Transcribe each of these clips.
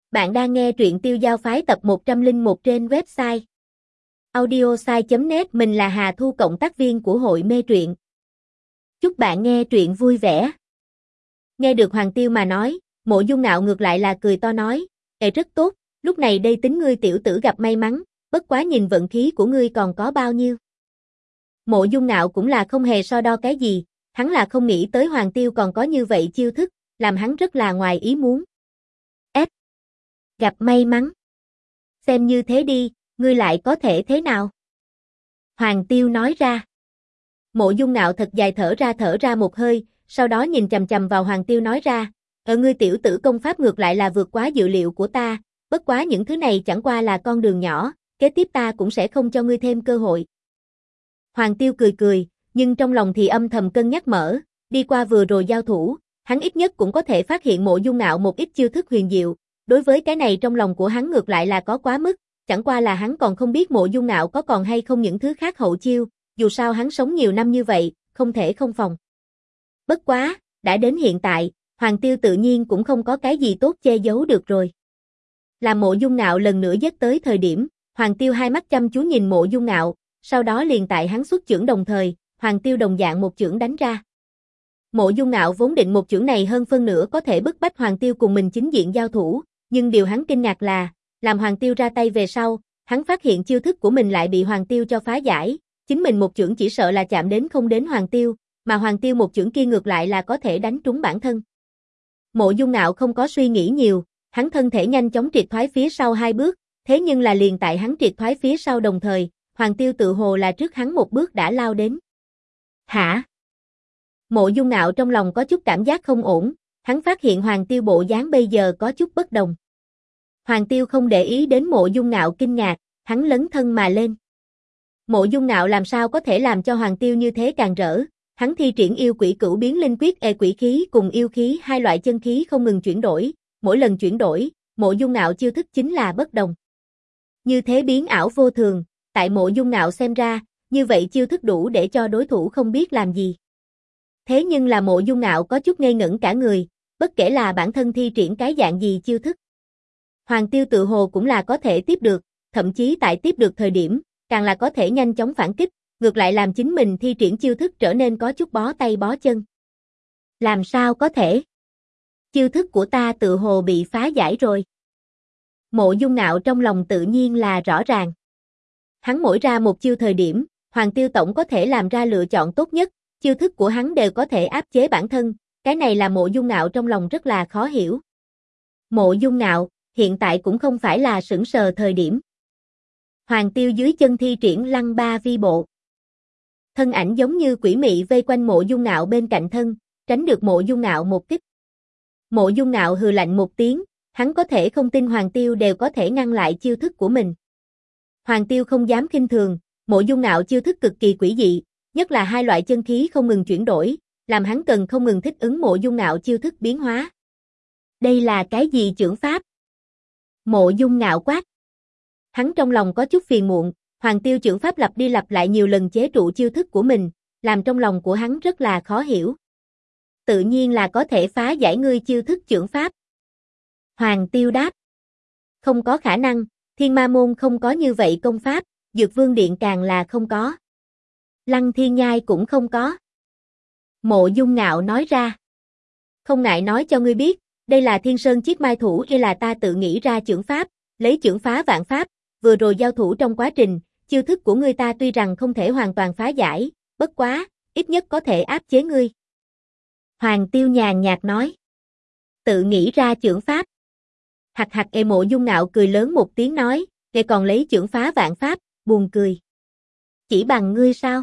Bạn đang nghe truyện Tiêu Giao Phái tập 101 trên website audiosai.net. Mình là Hà Thu, cộng tác viên của hội mê truyện. Chúc bạn nghe truyện vui vẻ. Nghe được Hoàng Tiêu mà nói, Mộ Dung Ngạo ngược lại là cười to nói, rất tốt, lúc này đây tính ngươi tiểu tử gặp may mắn, bất quá nhìn vận khí của ngươi còn có bao nhiêu. Mộ Dung Ngạo cũng là không hề so đo cái gì, hắn là không nghĩ tới Hoàng Tiêu còn có như vậy chiêu thức, làm hắn rất là ngoài ý muốn. Gặp may mắn. Xem như thế đi, ngươi lại có thể thế nào? Hoàng Tiêu nói ra. Mộ Dung Ngạo thật dài thở ra một hơi, sau đó nhìn chằm chằm vào Hoàng Tiêu nói ra, ngươi tiểu tử công pháp ngược lại là vượt quá dự liệu của ta, bất quá những thứ này chẳng qua là con đường nhỏ, kế tiếp ta cũng sẽ không cho ngươi thêm cơ hội. Hoàng Tiêu cười cười, nhưng trong lòng thì âm thầm cân nhắc mở, đi qua vừa rồi giao thủ, hắn ít nhất cũng có thể phát hiện Mộ Dung Ngạo một ít chiêu thức huyền diệu. Đối với cái này trong lòng của hắn ngược lại là có quá mức, chẳng qua là hắn còn không biết Mộ Dung Ngạo có còn hay không những thứ khác hậu chiêu, dù sao hắn sống nhiều năm như vậy, không thể không phòng. Bất quá, đã đến hiện tại, Hoàng Tiêu tự nhiên cũng không có cái gì tốt che giấu được rồi. Là Mộ Dung Ngạo lần nữa giết tới thời điểm, Hoàng Tiêu hai mắt chăm chú nhìn Mộ Dung Ngạo, sau đó liền tại hắn xuất chưởng đồng thời, Hoàng Tiêu đồng dạng một chưởng đánh ra. Mộ Dung Ngạo vốn định một chưởng này hơn phân nửa có thể bức bách Hoàng Tiêu cùng mình chính diện giao thủ. Nhưng điều hắn kinh ngạc là, làm Hoàng Tiêu ra tay về sau, hắn phát hiện chiêu thức của mình lại bị Hoàng Tiêu cho phá giải, chính mình một chưởng chỉ sợ là chạm đến không đến Hoàng Tiêu, mà Hoàng Tiêu một chưởng kia ngược lại là có thể đánh trúng bản thân. Mộ Dung Ngạo không có suy nghĩ nhiều, hắn thân thể nhanh chóng triệt thoái phía sau hai bước, thế nhưng là liền tại hắn triệt thoái phía sau đồng thời, Hoàng Tiêu tự hồ là trước hắn một bước đã lao đến. Hả? Mộ Dung Ngạo trong lòng có chút cảm giác không ổn. Hắn phát hiện Hoàng Tiêu bộ dáng bây giờ có chút bất đồng. Hoàng Tiêu không để ý đến Mộ Dung Ngạo kinh ngạc, hắn lấn thân mà lên. Mộ Dung Ngạo làm sao có thể làm cho Hoàng Tiêu như thế càng rỡ, hắn thi triển yêu quỷ cửu biến linh quyết, quỷ khí cùng yêu khí hai loại chân khí không ngừng chuyển đổi, mỗi lần chuyển đổi, Mộ Dung Ngạo chiêu thức chính là bất đồng. Như thế biến ảo vô thường, tại Mộ Dung Ngạo xem ra, như vậy chiêu thức đủ để cho đối thủ không biết làm gì. Thế nhưng là Mộ Dung Ngạo có chút ngây ngẩn cả người, bất kể là bản thân thi triển cái dạng gì chiêu thức. Hoàng Tiêu tự hồ cũng là có thể tiếp được, thậm chí tại tiếp được thời điểm, càng là có thể nhanh chóng phản kích, ngược lại làm chính mình thi triển chiêu thức trở nên có chút bó tay bó chân. Làm sao có thể? Chiêu thức của ta tự hồ bị phá giải rồi. Mộ Dung Ngạo trong lòng tự nhiên là rõ ràng. Hắn mỗi ra một chiêu thời điểm, Hoàng Tiêu tổng có thể làm ra lựa chọn tốt nhất, chiêu thức của hắn đều có thể áp chế bản thân. Cái này là Mộ Dung Ngạo trong lòng rất là khó hiểu. Mộ Dung Ngạo, hiện tại cũng không phải là sững sờ thời điểm. Hoàng Tiêu dưới chân thi triển lăng ba vi bộ. Thân ảnh giống như quỷ mị vây quanh Mộ Dung Ngạo bên cạnh thân, tránh được Mộ Dung Ngạo một kích. Mộ Dung Ngạo hừ lạnh một tiếng, hắn có thể không tin Hoàng Tiêu đều có thể ngăn lại chiêu thức của mình. Hoàng Tiêu không dám khinh thường, Mộ Dung Ngạo chiêu thức cực kỳ quỷ dị, nhất là hai loại chân khí không ngừng chuyển đổi, làm hắn cần không ngừng thích ứng Mộ Dung Ngạo chiêu thức biến hóa. Đây là cái gì chưởng pháp? Mộ Dung Ngạo quát. Hắn trong lòng có chút phiền muộn, Hoàng Tiêu chưởng pháp lặp đi lặp lại nhiều lần chế trụ chiêu thức của mình, làm trong lòng của hắn rất là khó hiểu. Tự nhiên là có thể phá giải ngươi chiêu thức chưởng pháp. Hoàng Tiêu đáp. Không có khả năng, Thiên Ma Môn không có như vậy công pháp, Dược Vương Điện càng là không có. Lăng Thiên Nhai cũng không có. Mộ Dung Ngạo nói ra. Không ngại nói cho ngươi biết, đây là Thiên Sơn Chiết Mai Thủ, hay là ta tự nghĩ ra chưởng pháp, lấy chưởng phá vạn pháp, vừa rồi giao thủ trong quá trình, chiêu thức của ngươi ta tuy rằng không thể hoàn toàn phá giải, bất quá, ít nhất có thể áp chế ngươi. Hoàng Tiêu nhàn nhạt nói. Tự nghĩ ra chưởng pháp. Hạc hạc. Mộ Dung Ngạo cười lớn một tiếng nói, còn lấy chưởng phá vạn pháp, buồn cười. Chỉ bằng ngươi sao?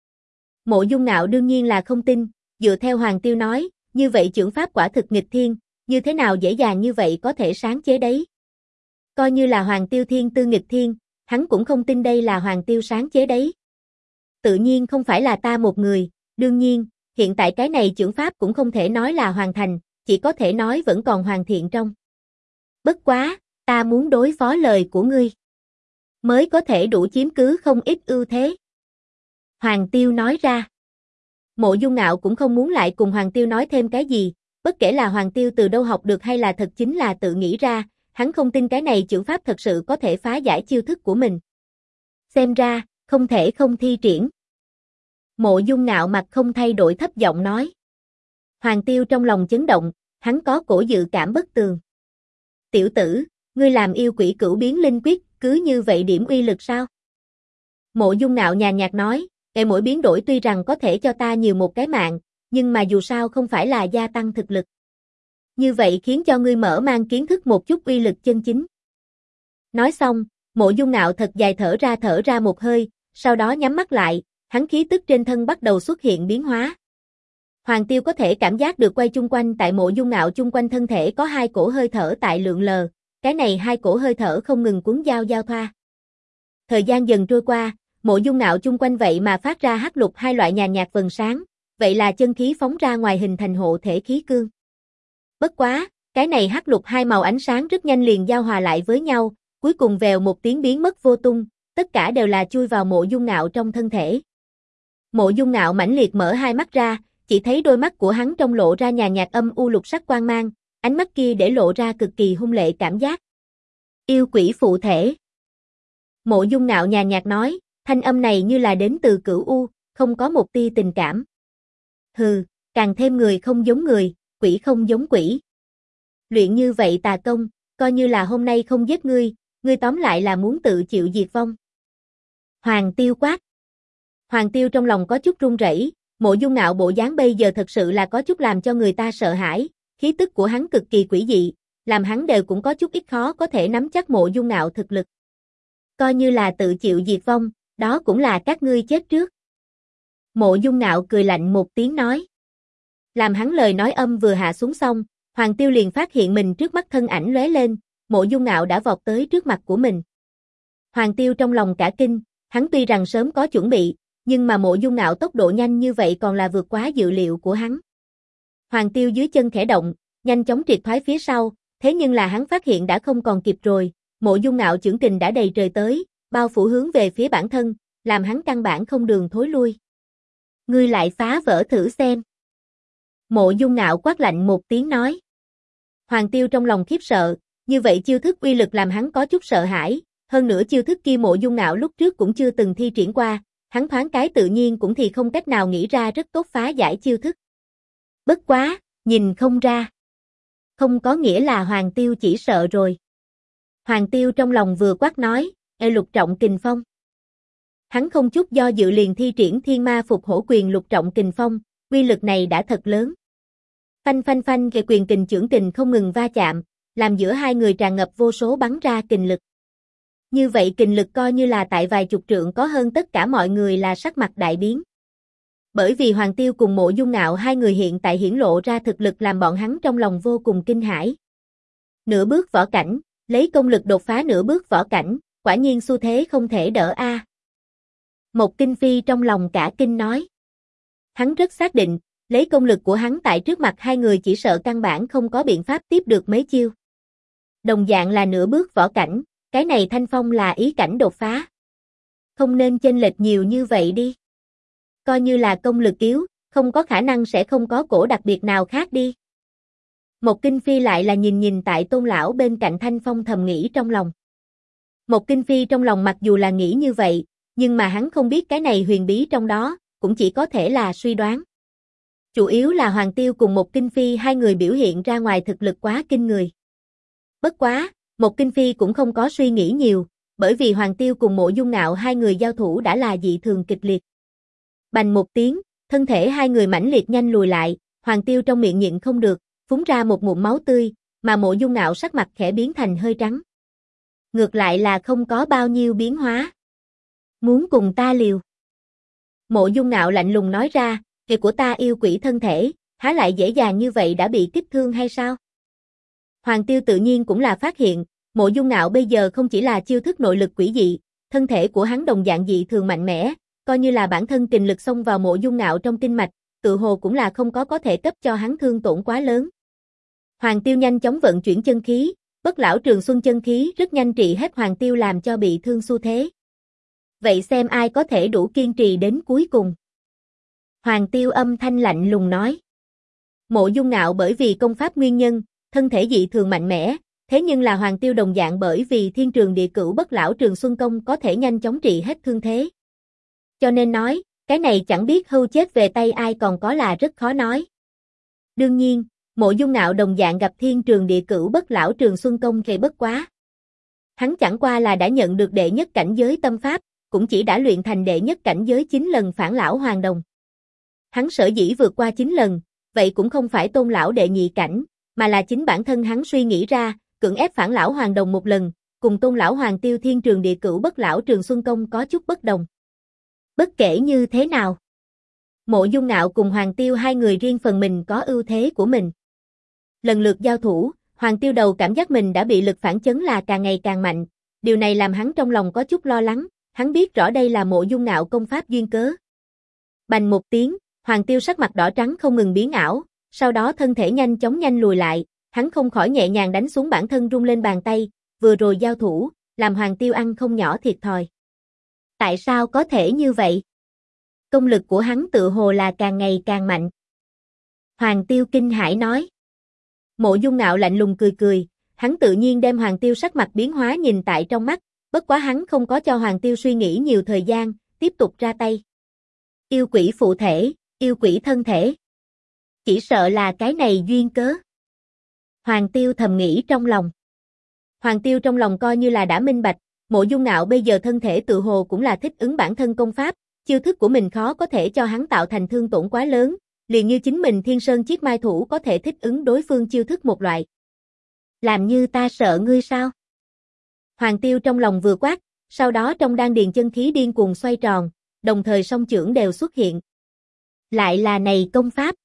Mộ Dung Ngạo đương nhiên là không tin, dựa theo Hoàng Tiêu nói, như vậy chưởng pháp quả thực nghịch thiên, như thế nào dễ dàng như vậy có thể sáng chế đấy. Coi như là Hoàng Tiêu thiên tư nghịch thiên, hắn cũng không tin đây là Hoàng Tiêu sáng chế đấy. Tự nhiên không phải là ta một người, đương nhiên, hiện tại cái này chưởng pháp cũng không thể nói là hoàn thành, chỉ có thể nói vẫn còn hoàn thiện trong. Bất quá, ta muốn đối phó lời của ngươi, mới có thể đủ chiếm cứ không ít ưu thế. Hoàng Tiêu nói ra. Mộ Dung Ngạo cũng không muốn lại cùng Hoàng Tiêu nói thêm cái gì, bất kể là Hoàng Tiêu từ đâu học được hay là thật chính là tự nghĩ ra, hắn không tin cái này chưởng pháp thật sự có thể phá giải chiêu thức của mình. Xem ra, không thể không thi triển. Mộ Dung Ngạo mặt không thay đổi thấp giọng nói. Hoàng Tiêu trong lòng chấn động, hắn có cổ dự cảm bất tường. Tiểu tử, ngươi làm yêu quỷ cửu biến linh quyết, cứ như vậy điểm uy lực sao? Mộ Dung Ngạo nhàn nhạt nói, mỗi biến đổi tuy rằng có thể cho ta nhiều một cái mạng, nhưng mà dù sao không phải là gia tăng thực lực. Như vậy khiến cho ngươi mở mang kiến thức một chút uy lực chân chính. Nói xong, Mộ Dung Ngạo thật dài thở ra một hơi, sau đó nhắm mắt lại, hắn khí tức trên thân bắt đầu xuất hiện biến hóa. Hoàng Tiêu có thể cảm giác được quay chung quanh tại Mộ Dung Ngạo chung quanh thân thể có hai cổ hơi thở tại lượn lờ, cái này hai cổ hơi thở không ngừng cuốn giao thoa. Thời gian dần trôi qua, Mộ Dung Ngạo chung quanh vậy mà phát ra hắc lục hai loại nhàn nhạt vầng sáng, vậy là chân khí phóng ra ngoài hình thành hộ thể khí cương. Bất quá, cái này hắc lục hai màu ánh sáng rất nhanh liền giao hòa lại với nhau, cuối cùng vèo một tiếng biến mất vô tung, tất cả đều là chui vào Mộ Dung Ngạo trong thân thể. Mộ Dung Ngạo mãnh liệt mở hai mắt ra, chỉ thấy đôi mắt của hắn trong lộ ra nhàn nhạt âm u lục sắc quang mang, ánh mắt kia để lộ ra cực kỳ hung lệ cảm giác. Yêu quỷ phụ thể. Mộ Dung Ngạo nhàn nhạt nói, thanh âm này như là đến từ Cửu U, không có một tia tình cảm. Hừ, càng thêm người không giống người, quỷ không giống quỷ. Luyện như vậy tà công, coi như là hôm nay không giết ngươi, ngươi tóm lại là muốn tự chịu diệt vong. Hoàng Tiêu quát. Hoàng Tiêu trong lòng có chút run rẩy, Mộ Dung Ngạo bộ dáng bây giờ thật sự là có chút làm cho người ta sợ hãi, khí tức của hắn cực kỳ quỷ dị, làm hắn đều cũng có chút ít khó có thể nắm chắc Mộ Dung Ngạo thực lực. Coi như là tự chịu diệt vong, đó cũng là các ngươi chết trước. Mộ Dung Ngạo cười lạnh một tiếng nói. Làm hắn lời nói âm vừa hạ xuống xong, Hoàng Tiêu liền phát hiện mình trước mắt thân ảnh lóe lên, Mộ Dung Ngạo đã vọt tới trước mặt của mình. Hoàng Tiêu trong lòng cả kinh, hắn tuy rằng sớm có chuẩn bị, nhưng mà Mộ Dung Ngạo tốc độ nhanh như vậy còn là vượt quá dự liệu của hắn. Hoàng Tiêu dưới chân khẽ động, nhanh chóng triệt thoái phía sau, thế nhưng là hắn phát hiện đã không còn kịp rồi, Mộ Dung Ngạo chưởng kình đã đầy trời tới, bao phủ hướng về phía bản thân, làm hắn căn bản không đường thối lui. Ngươi lại phá vỡ thử xem. Mộ Dung Ngạo quát lạnh một tiếng nói. Hoàng Tiêu trong lòng khiếp sợ, như vậy chiêu thức uy lực làm hắn có chút sợ hãi, hơn nữa chiêu thức kia Mộ Dung Ngạo lúc trước cũng chưa từng thi triển qua, hắn thoáng cái tự nhiên cũng thì không cách nào nghĩ ra rất tốt phá giải chiêu thức. Bất quá, nhìn không ra. Không có nghĩa là Hoàng Tiêu chỉ sợ rồi. Hoàng Tiêu trong lòng vừa quát nói, lục trọng kình phong. Hắn không chút do dự liền thi triển thiên ma phục hổ quyền lục trọng kình phong, uy lực này đã thật lớn. Phanh phanh phanh kề quyền kình chưởng kình không ngừng va chạm, làm giữa hai người tràn ngập vô số bắn ra kình lực. Như vậy kình lực coi như là tại vài chục trượng có hơn tất cả mọi người là sắc mặt đại biến. Bởi vì Hoàng Tiêu cùng Mộ Dung Ngạo hai người hiện tại hiển lộ ra thực lực làm bọn hắn trong lòng vô cùng kinh hãi. Nửa bước võ cảnh, lấy công lực đột phá nửa bước võ cảnh, quả nhiên xu thế không thể đỡ a. Một Kinh Phi trong lòng cả kinh nói. Hắn rất xác định, lấy công lực của hắn tại trước mặt hai người chỉ sợ căn bản không có biện pháp tiếp được mấy chiêu. Đồng dạng là nửa bước võ cảnh, cái này Thanh Phong là ý cảnh đột phá. Không nên chênh lệch nhiều như vậy đi. Coi như là công lực yếu, không có khả năng sẽ không có cổ đặc biệt nào khác đi. Một Kinh Phi lại là nhìn tại Tôn lão bên cạnh Thanh Phong thầm nghĩ trong lòng. Một Kinh Phi trong lòng mặc dù là nghĩ như vậy, nhưng mà hắn không biết cái này huyền bí trong đó, cũng chỉ có thể là suy đoán. Chủ yếu là Hoàng Tiêu cùng Một Kinh Phi hai người biểu hiện ra ngoài thực lực quá kinh người. Bất quá, Một Kinh Phi cũng không có suy nghĩ nhiều, bởi vì Hoàng Tiêu cùng Mộ Dung Ngạo hai người giao thủ đã là dị thường kịch liệt. Bành một tiếng, thân thể hai người mãnh liệt nhanh lùi lại, Hoàng Tiêu trong miệng nhịn không được, phúng ra một ngụm máu tươi, mà Mộ Dung Ngạo sắc mặt khẽ biến thành hơi trắng. Ngược lại là không có bao nhiêu biến hóa. Muốn cùng ta liều. Mộ Dung Ngạo lạnh lùng nói ra, kìa của ta yêu quỷ thân thể, há lại dễ dàng như vậy đã bị kích thương hay sao? Hoàng Tiêu tự nhiên cũng là phát hiện, Mộ Dung Ngạo bây giờ không chỉ là chiêu thức nội lực quỷ dị, thân thể của hắn đồng dạng dị thường mạnh mẽ, coi như là bản thân kình lực xông vào Mộ Dung Ngạo trong kinh mạch, tự hồ cũng là không có thể cấp cho hắn thương tổn quá lớn. Hoàng Tiêu nhanh chóng vận chuyển chân khí, Bất Lão Trường Xuân chân khí rất nhanh trị hết Hoàng Tiêu làm cho bị thương xu thế. Vậy xem ai có thể đủ kiên trì đến cuối cùng. Hoàng Tiêu âm thanh lạnh lùng nói. Mộ Dung Ngạo bởi vì công pháp nguyên nhân, thân thể dị thường mạnh mẽ, thế nhưng là Hoàng Tiêu đồng dạng bởi vì Thiên Trường Địa Cửu Bất Lão Trường Xuân Công có thể nhanh chóng trị hết thương thế. Cho nên nói, cái này chẳng biết hưu chết về tay ai còn có là rất khó nói. Đương nhiên, Mộ Dung Ngạo đồng dạng gặp Thiên Trường Địa Cửu Bất Lão Trường Xuân Công thì bất quá. Hắn chẳng qua là đã nhận được đệ nhất cảnh giới tâm pháp, cũng chỉ đã luyện thành đệ nhất cảnh giới 9 lần Phản Lão Hoàng Đồng. Hắn sở dĩ vượt qua 9 lần, vậy cũng không phải Tôn lão đệ nhị cảnh, mà là chính bản thân hắn suy nghĩ ra, cưỡng ép Phản Lão Hoàng Đồng một lần, cùng Tôn lão Hoàng Tiêu Thiên Trường Địa Cửu Bất Lão Trường Xuân Công có chút bất đồng. Bất kể như thế nào, Mộ Dung Ngạo cùng Hoàng Tiêu hai người riêng phần mình có ưu thế của mình. Lần lượt giao thủ, Hoàng Tiêu đầu cảm giác mình đã bị lực phản chấn là càng ngày càng mạnh, điều này làm hắn trong lòng có chút lo lắng, hắn biết rõ đây là Mộ Dung Ngạo công pháp duyên cớ. Bành một tiếng, Hoàng Tiêu sắc mặt đỏ trắng không ngừng biến ảo, sau đó thân thể nhanh chóng lùi lại, hắn không khỏi nhẹ nhàng đánh xuống bản thân rung lên bàn tay, vừa rồi giao thủ, làm Hoàng Tiêu ăn không nhỏ thiệt thòi. Tại sao có thể như vậy? Công lực của hắn tự hồ là càng ngày càng mạnh. Hoàng Tiêu kinh hãi nói. Mộ Dung Ngạo lạnh lùng cười cười, hắn tự nhiên đem Hoàng Tiêu sắc mặt biến hóa nhìn tại trong mắt, bất quá hắn không có cho Hoàng Tiêu suy nghĩ nhiều thời gian, tiếp tục ra tay. Yêu quỷ phụ thể, yêu quỷ thân thể. Chỉ sợ là cái này duyên cớ. Hoàng Tiêu thầm nghĩ trong lòng. Hoàng Tiêu trong lòng coi như là đã minh bạch, Mộ Dung Ngạo bây giờ thân thể tự hồ cũng là thích ứng bản thân công pháp, chiêu thức của mình khó có thể cho hắn tạo thành thương tổn quá lớn, liền như chính mình Thiên Sơn Chiết Mai Thủ có thể thích ứng đối phương chiêu thức một loại. Làm như ta sợ ngươi sao? Hoàng Tiêu trong lòng vừa quát, sau đó trong đan điền chân khí điên cuồng xoay tròn, đồng thời song chưởng đều xuất hiện. Lại là này công pháp.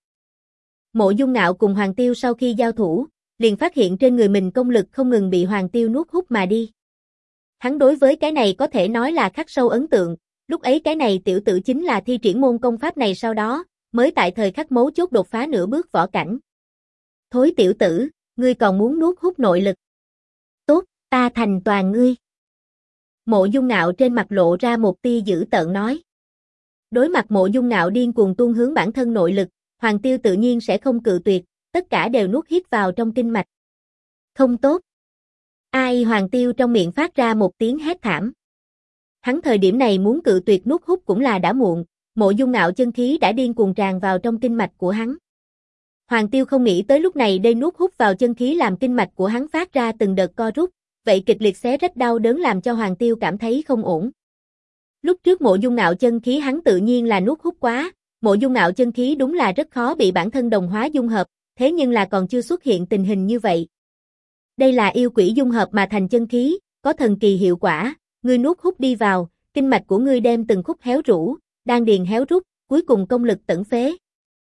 Mộ Dung Ngạo cùng Hoàng Tiêu sau khi giao thủ, liền phát hiện trên người mình công lực không ngừng bị Hoàng Tiêu nuốt hút mà đi. Hắn đối với cái này có thể nói là khắc sâu ấn tượng, lúc ấy cái này tiểu tử chính là thi triển môn công pháp này sau đó, mới tại thời khắc mấu chốt đột phá nửa bước võ cảnh. Thối tiểu tử, ngươi còn muốn nuốt hút nội lực. Tốt, ta thành toàn ngươi. Mộ Dung Ngạo trên mặt lộ ra một tia dữ tợn nói. Đối mặt Mộ Dung Ngạo điên cuồng tuôn hướng bản thân nội lực, Hoàng Tiêu tự nhiên sẽ không cự tuyệt, tất cả đều nuốt hít vào trong kinh mạch. Không tốt. Ai Hoàng Tiêu trong miệng phát ra một tiếng hét thảm. Hắn thời điểm này muốn cự tuyệt nuốt hút cũng là đã muộn, Mộ Dung Ngạo chân khí đã điên cuồng tràn vào trong kinh mạch của hắn. Hoàng Tiêu không nghĩ tới lúc này đây nuốt hút vào chân khí làm kinh mạch của hắn phát ra từng đợt co rút, vậy kịch liệt xé rách đau đớn làm cho Hoàng Tiêu cảm thấy không ổn. Lúc trước Mộ Dung Ngạo chân khí hắn tự nhiên là nuốt hút quá, Mộ Dung Ngạo chân khí đúng là rất khó bị bản thân đồng hóa dung hợp, thế nhưng là còn chưa xuất hiện tình hình như vậy. Đây là yêu quỷ dung hợp mà thành chân khí, có thần kỳ hiệu quả, ngươi nuốt hút đi vào, kinh mạch của ngươi đem từng khúc héo rũ, đan điền héo rút, cuối cùng công lực tẩn phế.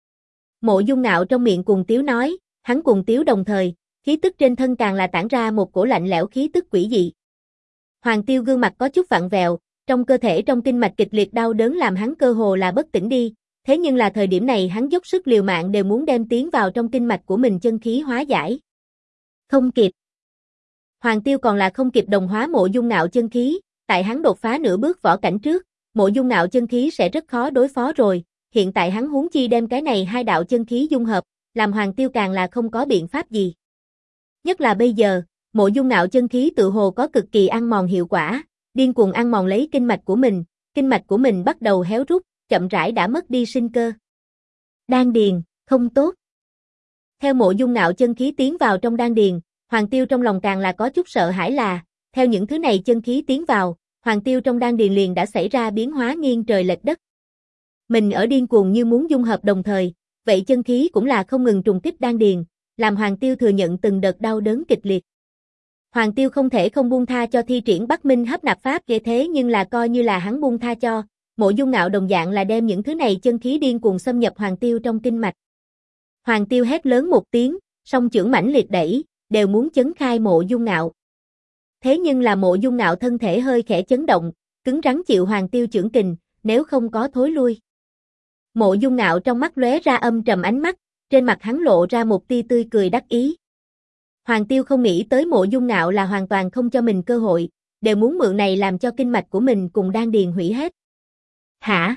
Mộ Dung Ngạo trong miệng cuồng tiếu nói, hắn cuồng tiếu đồng thời, khí tức trên thân càng là tản ra một cổ lạnh lẽo khí tức quỷ dị. Hoàng Tiêu gương mặt có chút vặn vẹo, trong cơ thể trong kinh mạch kịch liệt đau đớn làm hắn cơ hồ là bất tỉnh đi, thế nhưng là thời điểm này hắn dốc sức liều mạng đều muốn đem tiến vào trong kinh mạch của mình chân khí hóa giải. Không kịp. Hoàng Tiêu còn là không kịp đồng hóa Mộ Dung Ngạo chân khí, tại hắn đột phá nửa bước võ cảnh trước, Mộ Dung Ngạo chân khí sẽ rất khó đối phó rồi, hiện tại hắn huống chi đem cái này hai đạo chân khí dung hợp, làm Hoàng Tiêu càng là không có biện pháp gì. Nhất là bây giờ, Mộ Dung Ngạo chân khí tự hồ có cực kỳ ăn mòn hiệu quả, điên cuồng ăn mòn lấy kinh mạch của mình bắt đầu héo rút, chậm rãi đã mất đi sinh cơ. Đan điền, không tốt. Theo Mộ Dung Ngạo chân khí tiến vào trong đan điền, Hoàng Tiêu trong lòng càng là có chút sợ hãi là, theo những thứ này chân khí tiến vào, Hoàng Tiêu trong đan điền liền đã xảy ra biến hóa nghiêng trời lệch đất. Mình ở điên cuồng như muốn dung hợp đồng thời, vậy chân khí cũng là không ngừng trùng kích đan điền, làm Hoàng Tiêu thừa nhận từng đợt đau đớn kịch liệt. Hoàng Tiêu không thể không buông tha cho thi triển Bắc Minh Hấp Nạp Pháp ghê thế nhưng là coi như là hắn buông tha cho, Mộ Dung Ngạo đồng dạng là đem những thứ này chân khí điên cuồng xâm nhập Hoàng Tiêu trong kinh mạch. Hoàng Tiêu hét lớn một tiếng, song chưởng mãnh liệt đẩy, đều muốn chấn khai Mộ Dung Ngạo. Thế nhưng là Mộ Dung Ngạo thân thể hơi khẽ chấn động, cứng rắn chịu Hoàng Tiêu chưởng kình, nếu không có thối lui. Mộ Dung Ngạo trong mắt lóe ra âm trầm ánh mắt, trên mặt hắn lộ ra một tia tươi cười đắc ý. Hoàng Tiêu không nghĩ tới Mộ Dung Ngạo là hoàn toàn không cho mình cơ hội, đều muốn mượn này làm cho kinh mạch của mình cùng đan điền hủy hết. Hả?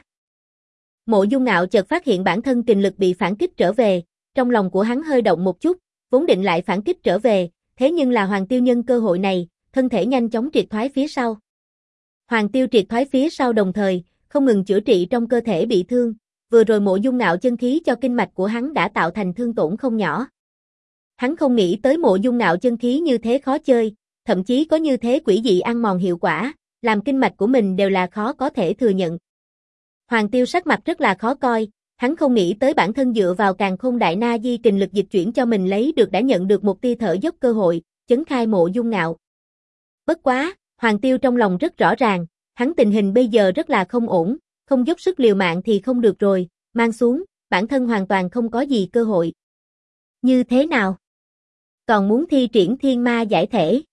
Mộ Dung Ngạo chợt phát hiện bản thân kình lực bị phản kích trở về, trong lòng của hắn hơi động một chút, vốn định lại phản kích trở về, thế nhưng là Hoàng Tiêu nhân cơ hội này, thân thể nhanh chóng triệt thoái phía sau. Hoàng Tiêu triệt thoái phía sau đồng thời, không ngừng chữa trị trong cơ thể bị thương, vừa rồi Mộ Dung Ngạo chân khí cho kinh mạch của hắn đã tạo thành thương tổn không nhỏ. Hắn không nghĩ tới Mộ Dung Ngạo chân khí như thế khó chơi, thậm chí có như thế quỷ dị ăn mòn hiệu quả, làm kinh mạch của mình đều là khó có thể thừa nhận. Hoàng Tiêu sắc mặt rất là khó coi, hắn không nghĩ tới bản thân dựa vào Càn Khôn Đại Na Di kình lực dịch chuyển cho mình lấy được đã nhận được một tia thở dốc cơ hội, chấn khai Mộ Dung Ngạo. Bất quá, Hoàng Tiêu trong lòng rất rõ ràng, hắn tình hình bây giờ rất là không ổn, không dốc sức liều mạng thì không được rồi, mang xuống, bản thân hoàn toàn không có gì cơ hội. Như thế nào? Còn muốn thi triển thiên ma giải thể?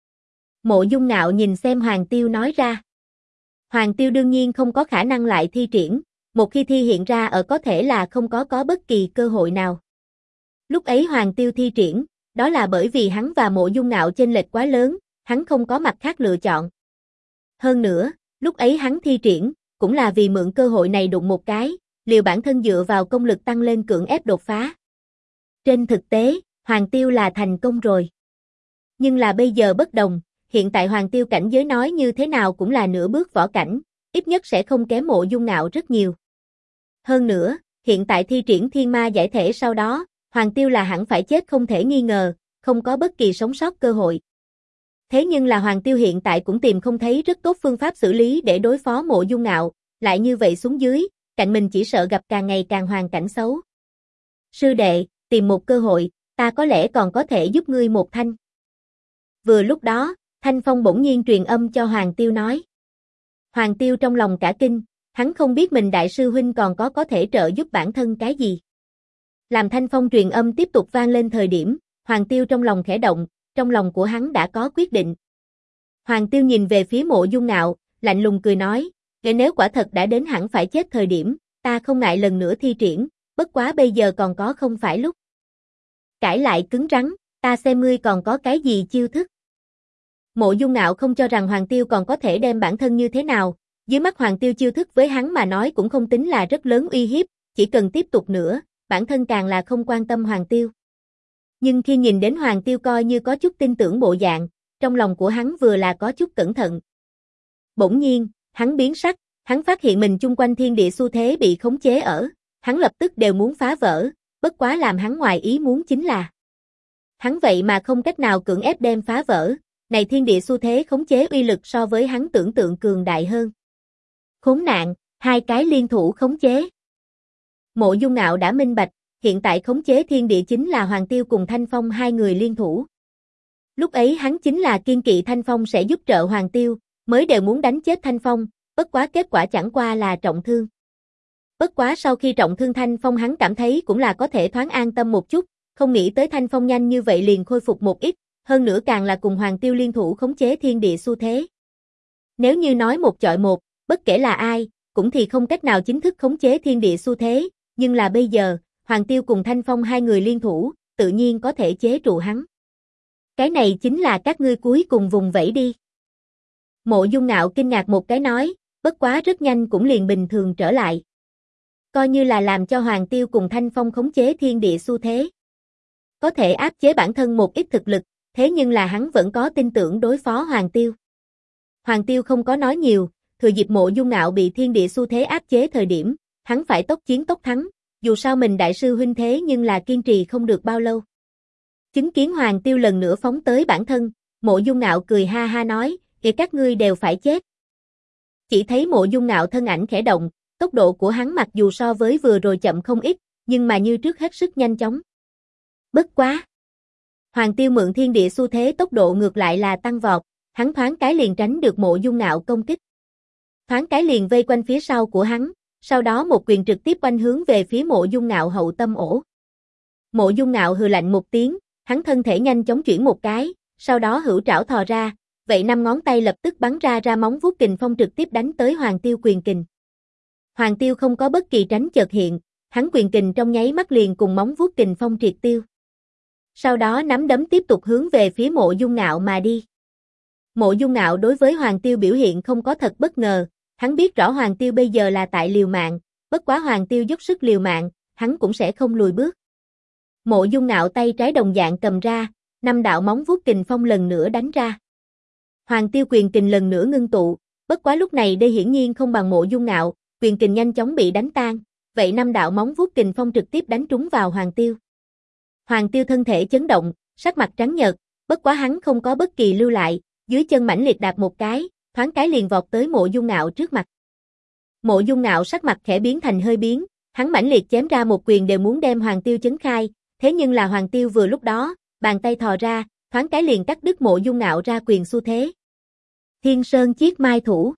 Mộ Dung Ngạo nhìn xem Hoàng Tiêu nói ra. Hoàng Tiêu đương nhiên không có khả năng lại thi triển, một khi thi hiện ra ở có thể là không có bất kỳ cơ hội nào. Lúc ấy Hoàng Tiêu thi triển, đó là bởi vì hắn và Mộ Dung Ngạo chênh lệch quá lớn, hắn không có mặt khác lựa chọn. Hơn nữa, lúc ấy hắn thi triển, cũng là vì mượn cơ hội này đụng một cái, liều bản thân dựa vào công lực tăng lên cưỡng ép đột phá. Trên thực tế, Hoàng Tiêu là thành công rồi. Nhưng là bây giờ bất đồng, hiện tại Hoàng Tiêu cảnh giới nói như thế nào cũng là nửa bước võ cảnh, ít nhất sẽ không kém Mộ Dung Ngạo rất nhiều. Hơn nữa, hiện tại thi triển thiên ma giải thể sau đó, Hoàng Tiêu là hẳn phải chết không thể nghi ngờ, không có bất kỳ sống sót cơ hội. Thế nhưng là Hoàng Tiêu hiện tại cũng tìm không thấy rất tốt phương pháp xử lý để đối phó Mộ Dung Ngạo, lại như vậy xuống dưới, cạnh mình chỉ sợ gặp càng ngày càng hoàn cảnh xấu. Sư đệ, tìm một cơ hội, ta có lẽ còn có thể giúp ngươi một thanh. Vừa lúc đó, Thanh Phong bỗng nhiên truyền âm cho Hoàng Tiêu nói. Hoàng Tiêu trong lòng cả kinh, hắn không biết mình đại sư huynh còn có thể trợ giúp bản thân cái gì. Làm Thanh Phong truyền âm tiếp tục vang lên thời điểm, Hoàng Tiêu trong lòng khẽ động, trong lòng của hắn đã có quyết định. Hoàng Tiêu nhìn về phía Mộ Dung Ngạo, lạnh lùng cười nói, nếu quả thật đã đến hẳn phải chết thời điểm, ta không ngại lần nữa thi triển, bất quá bây giờ còn có không phải lúc. Cãi lại cứng rắn, ta xem ngươi còn có cái gì chiêu thức. Mộ Dung Ngạo không cho rằng Hoàng Tiêu còn có thể đem bản thân như thế nào, dưới mắt Hoàng Tiêu chiêu thức với hắn mà nói cũng không tính là rất lớn uy hiếp, chỉ cần tiếp tục nữa, bản thân càng là không quan tâm Hoàng Tiêu. Nhưng khi nhìn đến Hoàng Tiêu coi như có chút tin tưởng bộ dạng, trong lòng của hắn vừa là có chút cẩn thận. Bỗng nhiên, hắn biến sắc, hắn phát hiện mình chung quanh thiên địa xu thế bị khống chế ở, hắn lập tức đều muốn phá vỡ, bất quá làm hắn ngoài ý muốn chính là hắn vậy mà không cách nào cưỡng ép đem phá vỡ, này thiên địa xu thế khống chế uy lực so với hắn tưởng tượng cường đại hơn. Khốn nạn, hai cái liên thủ khống chế. Mộ Dung Ngạo đã minh bạch, hiện tại khống chế thiên địa chính là Hoàng Tiêu cùng Thanh Phong hai người liên thủ. Lúc ấy hắn chính là kiên kỵ Thanh Phong sẽ giúp trợ Hoàng Tiêu, mới đều muốn đánh chết Thanh Phong, bất quá kết quả chẳng qua là trọng thương. Bất quá sau khi trọng thương Thanh Phong hắn cảm thấy cũng là có thể thoáng an tâm một chút, không nghĩ tới Thanh Phong nhanh như vậy liền khôi phục một ít, hơn nữa càng là cùng Hoàng Tiêu liên thủ khống chế thiên địa xu thế. Nếu như nói một chọi một, bất kể là ai, cũng thì không cách nào chính thức khống chế thiên địa xu thế, nhưng là bây giờ, Hoàng Tiêu cùng Thanh Phong hai người liên thủ, tự nhiên có thể chế trụ hắn. Cái này chính là các ngươi cuối cùng vùng vẫy đi. Mộ Dung Ngạo kinh ngạc một cái nói, bất quá rất nhanh cũng liền bình thường trở lại. Coi như là làm cho Hoàng Tiêu cùng Thanh Phong khống chế thiên địa xu thế. Có thể áp chế bản thân một ít thực lực, thế nhưng là hắn vẫn có tin tưởng đối phó Hoàng Tiêu. Hoàng Tiêu không có nói nhiều, thừa dịp Mộ Dung Ngạo bị thiên địa xu thế áp chế thời điểm, hắn phải tốc chiến tốc thắng, dù sao mình đại sư huynh thế nhưng là kiên trì không được bao lâu. Chứng kiến Hoàng Tiêu lần nữa phóng tới bản thân, Mộ Dung Ngạo cười ha ha nói, kìa các ngươi đều phải chết. Chỉ thấy Mộ Dung Ngạo thân ảnh khẽ động, tốc độ của hắn mặc dù so với vừa rồi chậm không ít, nhưng mà như trước hết sức nhanh chóng. Bất quá! Hoàng Tiêu mượn thiên địa xu thế tốc độ ngược lại là tăng vọt, hắn thoáng cái liền tránh được Mộ Dung Ngạo công kích. Thoáng cái liền vây quanh phía sau của hắn, sau đó một quyền trực tiếp oanh hướng về phía Mộ Dung Ngạo hậu tâm ổ. Mộ Dung Ngạo hừ lạnh một tiếng, hắn thân thể nhanh chóng chuyển một cái, sau đó hữu trảo thò ra, vậy năm ngón tay lập tức bắn ra móng vuốt kình phong trực tiếp đánh tới Hoàng Tiêu quyền kình. Hoàng Tiêu không có bất kỳ tránh chợt hiện, hắn quyền kình trong nháy mắt liền cùng móng vuốt kình phong triệt tiêu. Sau đó nắm đấm tiếp tục hướng về phía Mộ Dung Ngạo mà đi. Mộ Dung Ngạo đối với Hoàng Tiêu biểu hiện không có thật bất ngờ, hắn biết rõ Hoàng Tiêu bây giờ là tại liều mạng, bất quá Hoàng Tiêu dốc sức liều mạng, hắn cũng sẽ không lùi bước. Mộ Dung Ngạo tay trái đồng dạng cầm ra, Năm đạo móng vuốt kình phong lần nữa đánh ra. Hoàng Tiêu quyền kình lần nữa ngưng tụ, bất quá lúc này đây hiển nhiên không bằng Mộ Dung Ngạo, quyền kình nhanh chóng bị đánh tan, vậy năm đạo móng vuốt kình phong trực tiếp đánh trúng vào Hoàng Tiêu. Hoàng Tiêu thân thể chấn động, sắc mặt trắng nhợt, bất quá hắn không có bất kỳ lưu lại, dưới chân mãnh liệt đạp một cái, thoáng cái liền vọt tới Mộ Dung Ngạo trước mặt. Mộ Dung Ngạo sắc mặt khẽ biến thành hơi biến, hắn mãnh liệt chém ra một quyền đều muốn đem Hoàng Tiêu chấn khai, thế nhưng là Hoàng Tiêu vừa lúc đó, bàn tay thò ra, thoáng cái liền cắt đứt Mộ Dung Ngạo ra quyền xu thế. Thiên Sơn Chiết Mai Thủ.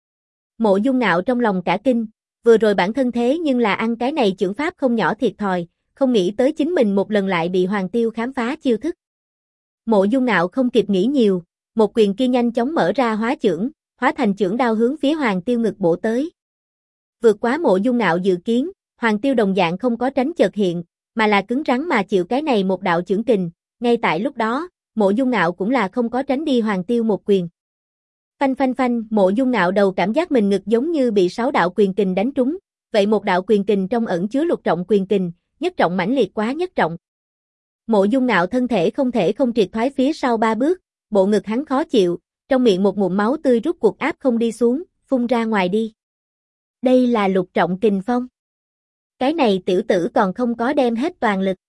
Mộ Dung Ngạo trong lòng cả kinh, vừa rồi bản thân thế nhưng là ăn cái này chưởng pháp không nhỏ thiệt thòi, không nghĩ tới chính mình một lần lại bị Hoàng Tiêu khám phá chiêu thức. Mộ Dung Ngạo không kịp nghĩ nhiều, một quyền kia nhanh chóng mở ra hóa chưởng, hóa thành chưởng đao hướng phía Hoàng Tiêu ngực bổ tới. Vượt quá Mộ Dung Ngạo dự kiến, Hoàng Tiêu đồng dạng không có tránh chợt hiện, mà là cứng rắn mà chịu cái này một đạo chưởng kình, ngay tại lúc đó, Mộ Dung Ngạo cũng là không có tránh đi Hoàng Tiêu một quyền. Phanh phanh phanh, Mộ Dung Ngạo đầu cảm giác mình ngực giống như bị 6 đạo quyền kình đánh trúng, vậy một đạo quyền kình trong ẩn chứa lục trọng quyền kình, nhất trọng mãnh liệt quá nhất trọng. Mộ Dung Ngạo thân thể không thể không triệt thoái phía sau 3 bước, bộ ngực hắn khó chịu, trong miệng một ngụm máu tươi rút cuộc áp không đi xuống, phun ra ngoài đi. Đây là lục trọng kình phong. Cái này tiểu tử còn không có đem hết toàn lực.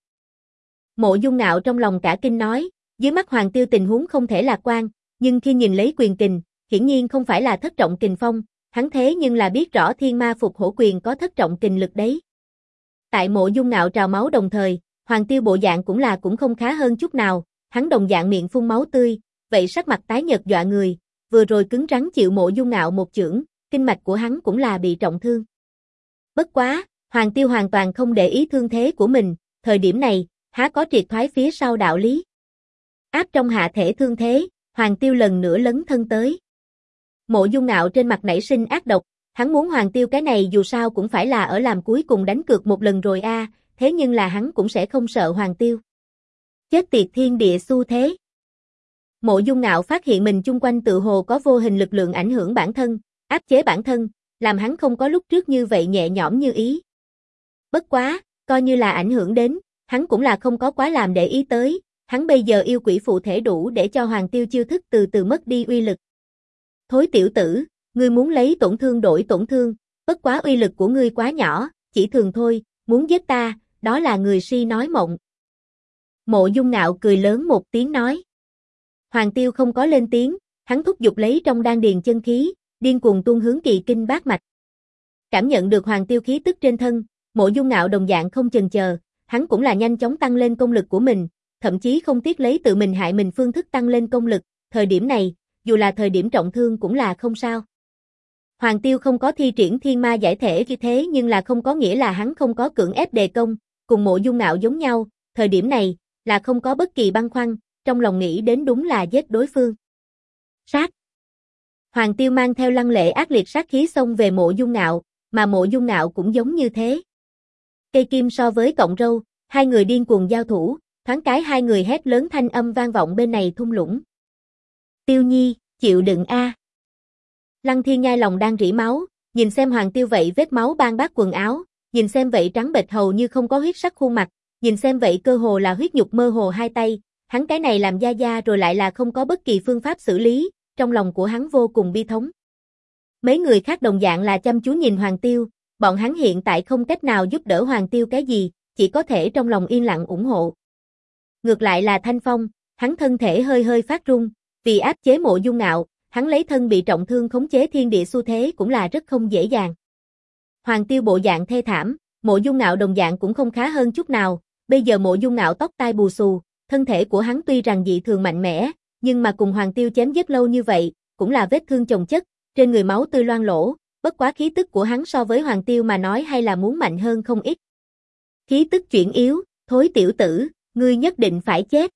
Mộ Dung Ngạo trong lòng cả kinh nói, dưới mắt Hoàng Tiêu tình huống không thể lạc quan, nhưng khi nhìn lấy quyền kình, hiển nhiên không phải là thất trọng kình phong, hắn thế nhưng là biết rõ Thiên Ma Phục Hổ quyền có thất trọng kình lực đấy. Tại Mộ Dung Ngạo trào máu đồng thời, Hoàng Tiêu bộ dạng cũng không khá hơn chút nào, hắn đồng dạng miệng phun máu tươi, vậy sắc mặt tái nhợt dọa người, vừa rồi cứng rắn chịu Mộ Dung Ngạo một chưởng, kinh mạch của hắn cũng là bị trọng thương. Bất quá, Hoàng Tiêu hoàn toàn không để ý thương thế của mình, thời điểm này, há có triệt thoái phía sau đạo lý. Áp trong hạ thể thương thế, Hoàng Tiêu lần nữa lấn thân tới. Mộ Dung Ngạo trên mặt nảy sinh ác độc, hắn muốn Hoàng Tiêu cái này dù sao cũng phải là ở làm cuối cùng đánh cược một lần rồi a, thế nhưng là hắn cũng sẽ không sợ Hoàng Tiêu. Chết tiệt thiên địa xu thế. Mộ Dung Ngạo phát hiện mình chung quanh tự hồ có vô hình lực lượng ảnh hưởng bản thân, áp chế bản thân, làm hắn không có lúc trước như vậy nhẹ nhõm như ý. Bất quá, coi như là ảnh hưởng đến, hắn cũng là không có quá làm để ý tới, hắn bây giờ yêu quỷ phụ thể đủ để cho Hoàng Tiêu chiêu thức từ từ mất đi uy lực. Thối tiểu tử, ngươi muốn lấy tổn thương đổi tổn thương, bất quá uy lực của ngươi quá nhỏ, chỉ thường thôi, muốn giết ta, đó là người si nói mộng. Mộ Dung Ngạo cười lớn một tiếng nói. Hoàng Tiêu không có lên tiếng, hắn thúc giục lấy trong đan điền chân khí, điên cuồng tuôn hướng kỳ kinh bát mạch. Cảm nhận được Hoàng Tiêu khí tức trên thân, Mộ Dung Ngạo đồng dạng không chần chờ, hắn cũng là nhanh chóng tăng lên công lực của mình, thậm chí không tiếc lấy tự mình hại mình phương thức tăng lên công lực, thời điểm này, dù là thời điểm trọng thương cũng là không sao. Hoàng Tiêu không có thi triển thiên ma giải thể như thế nhưng là không có nghĩa là hắn không có cưỡng ép đề công, cùng Mộ Dung Ngạo giống nhau, thời điểm này, là không có bất kỳ băn khoăn, trong lòng nghĩ đến đúng là giết đối phương. Sát. Hoàng Tiêu mang theo lăng lệ ác liệt sát khí xông về Mộ Dung Ngạo, mà Mộ Dung Ngạo cũng giống như thế. Cây kim so với cọng râu, hai người điên cuồng giao thủ, thoáng cái hai người hét lớn thanh âm vang vọng bên này thung lũng. Tiêu Nhi, chịu đựng a. Lăng Thiên Nhai lòng đang rỉ máu, nhìn xem Hoàng Tiêu vậy vết máu ban bác quần áo, nhìn xem vậy trắng bệch hầu như không có huyết sắc khuôn mặt, nhìn xem vậy cơ hồ là huyết nhục mơ hồ hai tay, hắn cái này làm gia gia rồi lại là không có bất kỳ phương pháp xử lý, trong lòng của hắn vô cùng bi thống. Mấy người khác đồng dạng là chăm chú nhìn Hoàng Tiêu, bọn hắn hiện tại không cách nào giúp đỡ Hoàng Tiêu cái gì, chỉ có thể trong lòng yên lặng ủng hộ. Ngược lại là Thanh Phong, hắn thân thể hơi hơi phát run, vì áp chế Mộ Dung Ngạo, hắn lấy thân bị trọng thương khống chế thiên địa xu thế cũng là rất không dễ dàng. Hoàng Tiêu bộ dạng thê thảm, Mộ Dung Ngạo đồng dạng cũng không khá hơn chút nào, bây giờ Mộ Dung Ngạo tóc tai bù xù, thân thể của hắn tuy rằng dị thường mạnh mẽ, nhưng mà cùng Hoàng Tiêu chém giết lâu như vậy, cũng là vết thương chồng chất, trên người máu tươi loang lỗ, bất quá khí tức của hắn so với Hoàng Tiêu mà nói hay là muốn mạnh hơn không ít. Khí tức chuyển yếu, thối tiểu tử, ngươi nhất định phải chết.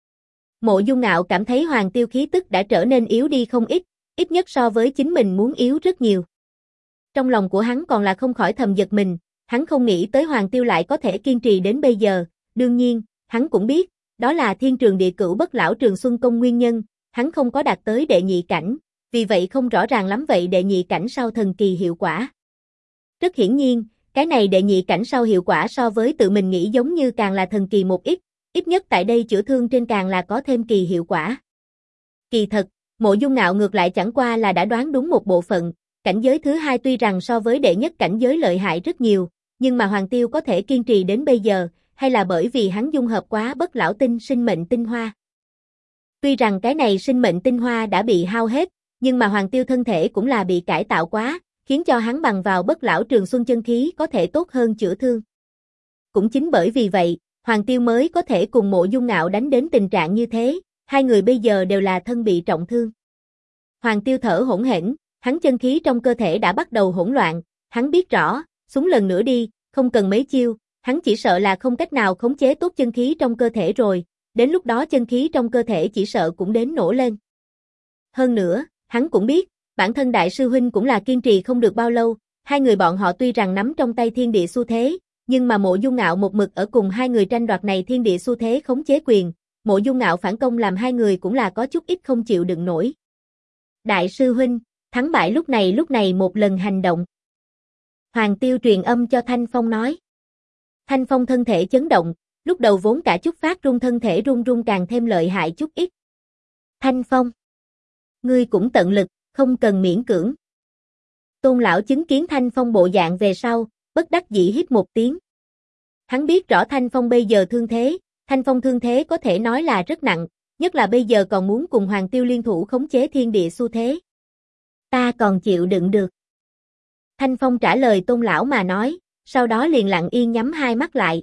Mộ Dung Ngạo cảm thấy Hoàng Tiêu khí tức đã trở nên yếu đi không ít nhất so với chính mình muốn yếu rất nhiều. Trong lòng của hắn còn là không khỏi thầm giật mình, hắn không nghĩ tới Hoàng Tiêu lại có thể kiên trì đến bây giờ, đương nhiên, hắn cũng biết, đó là thiên trường địa cửu bất lão trường xuân công nguyên nhân, hắn không có đạt tới đệ nhị cảnh, vì vậy không rõ ràng lắm vậy đệ nhị cảnh sau thần kỳ hiệu quả. Rất hiển nhiên, cái này đệ nhị cảnh sau hiệu quả so với tự mình nghĩ giống như càng là thần kỳ một ít, ít nhất tại đây chữa thương trên càng là có thêm kỳ hiệu quả. Kỳ thật, Mộ Dung Ngạo ngược lại chẳng qua là đã đoán đúng một bộ phận, cảnh giới thứ hai tuy rằng so với đệ nhất cảnh giới lợi hại rất nhiều, nhưng mà Hoàng Tiêu có thể kiên trì đến bây giờ, hay là bởi vì hắn dung hợp quá bất lão tinh sinh mệnh tinh hoa. Tuy rằng cái này sinh mệnh tinh hoa đã bị hao hết, nhưng mà Hoàng Tiêu thân thể cũng là bị cải tạo quá, khiến cho hắn bằng vào bất lão trường xuân chân khí có thể tốt hơn chữa thương. Cũng chính bởi vì vậy, Hoàng Tiêu mới có thể cùng Mộ Dung Ngạo đánh đến tình trạng như thế, hai người bây giờ đều là thân bị trọng thương. Hoàng Tiêu thở hổn hển, hắn chân khí trong cơ thể đã bắt đầu hỗn loạn, hắn biết rõ, xuống lần nữa đi, không cần mấy chiêu, hắn chỉ sợ là không cách nào khống chế tốt chân khí trong cơ thể rồi, đến lúc đó chân khí trong cơ thể chỉ sợ cũng đến nổ lên. Hơn nữa, hắn cũng biết, bản thân đại sư huynh cũng là kiên trì không được bao lâu, hai người bọn họ tuy rằng nắm trong tay thiên địa xu thế, nhưng mà Mộ Dung Ngạo một mực ở cùng hai người tranh đoạt này thiên địa xu thế khống chế quyền, Mộ Dung Ngạo phản công làm hai người cũng là có chút ít không chịu đựng nổi. Đại sư huynh, thắng bại lúc này một lần hành động. Hoàng Tiêu truyền âm cho Thanh Phong nói. Thanh Phong thân thể chấn động, lúc đầu vốn cả chút phát run thân thể run run càng thêm lợi hại chút ít. Thanh Phong, ngươi cũng tận lực, không cần miễn cưỡng. Tôn lão chứng kiến Thanh Phong bộ dạng về sau, bất đắc dĩ hít một tiếng. Hắn biết rõ Thanh Phong bây giờ thương thế, Thanh Phong thương thế có thể nói là rất nặng, nhất là bây giờ còn muốn cùng Hoàng Tiêu liên thủ khống chế thiên địa xu thế. Ta còn chịu đựng được. Thanh Phong trả lời Tôn lão mà nói, sau đó liền lặng yên nhắm hai mắt lại.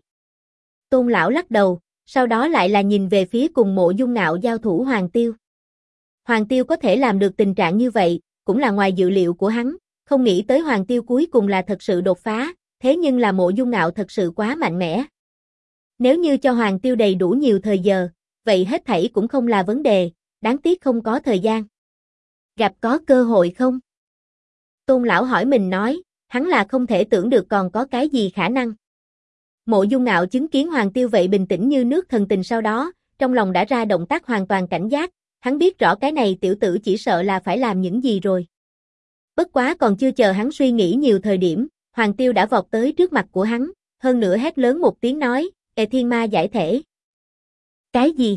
Tôn lão lắc đầu, sau đó lại là nhìn về phía cùng Mộ Dung Ngạo giao thủ Hoàng Tiêu. Hoàng Tiêu có thể làm được tình trạng như vậy, cũng là ngoài dự liệu của hắn, không nghĩ tới Hoàng Tiêu cuối cùng là thật sự đột phá, thế nhưng là Mộ Dung Ngạo thật sự quá mạnh mẽ. Nếu như cho Hoàng Tiêu đầy đủ nhiều thời giờ, vậy hết thảy cũng không là vấn đề, đáng tiếc không có thời gian. Gặp có cơ hội không? Tôn lão hỏi mình nói, hắn là không thể tưởng được còn có cái gì khả năng. Mộ Dung Ngạo chứng kiến Hoàng Tiêu vậy bình tĩnh như nước thần tình sau đó, trong lòng đã ra động tác hoàn toàn cảnh giác, hắn biết rõ cái này tiểu tử chỉ sợ là phải làm những gì rồi. Bất quá còn chưa chờ hắn suy nghĩ nhiều thời điểm, Hoàng Tiêu đã vọt tới trước mặt của hắn, hơn nữa hét lớn một tiếng nói, thiên ma giải thể. Cái gì?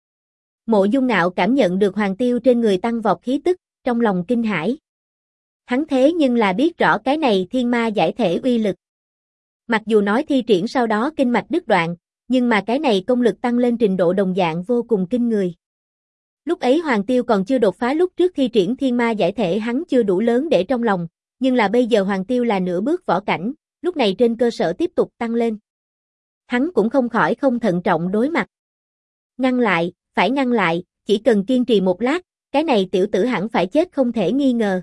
Mộ Dung Ngạo cảm nhận được Hoàng Tiêu trên người tăng vọt khí tức, trong lòng kinh hãi. Hắn thế nhưng là biết rõ cái này thiên ma giải thể uy lực. Mặc dù nói thi triển sau đó kinh mạch đứt đoạn, nhưng mà cái này công lực tăng lên trình độ đồng dạng vô cùng kinh người. Lúc ấy Hoàng Tiêu còn chưa đột phá lúc trước thi triển thiên ma giải thể hắn chưa đủ lớn để trong lòng, nhưng là bây giờ Hoàng Tiêu là nửa bước võ cảnh, lúc này trên cơ sở tiếp tục tăng lên. Hắn cũng không khỏi không thận trọng đối mặt. Ngăn lại, phải ngăn lại, chỉ cần kiên trì một lát, cái này tiểu tử hẳn phải chết không thể nghi ngờ.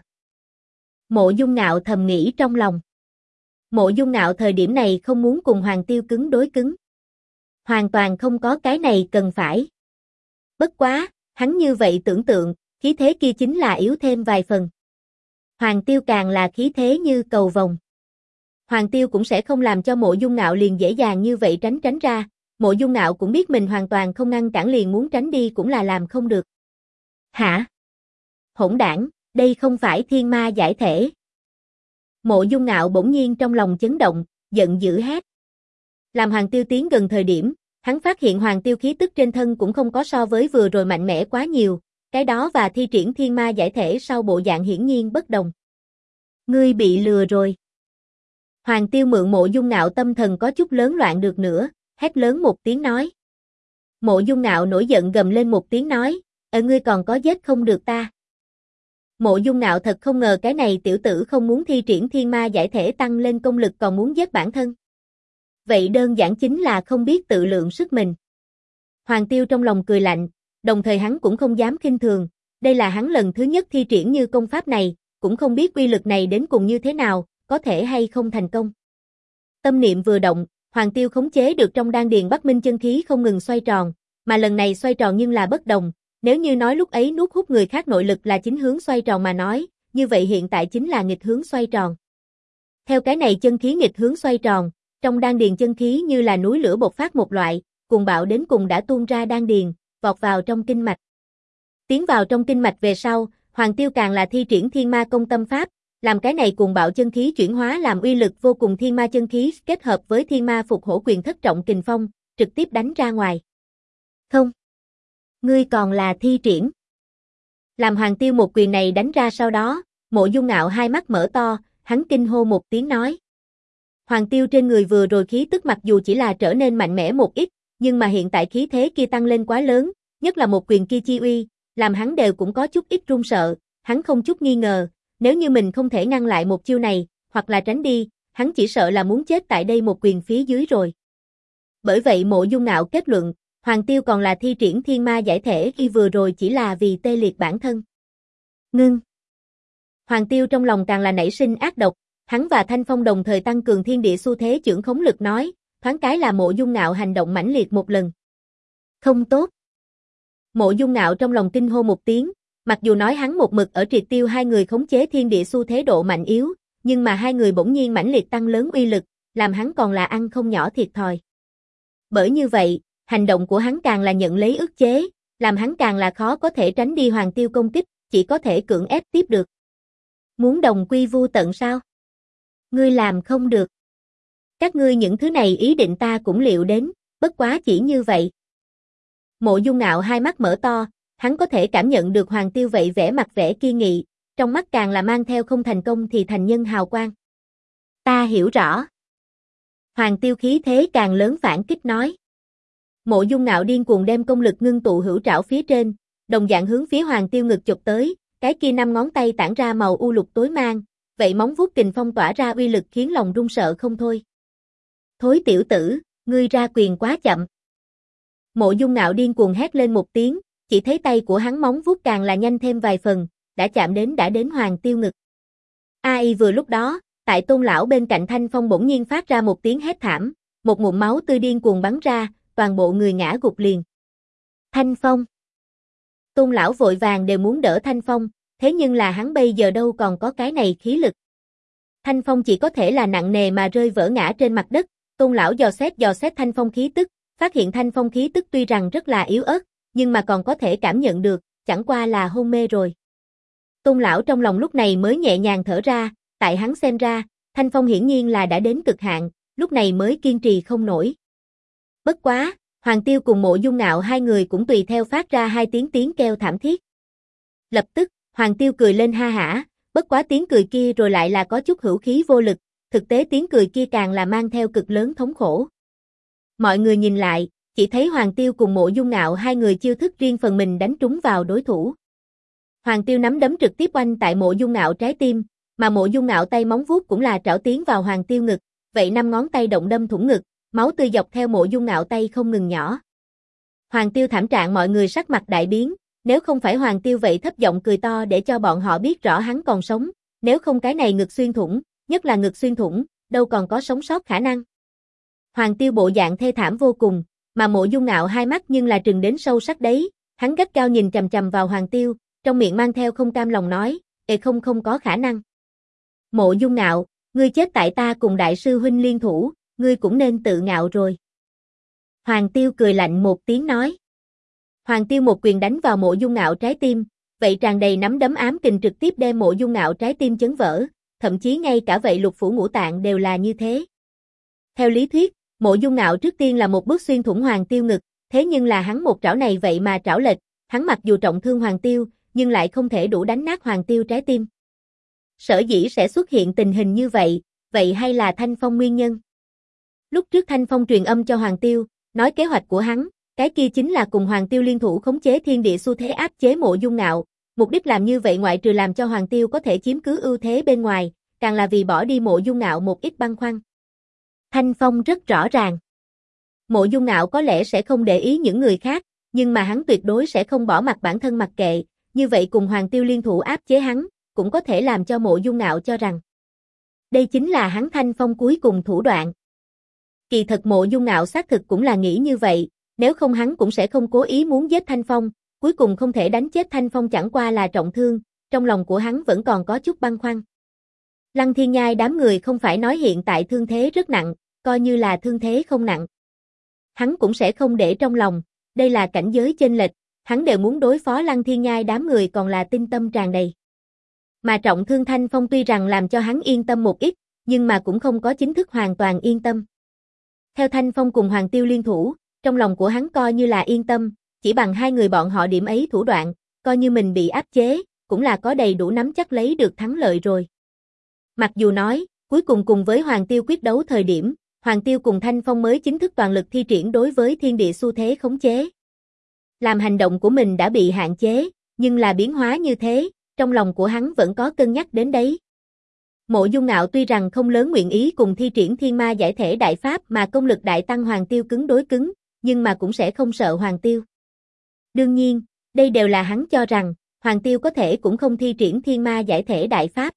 Mộ Dung Ngạo thầm nghĩ trong lòng. Mộ Dung Ngạo thời điểm này không muốn cùng Hoàng Tiêu cứng đối cứng. Hoàn toàn không có cái này cần phải. Bất quá, hắn như vậy tưởng tượng, khí thế kia chính là yếu thêm vài phần. Hoàng Tiêu càng là khí thế như cầu vồng. Hoàng Tiêu cũng sẽ không làm cho Mộ Dung Ngạo liền dễ dàng như vậy tránh ra, Mộ Dung Ngạo cũng biết mình hoàn toàn không ngăn cản liền muốn tránh đi cũng là làm không được. Hả? Hỗn đảng, đây không phải thiên ma giải thể. Mộ Dung Ngạo bỗng nhiên trong lòng chấn động, giận dữ hét. Làm Hoàng Tiêu tiến gần thời điểm, hắn phát hiện Hoàng Tiêu khí tức trên thân cũng không có so với vừa rồi mạnh mẽ quá nhiều, cái đó và thi triển thiên ma giải thể sau bộ dạng hiển nhiên bất đồng. Ngươi bị lừa rồi. Hoàng Tiêu mượn Mộ Dung Ngạo tâm thần có chút lớn loạn được nữa, hét lớn một tiếng nói. Mộ Dung Ngạo nổi giận gầm lên một tiếng nói, ngươi còn có giết không được ta. Mộ Dung Ngạo thật không ngờ cái này tiểu tử không muốn thi triển thiên ma giải thể tăng lên công lực còn muốn giết bản thân. Vậy đơn giản chính là không biết tự lượng sức mình. Hoàng Tiêu trong lòng cười lạnh, đồng thời hắn cũng không dám khinh thường, đây là hắn lần thứ nhất thi triển như công pháp này, cũng không biết uy lực này đến cùng như thế nào, có thể hay không thành công. Tâm niệm vừa động, Hoàng Tiêu khống chế được trong đan điền Bắc Minh chân khí không ngừng xoay tròn, mà lần này xoay tròn nhưng là bất đồng, nếu như nói lúc ấy nuốt hút người khác nội lực là chính hướng xoay tròn mà nói, như vậy hiện tại chính là nghịch hướng xoay tròn. Theo cái này chân khí nghịch hướng xoay tròn, trong đan điền chân khí như là núi lửa bộc phát một loại, cuồng bạo đến cùng đã tuôn ra đan điền, vọt vào trong kinh mạch. Tiến vào trong kinh mạch về sau, Hoàng Tiêu càng là thi triển thiên ma công tâm pháp, làm cái này cuồng bạo chân khí chuyển hóa làm uy lực vô cùng thiên ma chân khí kết hợp với thiên ma phục hổ quyền thất trọng kình phong, trực tiếp đánh ra ngoài. Không. Ngươi còn là thi triển. Làm Hoàng Tiêu một quyền này đánh ra sau đó, Mộ Dung Ngạo hai mắt mở to, hắn kinh hô một tiếng nói. Hoàng Tiêu trên người vừa rồi khí tức mặc dù chỉ là trở nên mạnh mẽ một ít, nhưng mà hiện tại khí thế kia tăng lên quá lớn, nhất là một quyền kia chi uy, làm hắn đều cũng có chút ít run sợ, hắn không chút nghi ngờ, nếu như mình không thể ngăn lại một chiêu này, hoặc là tránh đi, hắn chỉ sợ là muốn chết tại đây một quyền phía dưới rồi. Bởi vậy Mộ Dung Ngạo kết luận, Hoàng Tiêu còn là thi triển thiên ma giải thể khi vừa rồi chỉ là vì tê liệt bản thân. Ngưng. Hoàng Tiêu trong lòng càng là nảy sinh ác độc, hắn và Thanh Phong đồng thời tăng cường thiên địa xu thế chưởng khống lực nói, thoáng cái là Mộ Dung Ngạo hành động mãnh liệt một lần. Không tốt. Mộ Dung Ngạo trong lòng kinh hô một tiếng, mặc dù nói hắn một mực ở triệt tiêu hai người khống chế thiên địa xu thế độ mạnh yếu, nhưng mà hai người bỗng nhiên mãnh liệt tăng lớn uy lực, làm hắn còn là ăn không nhỏ thiệt thòi. Bởi như vậy, hành động của hắn càng là nhận lấy ức chế, làm hắn càng là khó có thể tránh đi Hoàng Tiêu công kích, chỉ có thể cưỡng ép tiếp được. Muốn đồng quy vu tận sao? Ngươi làm không được. Các ngươi những thứ này ý định ta cũng liệu đến, bất quá chỉ như vậy. Mộ Dung Ngạo hai mắt mở to, hắn có thể cảm nhận được Hoàng Tiêu vậy vẻ mặt vẻ kiên nghị, trong mắt càng là mang theo không thành công thì thành nhân hào quang. Ta hiểu rõ. Hoàng Tiêu khí thế càng lớn phản kích nói. Mộ Dung Ngạo điên cuồng đem công lực ngưng tụ hữu trảo phía trên, đồng dạng hướng phía Hoàng Tiêu ngực chụp tới, cái kia năm ngón tay tản ra màu u lục tối mang, vậy móng vuốt kình phong tỏa ra uy lực khiến lòng run sợ không thôi. Thối tiểu tử, ngươi ra quyền quá chậm. Mộ Dung Ngạo điên cuồng hét lên một tiếng, chỉ thấy tay của hắn móng vuốt càng là nhanh thêm vài phần, đã chạm đến Hoàng Tiêu ngực. Ai vừa lúc đó, tại Tôn lão bên cạnh Thanh Phong bỗng nhiên phát ra một tiếng hét thảm, một ngụm máu tươi điên cuồng bắn ra, toàn bộ người ngã gục liền. Thanh Phong. Tôn lão vội vàng đều muốn đỡ Thanh Phong, thế nhưng là hắn bây giờ đâu còn có cái này khí lực. Thanh Phong chỉ có thể là nặng nề mà rơi vỡ ngã trên mặt đất, Tôn lão dò xét Thanh Phong khí tức, phát hiện Thanh Phong khí tức tuy rằng rất là yếu ớt, nhưng mà còn có thể cảm nhận được, chẳng qua là hôn mê rồi. Tôn lão trong lòng lúc này mới nhẹ nhàng thở ra, tại hắn xem ra, Thanh Phong hiển nhiên là đã đến cực hạn, lúc này mới kiên trì không nổi. Bất quá, Hoàng Tiêu cùng Mộ Dung Ngạo hai người cũng tùy theo phát ra hai tiếng kêu thảm thiết. Lập tức, Hoàng Tiêu cười lên ha hả, bất quá tiếng cười kia rồi lại là có chút hữu khí vô lực, thực tế tiếng cười kia càng là mang theo cực lớn thống khổ. Mọi người nhìn lại, chỉ thấy Hoàng Tiêu cùng Mộ Dung Ngạo hai người chiêu thức riêng phần mình đánh trúng vào đối thủ. Hoàng Tiêu nắm đấm trực tiếp oanh tại Mộ Dung Ngạo trái tim, mà Mộ Dung Ngạo tay móng vuốt cũng là trảo tiến vào Hoàng Tiêu ngực, vậy năm ngón tay động đâm thủng ngực, máu tươi dọc theo Mộ Dung Ngạo tay không ngừng nhỏ. Hoàng Tiêu thảm trạng mọi người sắc mặt đại biến, nếu không phải Hoàng Tiêu vậy thấp giọng cười to để cho bọn họ biết rõ hắn còn sống, nếu không cái này ngực xuyên thủng, nhất là ngực xuyên thủng, đâu còn có sống sót khả năng. Hoàng Tiêu bộ dạng thê thảm vô cùng, mà Mộ Dung Ngạo hai mắt nhưng là trừng đến sâu sắc đấy, hắn gắt gao nhìn chằm chằm vào Hoàng Tiêu, trong miệng mang theo không cam lòng nói, không có khả năng. Mộ Dung Ngạo, ngươi chết tại ta cùng đại sư huynh liên thủ, ngươi cũng nên tự ngạo rồi. Hoàng Tiêu cười lạnh một tiếng nói. Hoàng Tiêu một quyền đánh vào Mộ Dung Ngạo trái tim, vậy tràn đầy nắm đấm ám kình trực tiếp đem Mộ Dung Ngạo trái tim chấn vỡ, thậm chí ngay cả vậy lục phủ ngũ tạng đều là như thế. Theo lý thuyết, Mộ Dung Ngạo trước tiên là một bước xuyên thủng Hoàng Tiêu ngực, thế nhưng là hắn một trảo này vậy mà trảo lệch, hắn mặc dù trọng thương Hoàng Tiêu, nhưng lại không thể đủ đánh nát Hoàng Tiêu trái tim. Sở dĩ sẽ xuất hiện tình hình như vậy, vậy hay là Thanh Phong nguyên nhân? Lúc trước Thanh Phong truyền âm cho Hoàng Tiêu, nói kế hoạch của hắn, cái kia chính là cùng Hoàng Tiêu liên thủ khống chế thiên địa xu thế áp chế Mộ Dung Ngạo, mục đích làm như vậy ngoại trừ làm cho Hoàng Tiêu có thể chiếm cứ ưu thế bên ngoài, càng là vì bỏ đi Mộ Dung Ngạo một ít băn khoăn. Thanh Phong rất rõ ràng. Mộ Dung Ngạo có lẽ sẽ không để ý những người khác, nhưng mà hắn tuyệt đối sẽ không bỏ mặc bản thân mặc kệ, như vậy cùng Hoàng Tiêu liên thủ áp chế hắn, cũng có thể làm cho Mộ Dung Ngạo cho rằng đây chính là hắn Thanh Phong cuối cùng thủ đoạn. Kỳ thật Mộ Dung Ngạo xác thực cũng là nghĩ như vậy, nếu không hắn cũng sẽ không cố ý muốn giết Thanh Phong, cuối cùng không thể đánh chết Thanh Phong chẳng qua là trọng thương, trong lòng của hắn vẫn còn có chút băn khoăn. Lăng Thiên Nhai đám người không phải nói hiện tại thương thế rất nặng, coi như là thương thế không nặng. Hắn cũng sẽ không để trong lòng, đây là cảnh giới chênh lệch, hắn đều muốn đối phó Lăng Thiên Nhai đám người còn là tinh tâm tràn đầy. Mà trọng thương Thanh Phong tuy rằng làm cho hắn yên tâm một ít, nhưng mà cũng không có chính thức hoàn toàn yên tâm. Theo Thanh Phong cùng Hoàng Tiêu liên thủ, trong lòng của hắn coi như là yên tâm, chỉ bằng hai người bọn họ điểm ấy thủ đoạn, coi như mình bị áp chế, cũng là có đầy đủ nắm chắc lấy được thắng lợi rồi. Mặc dù nói, cuối cùng cùng với Hoàng Tiêu quyết đấu thời điểm, Hoàng Tiêu cùng Thanh Phong mới chính thức toàn lực thi triển đối với thiên địa xu thế khống chế. Làm hành động của mình đã bị hạn chế, nhưng là biến hóa như thế, trong lòng của hắn vẫn có cân nhắc đến đấy. Mộ Dung Ngạo tuy rằng không lớn nguyện ý cùng thi triển thiên ma giải thể đại pháp mà công lực đại tăng Hoàng Tiêu cứng đối cứng, nhưng mà cũng sẽ không sợ Hoàng Tiêu. Đương nhiên, đây đều là hắn cho rằng, Hoàng Tiêu có thể cũng không thi triển thiên ma giải thể đại pháp.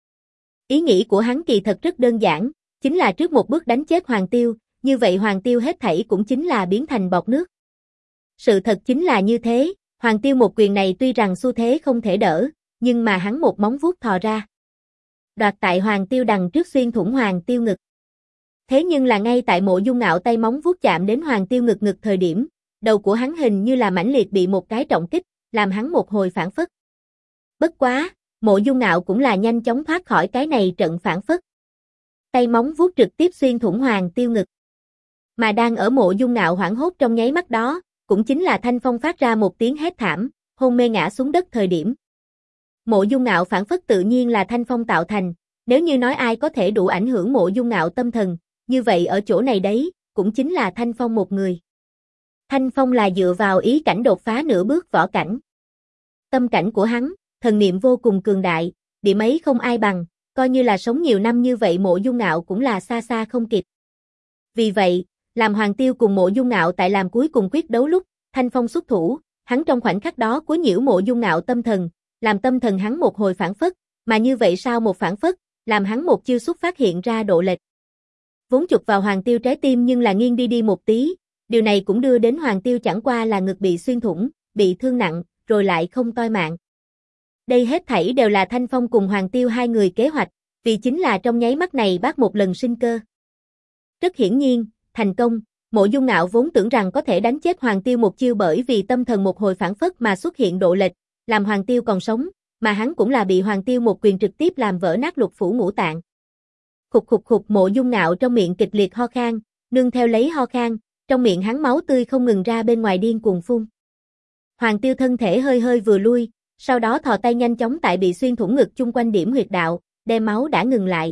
Ý nghĩ của hắn kỳ thật rất đơn giản, chính là trước một bước đánh chết Hoàng Tiêu, như vậy Hoàng Tiêu hết thảy cũng chính là biến thành bọt nước. Sự thật chính là như thế, Hoàng Tiêu một quyền này tuy rằng xu thế không thể đỡ, nhưng mà hắn một móng vuốt thò ra. Đoạt tại Hoàng Tiêu đằng trước xuyên thủng Hoàng Tiêu ngực. Thế nhưng là ngay tại Mộ Dung Ngạo tay móng vuốt chạm đến Hoàng Tiêu ngực thời điểm, đầu của hắn hình như là mãnh liệt bị một cái trọng kích, làm hắn một hồi phản phất. Bất quá, Mộ Dung Ngạo cũng là nhanh chóng thoát khỏi cái này trận phản phất. Tay móng vuốt trực tiếp xuyên thủng Hoàng Tiêu ngực. Mà đang ở Mộ Dung Ngạo hoảng hốt trong nháy mắt đó, cũng chính là Thanh Phong phát ra một tiếng hét thảm, hôn mê ngã xuống đất thời điểm. Mộ Dung Ngạo phản phất tự nhiên là Thanh Phong tạo thành, nếu như nói ai có thể đủ ảnh hưởng Mộ Dung Ngạo tâm thần, như vậy ở chỗ này đấy, cũng chính là Thanh Phong một người. Thanh Phong là dựa vào ý cảnh đột phá nửa bước võ cảnh. Tâm cảnh của hắn, thần niệm vô cùng cường đại, điểm ấy không ai bằng, coi như là sống nhiều năm như vậy Mộ Dung Ngạo cũng là xa xa không kịp. Vì vậy, làm Hoàng Tiêu cùng Mộ Dung Ngạo tại làm cuối cùng quyết đấu lúc, Thanh Phong xuất thủ, hắn trong khoảnh khắc đó quấy nhiễu Mộ Dung Ngạo tâm thần, làm tâm thần hắn một hồi phản phất, mà như vậy sao một phản phất, làm hắn một chiêu xuất phát hiện ra độ lệch. Vốn chụp vào Hoàng Tiêu trái tim nhưng là nghiêng đi một tí, điều này cũng đưa đến Hoàng Tiêu chẳng qua là ngực bị xuyên thủng, bị thương nặng, rồi lại không toi mạng. Đây hết thảy đều là Thanh Phong cùng Hoàng Tiêu hai người kế hoạch, vì chính là trong nháy mắt này bác một lần sinh cơ. Rất hiển nhiên, thành công, Mộ Dung Ngạo vốn tưởng rằng có thể đánh chết Hoàng Tiêu một chiêu bởi vì tâm thần một hồi phản phất mà xuất hiện độ lệch, làm Hoàng Tiêu còn sống, mà hắn cũng là bị Hoàng Tiêu một quyền trực tiếp làm vỡ nát lục phủ ngũ tạng. Khục Mộ Dung Ngạo trong miệng kịch liệt ho khan, nương theo lấy ho khan, trong miệng hắn máu tươi không ngừng ra bên ngoài điên cuồng phun. Hoàng Tiêu thân thể hơi vừa lui, sau đó thò tay nhanh chóng tại bị xuyên thủng ngực chung quanh điểm huyệt đạo, đem máu đã ngừng lại.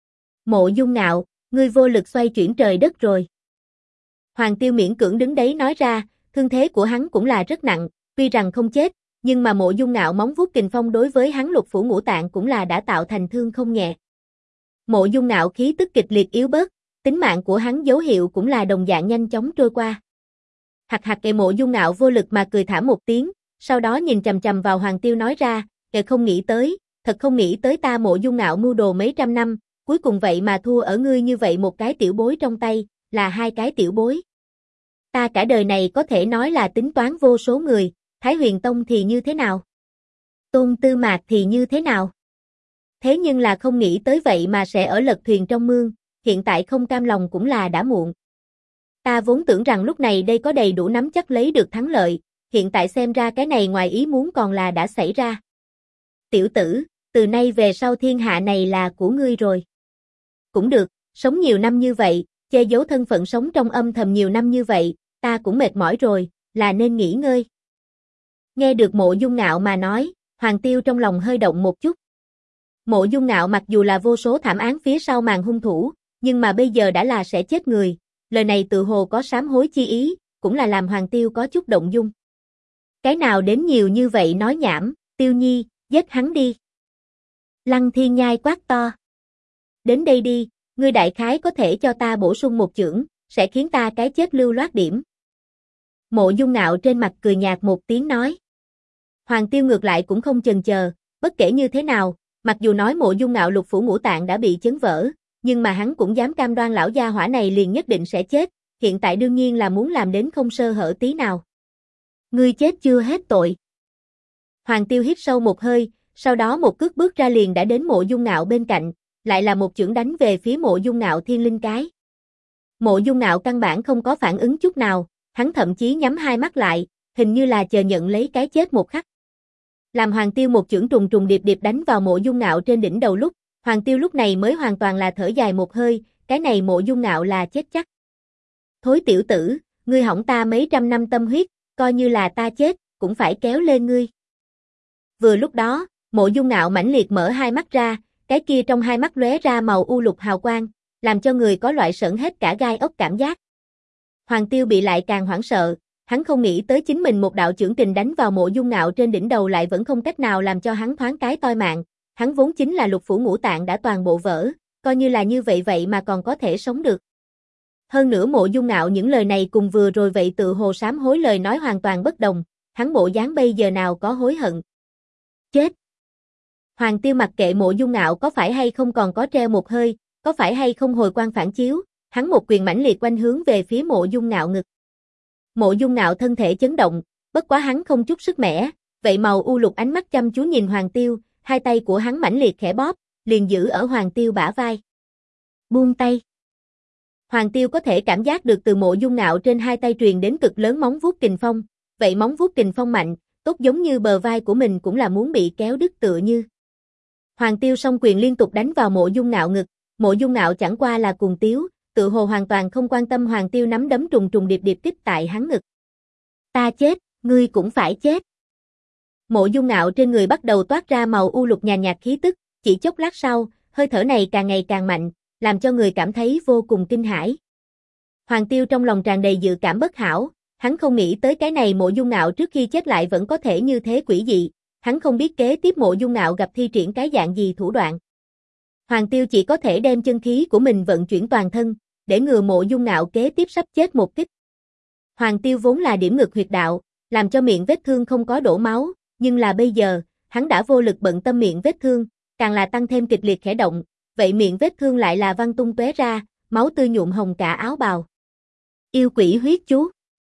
Mộ Dung Ngạo, ngươi vô lực xoay chuyển trời đất rồi. Hoàng Tiêu miễn cưỡng đứng đấy nói ra, thương thế của hắn cũng là rất nặng, tuy rằng không chết, nhưng mà Mộ Dung Ngạo móng vuốt kình phong đối với hắn lục phủ ngũ tạng cũng là đã tạo thành thương không nhẹ. Mộ Dung Ngạo khí tức kịch liệt yếu bớt, tính mạng của hắn dấu hiệu cũng là đồng dạng nhanh chóng trôi qua. Hạc Mộ Dung Ngạo vô lực mà cười thảm một tiếng, sau đó nhìn chằm chằm vào Hoàng Tiêu nói ra, không nghĩ tới, thật không nghĩ tới ta Mộ Dung Ngạo mưu đồ mấy trăm năm, cuối cùng vậy mà thua ở ngươi như vậy một cái tiểu bối trong tay, là hai cái tiểu bối. Ta cả đời này có thể nói là tính toán vô số người, Thái Huyền Tông thì như thế nào? Tôn Tư Mạc thì như thế nào? Thế nhưng là không nghĩ tới vậy mà sẽ ở lật thuyền trong mương, hiện tại không cam lòng cũng là đã muộn. Ta vốn tưởng rằng lúc này đây có đầy đủ nắm chắc lấy được thắng lợi, hiện tại xem ra cái này ngoài ý muốn còn là đã xảy ra. Tiểu tử, từ nay về sau thiên hạ này là của ngươi rồi. Cũng được, sống nhiều năm như vậy, che giấu thân phận sống trong âm thầm nhiều năm như vậy, ta cũng mệt mỏi rồi, là nên nghỉ ngơi. Nghe được Mộ Dung Ngạo mà nói, Hoàng Tiêu trong lòng hơi động một chút. Mộ Dung Ngạo mặc dù là vô số thảm án phía sau màn hung thủ, nhưng mà bây giờ đã là sẽ chết người, lời này tự hồ có sám hối chi ý, cũng là làm Hoàng Tiêu có chút động dung. Cái nào đến nhiều như vậy nói nhảm, Tiêu Nhi, giết hắn đi. Lăng Thiên Nhai quát to. Đến đây đi, ngươi đại khái có thể cho ta bổ sung một chưởng, sẽ khiến ta cái chết lưu loát điểm. Mộ Dung Ngạo trên mặt cười nhạt một tiếng nói. Hoàng Tiêu ngược lại cũng không chần chờ, bất kể như thế nào, mặc dù nói Mộ Dung Ngạo lục phủ ngũ tạng đã bị chấn vỡ, nhưng mà hắn cũng dám cam đoan lão gia hỏa này liền nhất định sẽ chết, hiện tại đương nhiên là muốn làm đến không sơ hở tí nào. Ngươi chết chưa hết tội. Hoàng Tiêu hít sâu một hơi, sau đó một cước bước ra liền đã đến Mộ Dung Ngạo bên cạnh, lại là một chưởng đánh về phía Mộ Dung Ngạo thiên linh cái. Mộ Dung Ngạo căn bản không có phản ứng chút nào, hắn thậm chí nhắm hai mắt lại, hình như là chờ nhận lấy cái chết một khắc. Làm Hoàng Tiêu một chưởng trùng điệp đánh vào Mộ Dung Ngạo trên đỉnh đầu lúc, Hoàng Tiêu lúc này mới hoàn toàn là thở dài một hơi, cái này Mộ Dung Ngạo là chết chắc. Thối tiểu tử, ngươi hỏng ta mấy trăm năm tâm huyết, coi như là ta chết, cũng phải kéo lên ngươi. Vừa lúc đó, Mộ Dung Ngạo mãnh liệt mở hai mắt ra, cái kia trong hai mắt lóe ra màu u lục hào quang, làm cho người có loại sởn hết cả gai ốc cảm giác. Hoàng Tiêu bị lại càng hoảng sợ, hắn không nghĩ tới chính mình một đạo chưởng kình đánh vào Mộ Dung Ngạo trên đỉnh đầu lại vẫn không cách nào làm cho hắn thoáng cái toi mạng, hắn vốn chính là lục phủ ngũ tạng đã toàn bộ vỡ, coi như là như vậy mà còn có thể sống được. Hơn nữa Mộ Dung Ngạo những lời này cùng vừa rồi vậy tự hồ sám hối lời nói hoàn toàn bất đồng, hắn bộ dáng bây giờ nào có hối hận. Chết! Hoàng Tiêu mặc kệ Mộ Dung Ngạo có phải hay không còn có treo một hơi, có phải hay không hồi quang phản chiếu, hắn một quyền mãnh liệt quanh hướng về phía Mộ Dung Ngạo ngực. Mộ Dung Ngạo thân thể chấn động, bất quá hắn không chút sức mẻ, vậy màu u lục ánh mắt chăm chú nhìn Hoàng Tiêu, hai tay của hắn mãnh liệt khẽ bóp, liền giữ ở Hoàng Tiêu bả vai. Buông tay. Hoàng Tiêu có thể cảm giác được từ Mộ Dung Ngạo trên hai tay truyền đến cực lớn móng vuốt kình phong, vậy móng vuốt kình phong mạnh, tốt giống như bờ vai của mình cũng là muốn bị kéo đứt tựa như. Hoàng Tiêu song quyền liên tục đánh vào Mộ Dung Ngạo ngực, Mộ Dung Ngạo chẳng qua là cùng tiếu, tự hồ hoàn toàn không quan tâm Hoàng Tiêu nắm đấm trùng trùng điệp điệp kích tại hắn ngực. Ta chết, ngươi cũng phải chết. Mộ Dung Ngạo trên người bắt đầu toát ra màu u lục nhàn nhạt khí tức, chỉ chốc lát sau, hơi thở này càng ngày càng mạnh, làm cho người cảm thấy vô cùng kinh hãi. Hoàng Tiêu trong lòng tràn đầy dự cảm bất hảo, hắn không nghĩ tới cái này Mộ Dung Ngạo trước khi chết lại vẫn có thể như thế quỷ dị, hắn không biết kế tiếp Mộ Dung Ngạo gặp thi triển cái dạng gì thủ đoạn. Hoàng Tiêu chỉ có thể đem chân khí của mình vận chuyển toàn thân, để ngừa Mộ Dung Ngạo kế tiếp sắp chết một kích. Hoàng Tiêu vốn là điểm ngực huyệt đạo, làm cho miệng vết thương không có đổ máu, nhưng là bây giờ, hắn đã vô lực bận tâm miệng vết thương, càng là tăng thêm kịch liệt khẽ động, vậy miệng vết thương lại là văng tung tóe ra, máu tươi nhuộm hồng cả áo bào. Yêu quỷ huyết chú.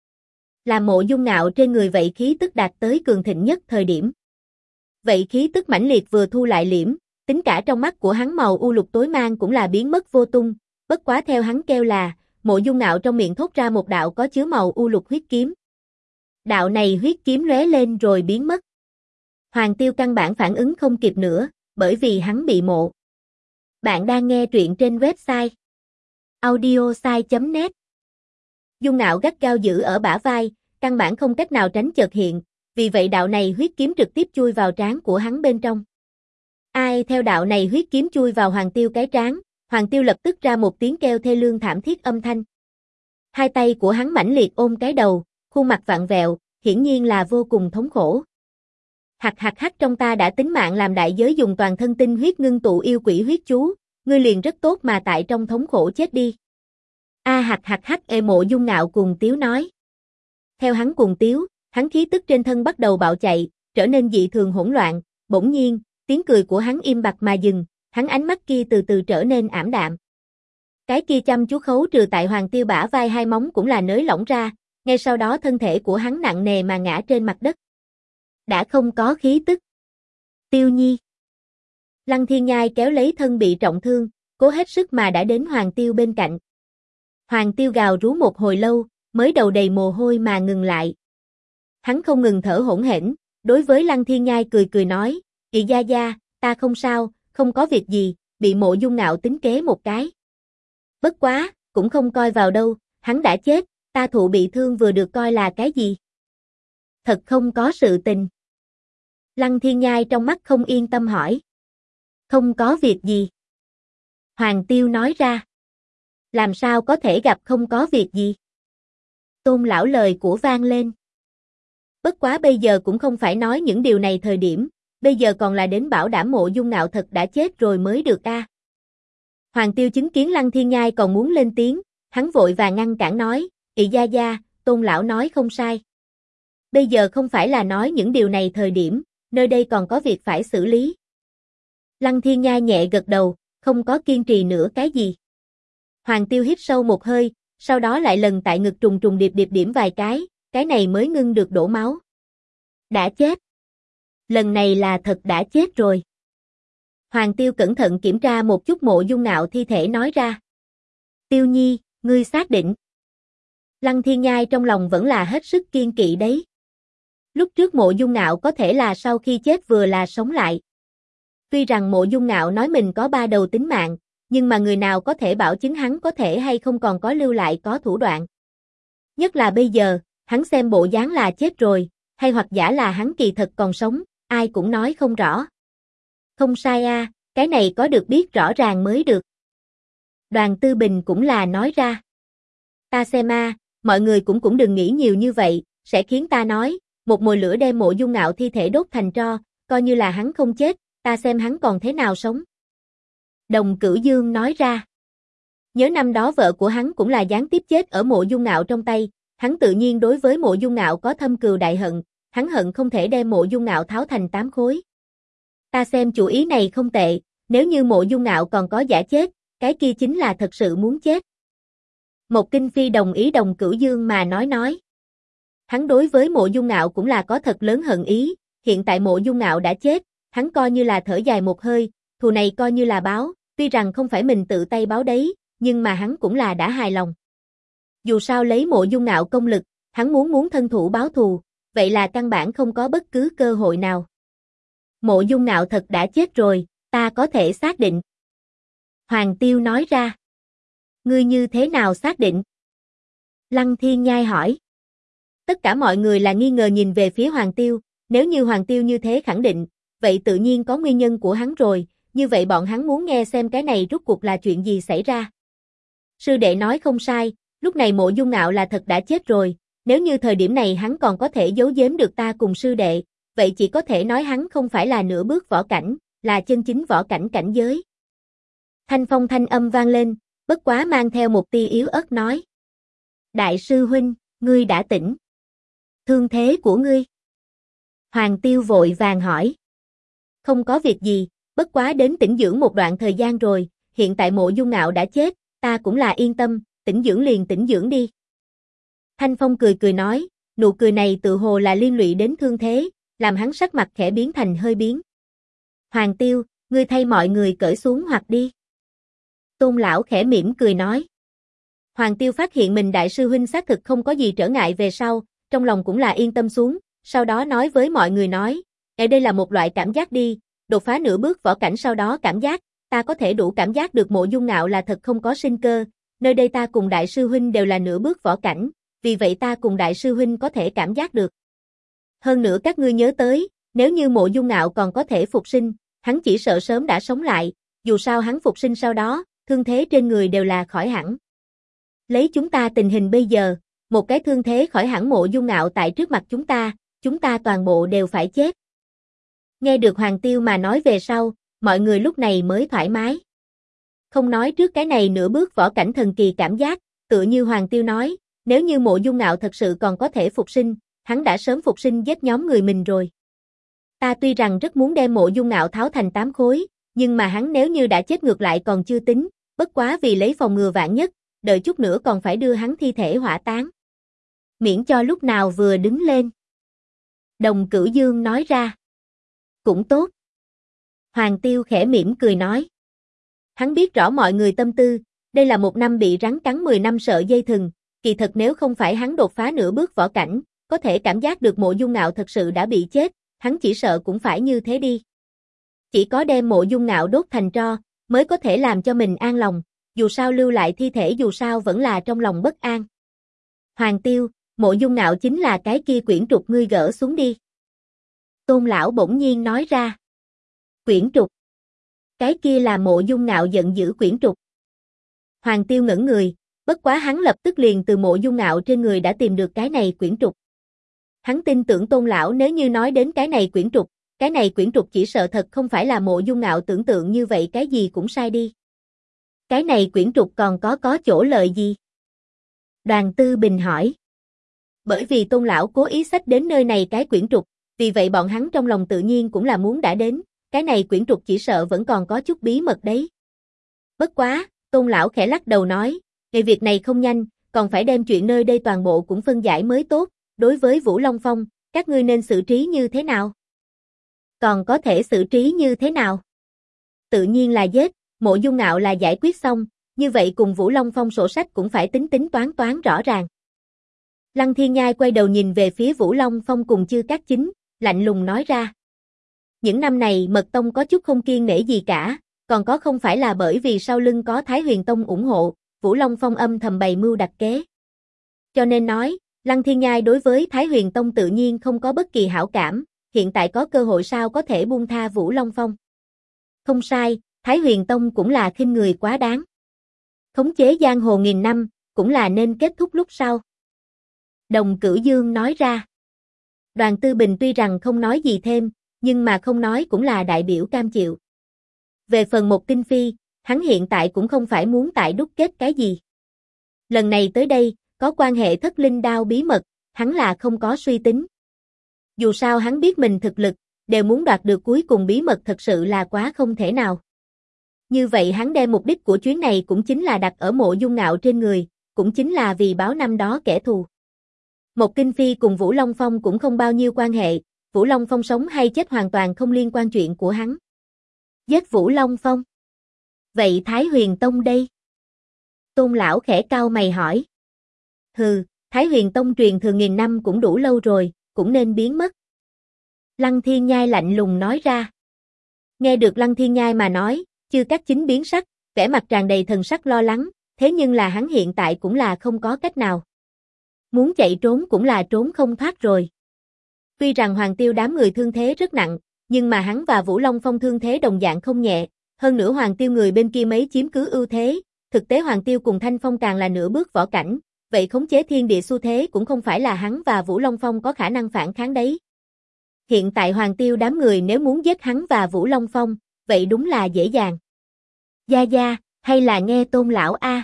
Là Mộ Dung Ngạo trên người vậy khí tức đạt tới cường thịnh nhất thời điểm. Vậy khí tức mãnh liệt vừa thu lại liễm, tính cả trong mắt của hắn màu u lục tối mang cũng là biến mất vô tung, bất quá theo hắn kêu là, Mộ Dung Ngạo trong miệng thốt ra một đạo có chứa màu u lục huyết kiếm. Đạo này huyết kiếm lóe lên rồi biến mất. Hoàng Tiêu căn bản phản ứng không kịp nữa, bởi vì hắn bị mộ. Bạn đang nghe truyện trên website audiosai.net. Dung Ngạo gắt gao giữ ở bả vai, căn bản không cách nào tránh chợt hiện, vì vậy đạo này huyết kiếm trực tiếp chui vào trán của hắn bên trong. Ai theo đạo này huyết kiếm chui vào Hoàng Tiêu cái trán, Hoàng Tiêu lập tức ra một tiếng kêu thê lương thảm thiết âm thanh. Hai tay của hắn mãnh liệt ôm cái đầu, khuôn mặt vặn vẹo, hiển nhiên là vô cùng thống khổ. Hắc trong ta đã tính mạng làm đại giới dùng toàn thân tinh huyết ngưng tụ yêu quỷ huyết chú, ngươi liền rất tốt mà tại trong thống khổ chết đi. Mộ Dung Ngạo cùng tiếu nói. Theo hắn cùng tiếu, hắn khí tức trên thân bắt đầu bạo chạy, trở nên dị thường hỗn loạn, bỗng nhiên, tiếng cười của hắn im bặt mà dừng, hắn ánh mắt kia từ từ trở nên ảm đạm. Cái kia chăm chú khấu trừ tại Hoàng Tiêu bả vai hai móng cũng là nới lỏng ra, ngay sau đó thân thể của hắn nặng nề mà ngã trên mặt đất. Đã không có khí tức. Tiêu Nhi. Lăng Thiên Nhai kéo lấy thân bị trọng thương, cố hết sức mà đã đến Hoàng Tiêu bên cạnh. Hoàng Tiêu gào rú một hồi lâu, mới đầu đầy mồ hôi mà ngừng lại. Hắn không ngừng thở hổn hển, đối với Lăng Thiên Nhai cười cười nói, "Chị Gia Gia, ta không sao, không có việc gì, bị Mộ Dung Ngạo tính kế một cái. Bất quá, cũng không coi vào đâu, hắn đã chết, ta thụ bị thương vừa được coi là cái gì? Thật không có sự tình." Lăng Thiên Nhai trong mắt không yên tâm hỏi. "Không có việc gì." Hoàng Tiêu nói ra. "Làm sao có thể gặp không có việc gì?" Tôn lão lời của vang lên. Bất quá bây giờ cũng không phải nói những điều này thời điểm, bây giờ còn là đến bảo đảm Mộ Dung Ngạo thật đã chết rồi mới được a. Hoàng Tiêu chứng kiến Lăng Thiên Nhai còn muốn lên tiếng, hắn vội vàng ngăn cản nói, "Ị Gia Gia, Tôn lão nói không sai. Bây giờ không phải là nói những điều này thời điểm, nơi đây còn có việc phải xử lý." Lăng Thiên Nhai nhẹ gật đầu, không có kiên trì nữa cái gì. Hoàng Tiêu hít sâu một hơi, sau đó lại lần tại ngực trùng trùng điệp điệp điểm vài cái này mới ngưng được đổ máu. Đã chết. Lần này là thật đã chết rồi. Hoàng Tiêu cẩn thận kiểm tra một chút Mộ Dung Ngạo thi thể nói ra. "Tiêu Nhi, ngươi xác định?" Lăng Thiên Nhai trong lòng vẫn là hết sức kiên kỵ đấy. Lúc trước Mộ Dung Ngạo có thể là sau khi chết vừa là sống lại. Tuy rằng Mộ Dung Ngạo nói mình có 3 đầu tính mạng, nhưng mà người nào có thể bảo chứng hắn có thể hay không còn có lưu lại có thủ đoạn. Nhất là bây giờ, hắn xem bộ dáng là chết rồi, hay hoặc giả là hắn kỳ thật còn sống, ai cũng nói không rõ. Không sai a, cái này có được biết rõ ràng mới được. Đoàn Tư Bình cũng là nói ra. Ta xem a, mọi người cũng đừng nghĩ nhiều như vậy, sẽ khiến ta nói, một mồi lửa đem Mộ Dung Ngạo thi thể đốt thành tro, coi như là hắn không chết, ta xem hắn còn thế nào sống. Đồng Cửu Dương nói ra. Nhớ năm đó vợ của hắn cũng là gián tiếp chết ở Mộ Dung Ngạo trong tay, hắn tự nhiên đối với Mộ Dung Ngạo có thâm cừu đại hận, hắn hận không thể đem Mộ Dung Ngạo tháo thành 8 khối. Ta xem chủ ý này không tệ, nếu như Mộ Dung Ngạo còn có giả chết, cái kia chính là thật sự muốn chết. Một Kinh Phi đồng ý Đồng Cửu Dương mà nói. Hắn đối với Mộ Dung Ngạo cũng là có thật lớn hận ý, hiện tại Mộ Dung Ngạo đã chết, hắn coi như là thở dài một hơi, thù này coi như là báo, tuy rằng không phải mình tự tay báo đấy, nhưng mà hắn cũng là đã hài lòng. Dù sao lấy Mộ Dung Ngạo công lực, hắn muốn thân thủ báo thù, vậy là căn bản không có bất cứ cơ hội nào. Mộ Dung Ngạo thật đã chết rồi, ta có thể xác định. Hoàng Tiêu nói ra. Ngươi như thế nào xác định? Lăng Thiên Nhai hỏi. Tất cả mọi người là nghi ngờ nhìn về phía Hoàng Tiêu, nếu như Hoàng Tiêu như thế khẳng định, vậy tự nhiên có nguyên nhân của hắn rồi, như vậy bọn hắn muốn nghe xem cái này rốt cuộc là chuyện gì xảy ra. Sư đệ nói không sai, lúc này Mộ Dung Ngạo là thật đã chết rồi, nếu như thời điểm này hắn còn có thể giấu giếm được ta cùng sư đệ, vậy chỉ có thể nói hắn không phải là nửa bước võ cảnh, là chân chính võ cảnh cảnh giới. Thanh Phong thanh âm vang lên, bất quá mang theo một tia yếu ớt nói. Đại sư huynh, ngươi đã tỉnh. Thương thế của ngươi? Hoàng Tiêu vội vàng hỏi. Không có việc gì, bất quá đến tĩnh dưỡng một đoạn thời gian rồi, hiện tại Mộ Dung Ngạo đã chết, ta cũng là yên tâm, tĩnh dưỡng liền tĩnh dưỡng đi. Thanh Phong cười nói, nụ cười này tự hồ là liên lụy đến thương thế, làm hắn sắc mặt khẽ biến thành hơi biến. Hoàng Tiêu, ngươi thay mọi người cởi xuống hoặc đi. Tôn lão khẽ mỉm cười nói. Hoàng Tiêu phát hiện mình đại sư huynh xác thực không có gì trở ngại về sau, trong lòng cũng là yên tâm xuống, sau đó nói với mọi người nói, đây là một loại cảm giác đi, đột phá nửa bước võ cảnh sau đó cảm giác, ta có thể đủ cảm giác được Mộ Dung Ngạo là thật không có sinh cơ, nơi đây ta cùng đại sư huynh đều là nửa bước võ cảnh, vì vậy ta cùng đại sư huynh có thể cảm giác được. Hơn nữa các ngươi nhớ tới, nếu như Mộ Dung Ngạo còn có thể phục sinh, hắn chỉ sợ sớm đã sống lại, dù sao hắn phục sinh sau đó, thương thế trên người đều là khỏi hẳn. Lấy chúng ta tình hình bây giờ, một cái thương thế khỏi hẳn Mộ Dung Ngạo tại trước mặt chúng ta toàn bộ đều phải chết. Nghe được Hoàng Tiêu mà nói về sau, mọi người lúc này mới thoải mái. Không nói trước cái này nửa bước võ cảnh thần kỳ cảm giác, tựa như Hoàng Tiêu nói, nếu như Mộ Dung Ngạo thật sự còn có thể phục sinh, hắn đã sớm phục sinh giết nhóm người mình rồi. Ta tuy rằng rất muốn đem Mộ Dung Ngạo tháo thành 8 khối, nhưng mà hắn nếu như đã chết ngược lại còn chưa tính, bất quá vì lấy phòng ngừa vạn nhất, đợi chút nữa còn phải đưa hắn thi thể hỏa táng. Miễn cho lúc nào vừa đứng lên. Đồng Cửu Dương nói ra. Cũng tốt. Hoàng Tiêu khẽ mỉm cười nói. Hắn biết rõ mọi người tâm tư, đây là một năm bị rắn cắn 10 năm sợ dây thừng, kỳ thật nếu không phải hắn đột phá nửa bước võ cảnh, có thể cảm giác được Mộ Dung Ngạo thật sự đã bị chết, hắn chỉ sợ cũng phải như thế đi. Chỉ có đem Mộ Dung Ngạo đốt thành tro, mới có thể làm cho mình an lòng, dù sao lưu lại thi thể dù sao vẫn là trong lòng bất an. Hoàng Tiêu, Mộ Dung Ngạo chính là cái kia quyển trục ngươi gỡ xuống đi. Tôn lão bỗng nhiên nói ra. Quyển trục. Cái kia là Mộ Dung Ngạo giận dữ quyển trục. Hoàng Tiêu ngẩn người, bất quá hắn lập tức liền từ Mộ Dung Ngạo trên người đã tìm được cái này quyển trục. Hắn tin tưởng Tôn lão nếu như nói đến cái này quyển trục chỉ sợ thật không phải là Mộ Dung Ngạo tưởng tượng như vậy, cái gì cũng sai đi. Cái này quyển trục còn có chỗ lợi gì? Đoàn Tư Bình hỏi. Bởi vì Tôn lão cố ý xách đến nơi này cái quyển trục, vì vậy bọn hắn trong lòng tự nhiên cũng là muốn đã đến, cái này quyển trục chỉ sợ vẫn còn có chút bí mật đấy. Bất quá, Tôn lão khẽ lắc đầu nói, ngày việc này không nhanh, còn phải đem chuyện nơi đây toàn bộ cũng phân giải mới tốt, đối với Vũ Long Phong, các ngươi nên xử trí như thế nào? Còn có thể xử trí như thế nào? Tự nhiên là giết, Mộ Dung Ngạo là giải quyết xong, như vậy cùng Vũ Long Phong sổ sách cũng phải tính toán rõ ràng. Lăng Thiên Nhai quay đầu nhìn về phía Vũ Long Phong cùng Chư Cát Chính, lạnh lùng nói ra. Những năm này Mật Tông có chút không kiêng nể gì cả, còn có không phải là bởi vì sau lưng có Thái Huyền Tông ủng hộ, Vũ Long Phong âm thầm bày mưu đặt kế. Cho nên nói, Lăng Thiên Nhai đối với Thái Huyền Tông tự nhiên không có bất kỳ hảo cảm, hiện tại có cơ hội sao có thể buông tha Vũ Long Phong. Không sai, Thái Huyền Tông cũng là khinh người quá đáng. Khống chế giang hồ nghìn năm, cũng là nên kết thúc lúc sau. Đồng Cửu Dương nói ra. Đoàn Tư Bình tuy rằng không nói gì thêm, nhưng mà không nói cũng là đại biểu cam chịu. Về phần Một Kinh Phi, hắn hiện tại cũng không phải muốn tại đúc kết cái gì. Lần này tới đây, có quan hệ Thất Linh Đao bí mật, hắn là không có suy tính. Dù sao hắn biết mình thực lực, đều muốn đoạt được cuối cùng bí mật thật sự là quá không thể nào. Như vậy hắn đem mục đích của chuyến này cũng chính là đặt ở Mộ Dung Ngạo trên người, cũng chính là vì báo năm đó kẻ thù. Một Kinh Phi cùng Vũ Long Phong cũng không bao nhiêu quan hệ, Vũ Long Phong sống hay chết hoàn toàn không liên quan chuyện của hắn. Giết Vũ Long Phong. Vậy Thái Huyền Tông đây? Tôn lão khẽ cau mày hỏi. Hừ, Thái Huyền Tông truyền thừa nghìn năm cũng đủ lâu rồi, cũng nên biến mất. Lăng Thiên Nhai lạnh lùng nói ra. Nghe được Lăng Thiên Nhai mà nói, Chư Cát Chính biến sắc, vẻ mặt tràn đầy thần sắc lo lắng, thế nhưng là hắn hiện tại cũng là không có cách nào. Muốn chạy trốn cũng là trốn không thoát rồi. Tuy rằng Hoàng Tiêu đám người thương thế rất nặng, nhưng mà hắn và Vũ Long Phong thương thế đồng dạng không nhẹ, hơn nữa Hoàng Tiêu người bên kia mấy chiếm cứ ưu thế, thực tế Hoàng Tiêu cùng Thanh Phong càng là nửa bước võ cảnh, vậy khống chế thiên địa xu thế cũng không phải là hắn và Vũ Long Phong có khả năng phản kháng đấy. Hiện tại Hoàng Tiêu đám người nếu muốn giết hắn và Vũ Long Phong, vậy đúng là dễ dàng. Gia Gia, hay là nghe Tôn lão a?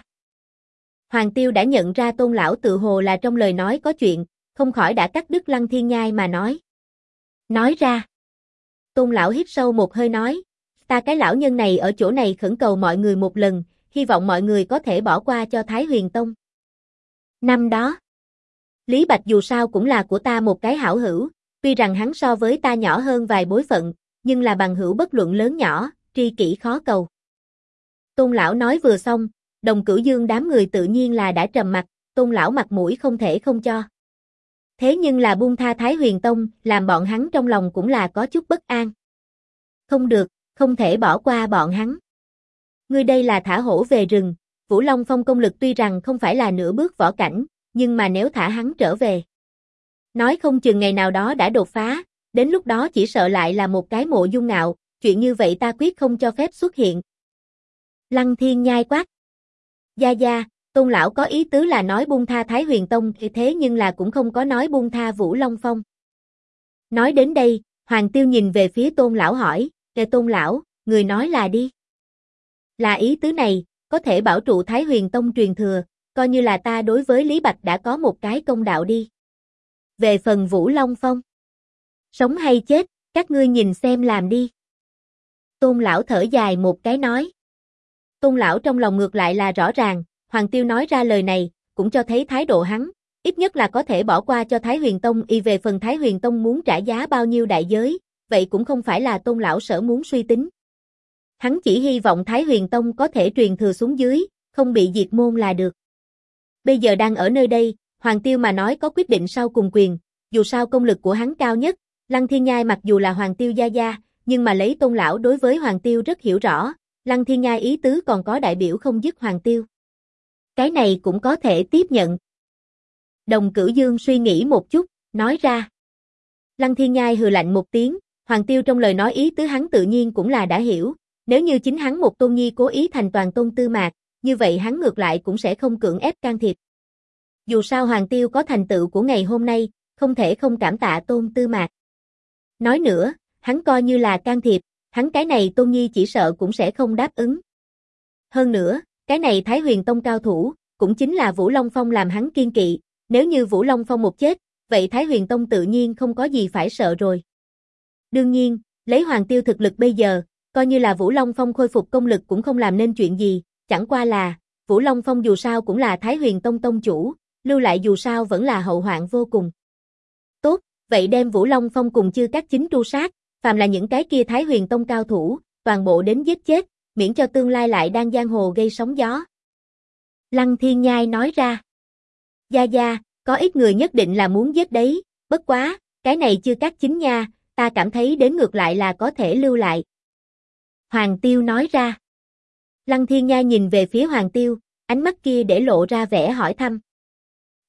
Hoàng Tiêu đã nhận ra Tôn lão tự hồ là trong lời nói có chuyện, không khỏi đã cắt đứt Lăng Thiên Nhai mà nói. Nói ra. Tôn lão hít sâu một hơi nói, ta cái lão nhân này ở chỗ này khẩn cầu mọi người một lần, hy vọng mọi người có thể bỏ qua cho Thái Huyền Tông. Năm đó, Lý Bạch dù sao cũng là của ta một cái hảo hữu, tuy rằng hắn so với ta nhỏ hơn vài bối phận, nhưng là bằng hữu bất luận lớn nhỏ, tri kỷ khó cầu. Tôn lão nói vừa xong, Đồng Cửu Dương đám người tự nhiên là đã trầm mặt, Tôn lão mặt mũi không thể không cho. Thế nhưng là buông tha Thái Huyền Tông, làm bọn hắn trong lòng cũng là có chút bất an. Không được, không thể bỏ qua bọn hắn. Ngươi đây là thả hổ về rừng, Vũ Long Phong công lực tuy rằng không phải là nửa bước võ cảnh, nhưng mà nếu thả hắn trở về. Nói không chừng ngày nào đó đã đột phá, đến lúc đó chỉ sợ lại là một cái Mộ Dung Ngạo, chuyện như vậy ta quyết không cho phép xuất hiện. Lăng Thiên Nhai quát. Gia Gia, Tôn lão có ý tứ là nói buông tha Thái Huyền Tông thì thế nhưng là cũng không có nói buông tha Vũ Long Phong. Nói đến đây, Hoàng Tiêu nhìn về phía Tôn lão hỏi, Tôn lão, người nói là đi. Là ý tứ này, có thể bảo trụ Thái Huyền Tông truyền thừa, coi như là ta đối với Lý Bạch đã có một cái công đạo đi. Về phần Vũ Long Phong, sống hay chết, các ngươi nhìn xem làm đi. Tôn lão thở dài một cái nói. Tôn lão trong lòng ngược lại là rõ ràng, Hoàng Tiêu nói ra lời này, cũng cho thấy thái độ hắn, ít nhất là có thể bỏ qua cho Thái Huyền Tông. Y về phần Thái Huyền Tông muốn trả giá bao nhiêu đại giới, vậy cũng không phải là Tôn lão sở muốn suy tính. Hắn chỉ hy vọng Thái Huyền Tông có thể truyền thừa xuống dưới, không bị diệt môn là được. Bây giờ đang ở nơi đây, Hoàng Tiêu mà nói có quyết định sau cùng quyền, dù sao công lực của hắn cao nhất, Lăng Thiên Nhai mặc dù là Hoàng Tiêu gia gia, nhưng mà lấy Tôn lão đối với Hoàng Tiêu rất hiểu rõ, Lăng Thiên Nhai ý tứ còn có đại biểu không dứt Hoàng Tiêu. Cái này cũng có thể tiếp nhận. Đồng Cửu Dương suy nghĩ một chút, nói ra. Lăng Thiên Nhai hừ lạnh một tiếng, Hoàng Tiêu trong lời nói ý tứ hắn tự nhiên cũng là đã hiểu, nếu như chính hắn một tôn nhi cố ý thành toàn Tôn Tư Mạc, như vậy hắn ngược lại cũng sẽ không cưỡng ép can thiệp. Dù sao Hoàng Tiêu có thành tựu của ngày hôm nay, không thể không cảm tạ Tôn Tư Mạc. Nói nữa, hắn coi như là can thiệp, hắn cái này Tôn Nhi chỉ sợ cũng sẽ không đáp ứng. Hơn nữa, cái này Thái Huyền Tông cao thủ, cũng chính là Vũ Long Phong làm hắn kiên kỵ, nếu như Vũ Long Phong một chết, vậy Thái Huyền Tông tự nhiên không có gì phải sợ rồi. Đương nhiên, lấy Hoàng Tiêu thực lực bây giờ, coi như là Vũ Long Phong khôi phục công lực cũng không làm nên chuyện gì, chẳng qua là, Vũ Long Phong dù sao cũng là Thái Huyền Tông tông chủ, lưu lại dù sao vẫn là hậu hoạn vô cùng. Tốt, vậy đem Vũ Long Phong cùng Chư Cát Chính tru sát, phàm là những cái kia Thái Huyền Tông cao thủ, toàn bộ đến giết chết, miễn cho tương lai lại đang giang hồ gây sóng gió. Lăng Thiên Nhai nói ra. Gia Gia, có ít người nhất định là muốn giết đấy, bất quá, cái này Chư Cát Chính nha, ta cảm thấy đến ngược lại là có thể lưu lại. Hoàng Tiêu nói ra. Lăng Thiên Nhai nhìn về phía Hoàng Tiêu, ánh mắt kia để lộ ra vẻ hỏi thăm.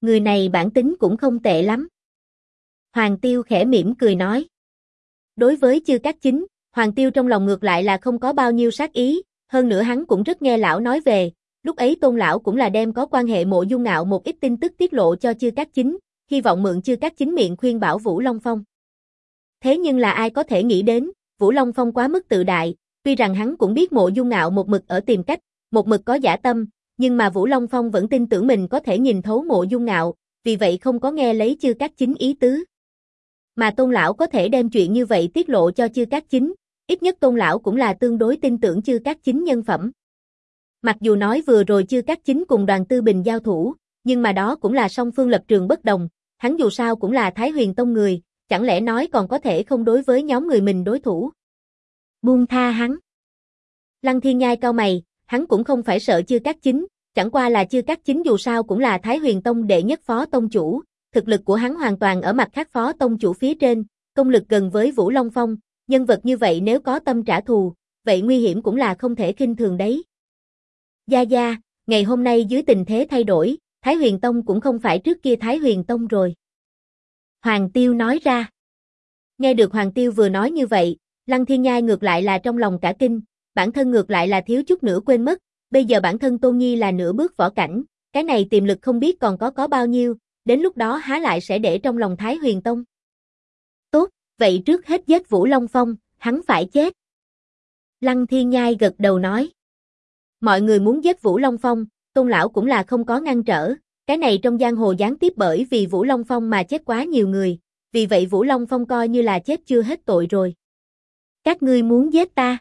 Người này bản tính cũng không tệ lắm. Hoàng Tiêu khẽ mỉm cười nói. Đối với Chư Cát Chính, Hoàng Tiêu trong lòng ngược lại là không có bao nhiêu sát ý, hơn nữa hắn cũng rất nghe lão nói về, lúc ấy Tôn lão cũng là đem có quan hệ Mộ Dung Ngạo một ít tin tức tiết lộ cho Chư Cát Chính, hy vọng mượn Chư Cát Chính miệng khuyên bảo Vũ Long Phong. Thế nhưng là ai có thể nghĩ đến, Vũ Long Phong quá mức tự đại, tuy rằng hắn cũng biết Mộ Dung Ngạo một mực ở tìm cách, một mực có dã tâm, nhưng mà Vũ Long Phong vẫn tin tưởng mình có thể nhìn thấu Mộ Dung Ngạo, vì vậy không có nghe lấy Chư Cát Chính ý tứ. Mà Tôn lão có thể đem chuyện như vậy tiết lộ cho Chư Cát Chính, ít nhất Tôn lão cũng là tương đối tin tưởng Chư Cát Chính nhân phẩm. Mặc dù nói vừa rồi Chư Cát Chính cùng Đoàn Tư Bình giao thủ, nhưng mà đó cũng là song phương lập trường bất đồng, hắn dù sao cũng là Thái Huyền Tông người, chẳng lẽ nói còn có thể không đối với nhóm người mình đối thủ. Buông tha hắn. Lăng Thiên Nhai cau mày, hắn cũng không phải sợ Chư Cát Chính, chẳng qua là Chư Cát Chính dù sao cũng là Thái Huyền Tông đệ nhất phó tông chủ, thực lực của hắn hoàn toàn ở mặt khác phó tông chủ phía trên, công lực gần với Vũ Long Phong, nhân vật như vậy nếu có tâm trả thù, vậy nguy hiểm cũng là không thể khinh thường đấy. Gia Gia, ngày hôm nay dưới tình thế thay đổi, Thái Huyền Tông cũng không phải trước kia Thái Huyền Tông rồi. Hoàng Tiêu nói ra. Nghe được Hoàng Tiêu vừa nói như vậy, Lăng Thiên Nhai ngược lại là trong lòng cả kinh, bản thân ngược lại là thiếu chút nữa quên mất, bây giờ bản thân Tôn Nhi là nửa bước võ cảnh, cái này tiềm lực không biết còn có bao nhiêu, đến lúc đó há lại sẽ để trong lòng Thái Huyền Tông. Tốt, vậy trước hết giết Vũ Long Phong, hắn phải chết. Lăng Thiên Nhai gật đầu nói. Mọi người muốn giết Vũ Long Phong, Tôn lão cũng là không có ngăn trở, cái này trong giang hồ gián tiếp bởi vì Vũ Long Phong mà chết quá nhiều người, vì vậy Vũ Long Phong coi như là chết chưa hết tội rồi. Các ngươi muốn giết ta?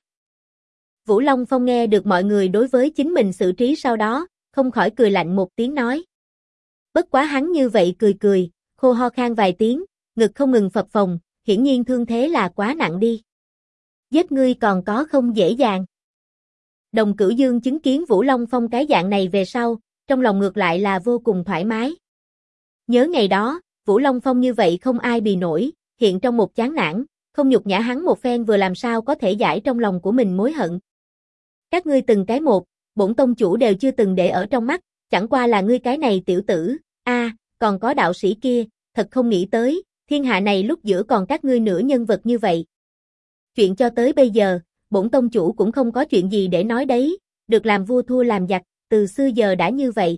Vũ Long Phong nghe được mọi người đối với chính mình xử trí sau đó, không khỏi cười lạnh một tiếng nói. Bất quá hắn như vậy cười, khô ho khan vài tiếng, ngực không ngừng phập phồng, hiển nhiên thương thế là quá nặng đi. Giết ngươi còn có không dễ dàng. Đồng Cửu Dương chứng kiến Vũ Long Phong cái dạng này về sau, trong lòng ngược lại là vô cùng thoải mái. Nhớ ngày đó, Vũ Long Phong như vậy không ai bì nổi, hiện trong một chán nản, không nhục nhã hắn một phen vừa làm sao có thể giải trong lòng của mình mối hận. Các ngươi từng cái một, bổn tông chủ đều chưa từng để ở trong mắt, chẳng qua là ngươi cái này tiểu tử, còn có đạo sĩ kia, thật không nghĩ tới, thiên hạ này lúc giữa còn các ngươi nửa nhân vật như vậy. Chuyện cho tới bây giờ, bổn tông chủ cũng không có chuyện gì để nói đấy, được làm vua thua làm giặc, từ xưa giờ đã như vậy.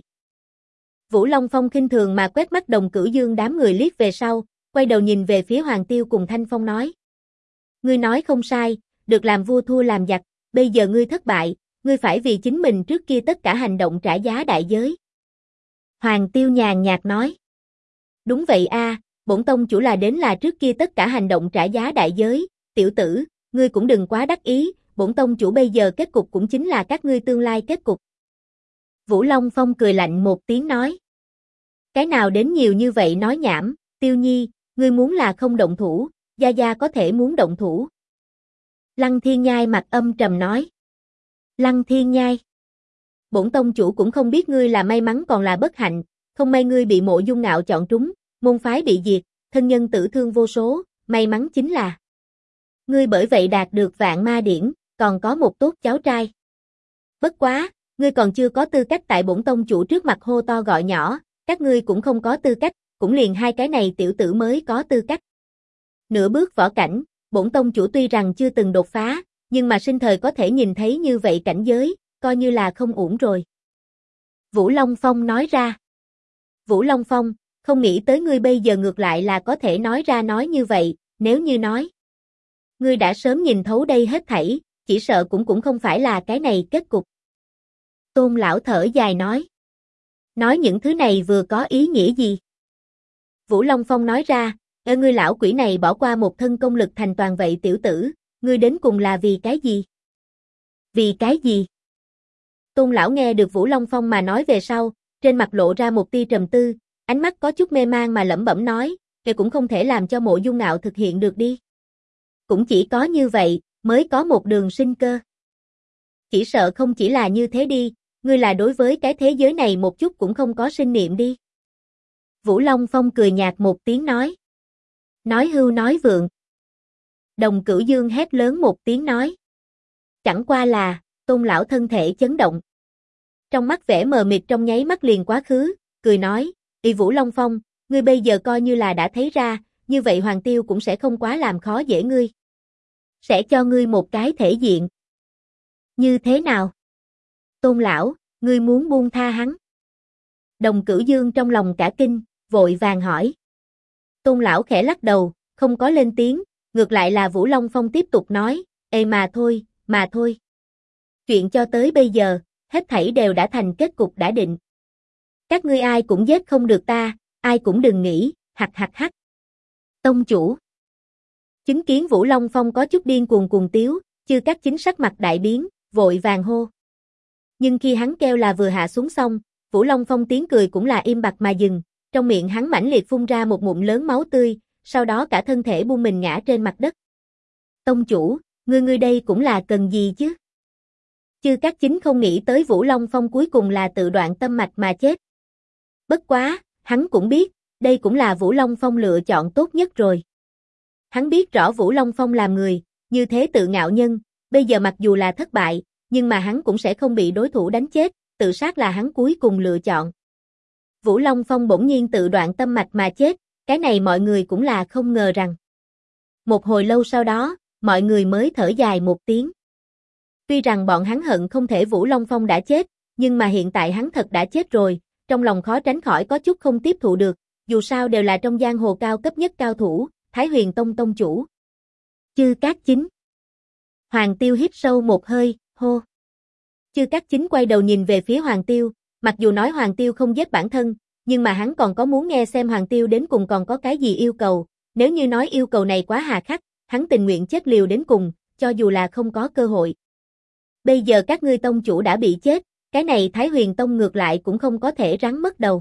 Vũ Long Phong khinh thường mà quét mắt Đồng Cửu Dương đám người liếc về sau, quay đầu nhìn về phía Hoàng Tiêu cùng Thanh Phong nói. Ngươi nói không sai, được làm vua thua làm giặc, bây giờ ngươi thất bại, ngươi phải vì chính mình trước kia tất cả hành động trả giá đại giới. Hoàng Tiêu nhàn nhạt nói. Đúng vậy bổn tông chủ là đến là trước kia tất cả hành động trả giá đại giới, tiểu tử, ngươi cũng đừng quá đắc ý, bổn tông chủ bây giờ kết cục cũng chính là các ngươi tương lai kết cục. Vũ Long Phong cười lạnh một tiếng nói. Cái nào đến nhiều như vậy nói nhảm, Tiêu Nhi, ngươi muốn là không động thủ, Gia Gia có thể muốn động thủ. Lăng Thiên Nhai mặt âm trầm nói. Lăng Thiên Nhai. Bổn tông chủ cũng không biết ngươi là may mắn còn là bất hạnh, không may ngươi bị Mộ Dung Ngạo chọn trúng, môn phái bị diệt, thân nhân tử thương vô số, may mắn chính là ngươi bởi vậy đạt được Vạn Ma Điển, còn có một tốt cháu trai. Bất quá, ngươi còn chưa có tư cách tại bổn tông chủ trước mặt hô to gọi nhỏ, các ngươi cũng không có tư cách, cũng liền hai cái này tiểu tử mới có tư cách. Nửa bước võ cảnh, bổn tông chủ tuy rằng chưa từng đột phá, nhưng mà sinh thời có thể nhìn thấy như vậy cảnh giới, coi như là không uổng rồi. Vũ Long Phong nói ra. Vũ Long Phong, không nghĩ tới ngươi bây giờ ngược lại là có thể nói ra nói như vậy, nếu như nói. Ngươi đã sớm nhìn thấu đây hết thảy, chỉ sợ cũng không phải là cái này kết cục. Tôn lão thở dài nói. Nói những thứ này vừa có ý nghĩa gì? Vũ Long Phong nói ra, ngươi lão quỷ này bỏ qua một thân công lực thành toàn vậy tiểu tử, ngươi đến cùng là vì cái gì? Vì cái gì? Tôn lão nghe được Vũ Long Phong mà nói về sau, trên mặt lộ ra một tia trầm tư, ánh mắt có chút mê mang mà lẩm bẩm nói, cũng không thể làm cho Mộ Dung Ngạo thực hiện được đi. Cũng chỉ có như vậy, mới có một đường sinh cơ. Chỉ sợ không chỉ là như thế đi, ngươi là đối với cái thế giới này một chút cũng không có sinh niệm đi. Vũ Long Phong cười nhạt một tiếng nói. Nói hưu nói vượng. Đồng Cửu Dương hét lớn một tiếng nói. Chẳng qua là, Tôn lão thân thể chấn động. Trong mắt vẻ mờ mịt trong nháy mắt liền quá khứ, cười nói, Vũ Long Phong, ngươi bây giờ coi như là đã thấy ra, như vậy Hoàng Tiêu cũng sẽ không quá làm khó dễ ngươi. Sẽ cho ngươi một cái thể diện. Như thế nào? Tôn lão, ngươi muốn buông tha hắn? Đồng Cửu Dương trong lòng cả kinh, vội vàng hỏi. Tôn lão khẽ lắc đầu, không có lên tiếng, ngược lại là Vũ Long Phong tiếp tục nói, ê mà thôi. Chuyện cho tới bây giờ, hết thảy đều đã thành kết cục đã định. Các ngươi ai cũng giết không được ta, ai cũng đừng nghĩ, hắc. Tông chủ. Chứng kiến Vũ Long Phong có chút điên cuồng tiếu, Chư Cát Chính sắc mặt đại biến, vội vàng hô. Nhưng khi hắn kêu là vừa hạ xuống xong, Vũ Long Phong tiếng cười cũng là im bặt mà dừng, trong miệng hắn mãnh liệt phun ra một ngụm lớn máu tươi, sau đó cả thân thể buông mình ngã trên mặt đất. Tông chủ, ngươi đây cũng là cần gì chứ? Chư Cát Chính không nghĩ tới Vũ Long Phong cuối cùng là tự đoạn tâm mạch mà chết. Bất quá, hắn cũng biết, đây cũng là Vũ Long Phong lựa chọn tốt nhất rồi. Hắn biết rõ Vũ Long Phong làm người, như thế tự ngạo nhân, bây giờ mặc dù là thất bại, nhưng mà hắn cũng sẽ không bị đối thủ đánh chết, tự sát là hắn cuối cùng lựa chọn. Vũ Long Phong bỗng nhiên tự đoạn tâm mạch mà chết, cái này mọi người cũng là không ngờ rằng. Một hồi lâu sau đó, mọi người mới thở dài một tiếng. Tuy rằng bọn hắn hận không thể Vũ Long Phong đã chết, nhưng mà hiện tại hắn thật đã chết rồi, trong lòng khó tránh khỏi có chút không tiếp thụ được, dù sao đều là trong giang hồ cao cấp nhất cao thủ, Thái Huyền Tông tông chủ. Chư Cát Chính. Hoàng Tiêu hít sâu một hơi, hô. Chư Cát Chính quay đầu nhìn về phía Hoàng Tiêu, mặc dù nói Hoàng Tiêu không giết bản thân, nhưng mà hắn còn có muốn nghe xem Hoàng Tiêu đến cùng còn có cái gì yêu cầu, nếu như nói yêu cầu này quá hà khắc, hắn tình nguyện chết liều đến cùng, cho dù là không có cơ hội. Bây giờ các ngươi tông chủ đã bị chết, cái này Thái Huyền Tông ngược lại cũng không có thể rắn mất đầu.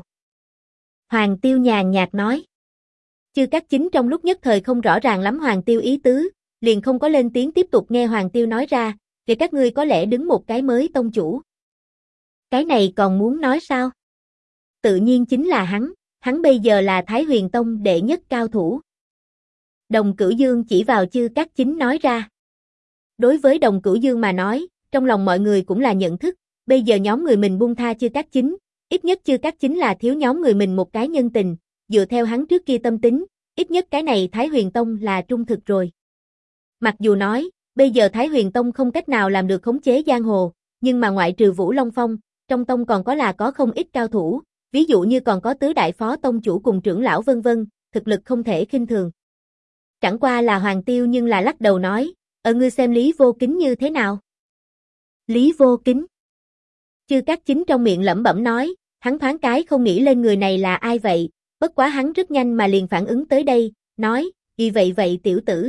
Hoàng Tiêu nhàn nhạt nói. Chư Cát Chính trong lúc nhất thời không rõ ràng lắm Hoàng Tiêu ý tứ, liền không có lên tiếng tiếp tục nghe Hoàng Tiêu nói ra, thì các ngươi có lẽ đứng một cái mới tông chủ. Cái này còn muốn nói sao? Tự nhiên chính là hắn bây giờ là Thái Huyền Tông đệ nhất cao thủ. Đồng Cửu Dương chỉ vào Chư Cát Chính nói ra. Đối với Đồng Cửu Dương mà nói, trong lòng mọi người cũng là nhận thức, bây giờ nhóm người mình buông tha Chư Cát Chính, ít nhất Chư Cát Chính là thiếu nhóm người mình một cái nhân tình, dựa theo hắn trước kia tâm tính, ít nhất cái này Thái Huyền Tông là trung thực rồi. Mặc dù nói, bây giờ Thái Huyền Tông không cách nào làm được khống chế giang hồ, nhưng mà ngoại trừ Vũ Long Phong, trong tông còn có không ít cao thủ, ví dụ như còn có tứ đại phó tông chủ cùng trưởng lão vân vân, thực lực không thể khinh thường. Chẳng qua là Hoàng Tiêu nhưng là lắc đầu nói, ngươi xem Lý Vô Kính như thế nào? Lý Vô Kính. Chư Cát Chính trong miệng lẩm bẩm nói, hắn thoáng cái không nghĩ lên người này là ai vậy, bất quá hắn rất nhanh mà liền phản ứng tới đây, nói, vậy tiểu tử.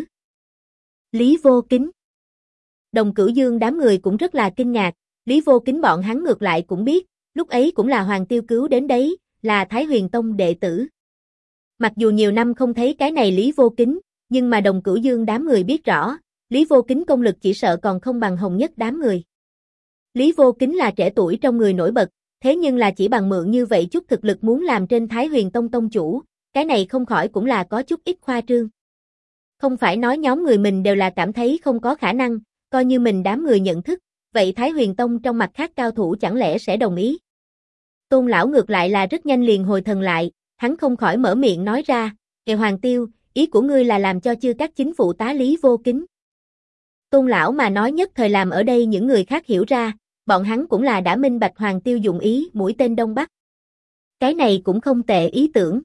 Lý Vô Kính. Đồng Cửu Dương đám người cũng rất là kinh ngạc, Lý Vô Kính bọn hắn ngược lại cũng biết, lúc ấy cũng là Hoàng Tiêu cứu đến đấy, là Thái Huyền Tông đệ tử. Mặc dù nhiều năm không thấy cái này Lý Vô Kính, nhưng mà Đồng Cửu Dương đám người biết rõ, Lý Vô Kính công lực chỉ sợ còn không bằng Hồng Nhất đám người. Lý Vô Kính là trẻ tuổi trong người nổi bật, thế nhưng là chỉ bằng mượn như vậy chút thực lực muốn làm trên Thái Huyền Tông tông chủ, cái này không khỏi cũng là có chút ít khoa trương. Không phải nói nhóm người mình đều là cảm thấy không có khả năng, coi như mình đám người nhận thức, vậy Thái Huyền Tông trong mặt khác cao thủ chẳng lẽ sẽ đồng ý? Tôn lão ngược lại là rất nhanh liền hồi thần lại, hắn không khỏi mở miệng nói ra, Hoàng Tiêu, ý của ngươi là làm cho Chư Cát Chính phụ tá Lý Vô Kính. Tôn lão mà nói nhất thời làm ở đây những người khác hiểu ra, bọn hắn cũng là đã minh bạch Hoàng Tiêu dụng ý mũi tên Đông Bắc. Cái này cũng không tệ ý tưởng.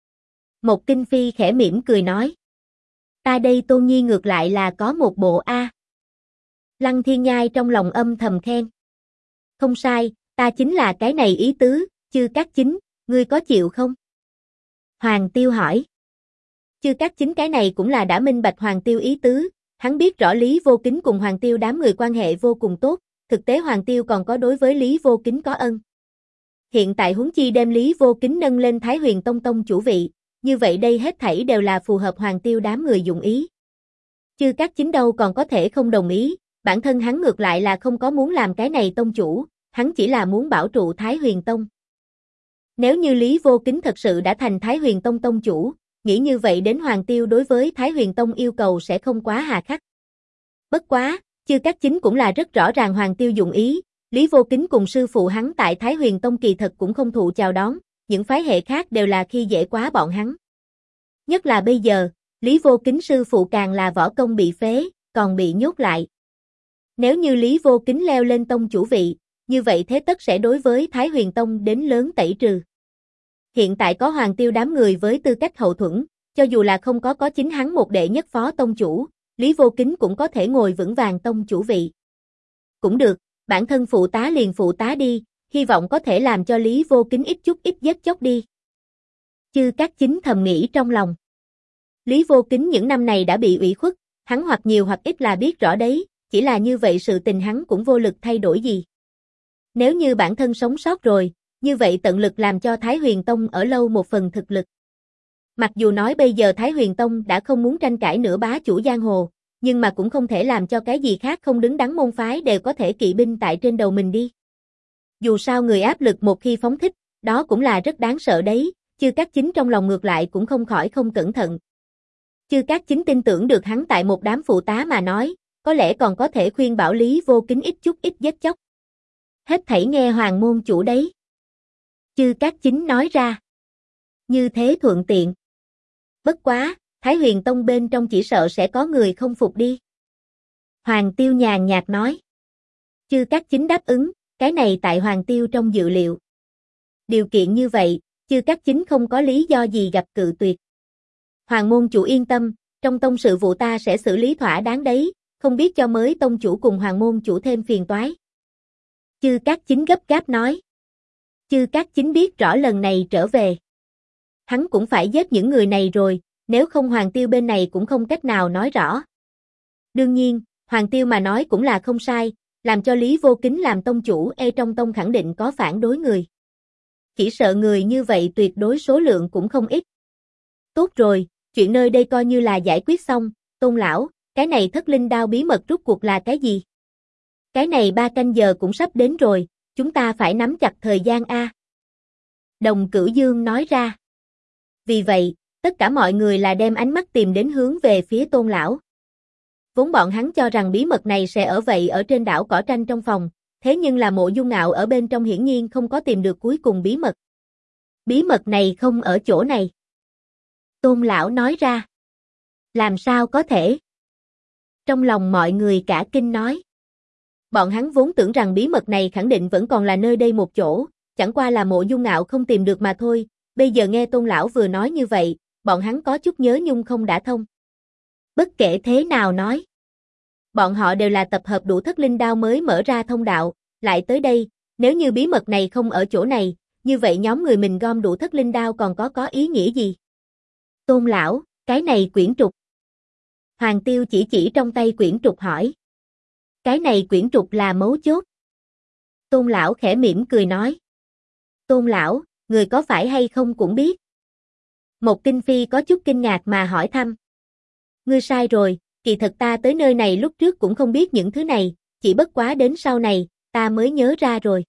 Một Kinh Phi khẽ mỉm cười nói. Ta đây Tôn Nhi ngược lại là có một bộ A. Lăng Thiên Nhai trong lòng âm thầm khen. Không sai, ta chính là cái này ý tứ, Chư Cát Chính, ngươi có chịu không? Hoàng Tiêu hỏi. Chư Cát Chính cái này cũng là đã minh bạch Hoàng Tiêu ý tứ, hắn biết rõ Lý Vô Kính cùng Hoàng Tiêu đám người quan hệ vô cùng tốt, thực tế Hoàng Tiêu còn có đối với Lý Vô Kính có ân. Hiện tại huống chi đem Lý Vô Kính nâng lên Thái Huyền Tông tông chủ vị, như vậy đây hết thảy đều là phù hợp Hoàng Tiêu đám người dụng ý. Chư Cát Chính đâu còn có thể không đồng ý, bản thân hắn ngược lại là không có muốn làm cái này tông chủ, hắn chỉ là muốn bảo trụ Thái Huyền Tông. Nếu như Lý Vô Kính thật sự đã thành Thái Huyền Tông tông chủ, nghĩ như vậy đến Hoàng Tiêu đối với Thái Huyền Tông yêu cầu sẽ không quá hà khắc. Bất quá, Chư Cát Chính cũng là rất rõ ràng Hoàng Tiêu dụng ý, Lý Vô Kính cùng sư phụ hắn tại Thái Huyền Tông kỳ thật cũng không thụ chào đón, những phái hệ khác đều là khi dễ quá bọn hắn. Nhất là bây giờ, Lý Vô Kính sư phụ càng là võ công bị phế, còn bị nhốt lại. Nếu như Lý Vô Kính leo lên tông chủ vị, như vậy thế tất sẽ đối với Thái Huyền Tông đến lớn tẩy trừ. Hiện tại có Hoàng Tiêu đám người với tư cách hậu thuẫn, cho dù là không có chính hắn một đệ nhất phó tông chủ, Lý Vô Kính cũng có thể ngồi vững vàng tông chủ vị. Cũng được, bản thân phụ tá liền phụ tá đi, hy vọng có thể làm cho Lý Vô Kính ít giết chóc đi. Chư Cát Chính thầm nghĩ trong lòng. Lý Vô Kính những năm này đã bị ủy khuất, hắn hoặc nhiều hoặc ít là biết rõ đấy, chỉ là như vậy sự tình hắn cũng vô lực thay đổi gì. Nếu như bản thân sống sót rồi, như vậy tận lực làm cho Thái Huyền Tông ở lâu một phần thực lực. Mặc dù nói bây giờ Thái Huyền Tông đã không muốn tranh cãi nữa bá chủ giang hồ, nhưng mà cũng không thể làm cho cái gì khác không đứng đắn môn phái đều có thể kỵ binh tại trên đầu mình đi. Dù sao người áp lực một khi phóng thích, đó cũng là rất đáng sợ đấy, Chư Cát Chính trong lòng ngược lại cũng không khỏi không cẩn thận. Chư Cát Chính tin tưởng được hắn tại một đám phụ tá mà nói, có lẽ còn có thể khuyên bảo Lý Vô Kính ít giết chóc. Hết thảy nghe Hoàng môn chủ đấy. Chư Cát Chính nói ra. Như thế thuận tiện. Bất quá, Thái Huyền Tông bên trong chỉ sợ sẽ có người không phục đi. Hoàng Tiêu nhàn nhạt nói. Chư Cát Chính đáp ứng, cái này tại Hoàng Tiêu trong dự liệu. Điều kiện như vậy, Chư Cát Chính không có lý do gì gặp cự tuyệt. Hoàng môn chủ yên tâm, trong tông sự vụ ta sẽ xử lý thỏa đáng đấy, không biết cho mới tông chủ cùng hoàng môn chủ thêm phiền toái. Chư Cát Chính gấp gáp nói. Chư Cát Chính biết rõ lần này trở về. Hắn cũng phải giết những người này rồi, nếu không Hoàng Tiêu bên này cũng không cách nào nói rõ. Đương nhiên, Hoàng Tiêu mà nói cũng là không sai, làm cho Lý Vô Kính làm tông chủ trong tông khẳng định có phản đối người. Chỉ sợ người như vậy tuyệt đối số lượng cũng không ít. Tốt rồi, chuyện nơi đây coi như là giải quyết xong, Tôn lão, cái này thất linh đao bí mật rút cuộc là cái gì? Cái này 3 canh giờ cũng sắp đến rồi, chúng ta phải nắm chặt thời gian a. Đồng Cửu Dương nói ra. Vì vậy, tất cả mọi người là đem ánh mắt tìm đến hướng về phía Tôn lão. Vốn bọn hắn cho rằng bí mật này sẽ ở trên đảo cỏ tranh trong phòng, thế nhưng là Mộ Dung Ngạo ở bên trong hiển nhiên không có tìm được cuối cùng bí mật. Bí mật này không ở chỗ này. Tôn lão nói ra. Làm sao có thể? Trong lòng mọi người cả kinh nói. Bọn hắn vốn tưởng rằng bí mật này khẳng định vẫn còn là nơi đây một chỗ, chẳng qua là Mộ Dung Ngạo không tìm được mà thôi, bây giờ nghe Tôn lão vừa nói như vậy, bọn hắn có chút nhớ nhung không đã thông. Bất kể thế nào nói, bọn họ đều là tập hợp đủ thất linh đao mới mở ra thông đạo, lại tới đây, nếu như bí mật này không ở chỗ này, như vậy nhóm người mình gom đủ thất linh đao còn có ý nghĩa gì? Tôn lão, cái này quyển trục. Hoàng Tiêu chỉ trong tay quyển trục hỏi. Cái này quyển trục là mấu chốt. Tôn lão khẽ mỉm cười nói. Tôn lão, người có phải hay không cũng biết. Một Kinh Phi có chút kinh ngạc mà hỏi thăm. Ngươi sai rồi, kỳ thật ta tới nơi này lúc trước cũng không biết những thứ này, chỉ bất quá đến sau này, ta mới nhớ ra rồi.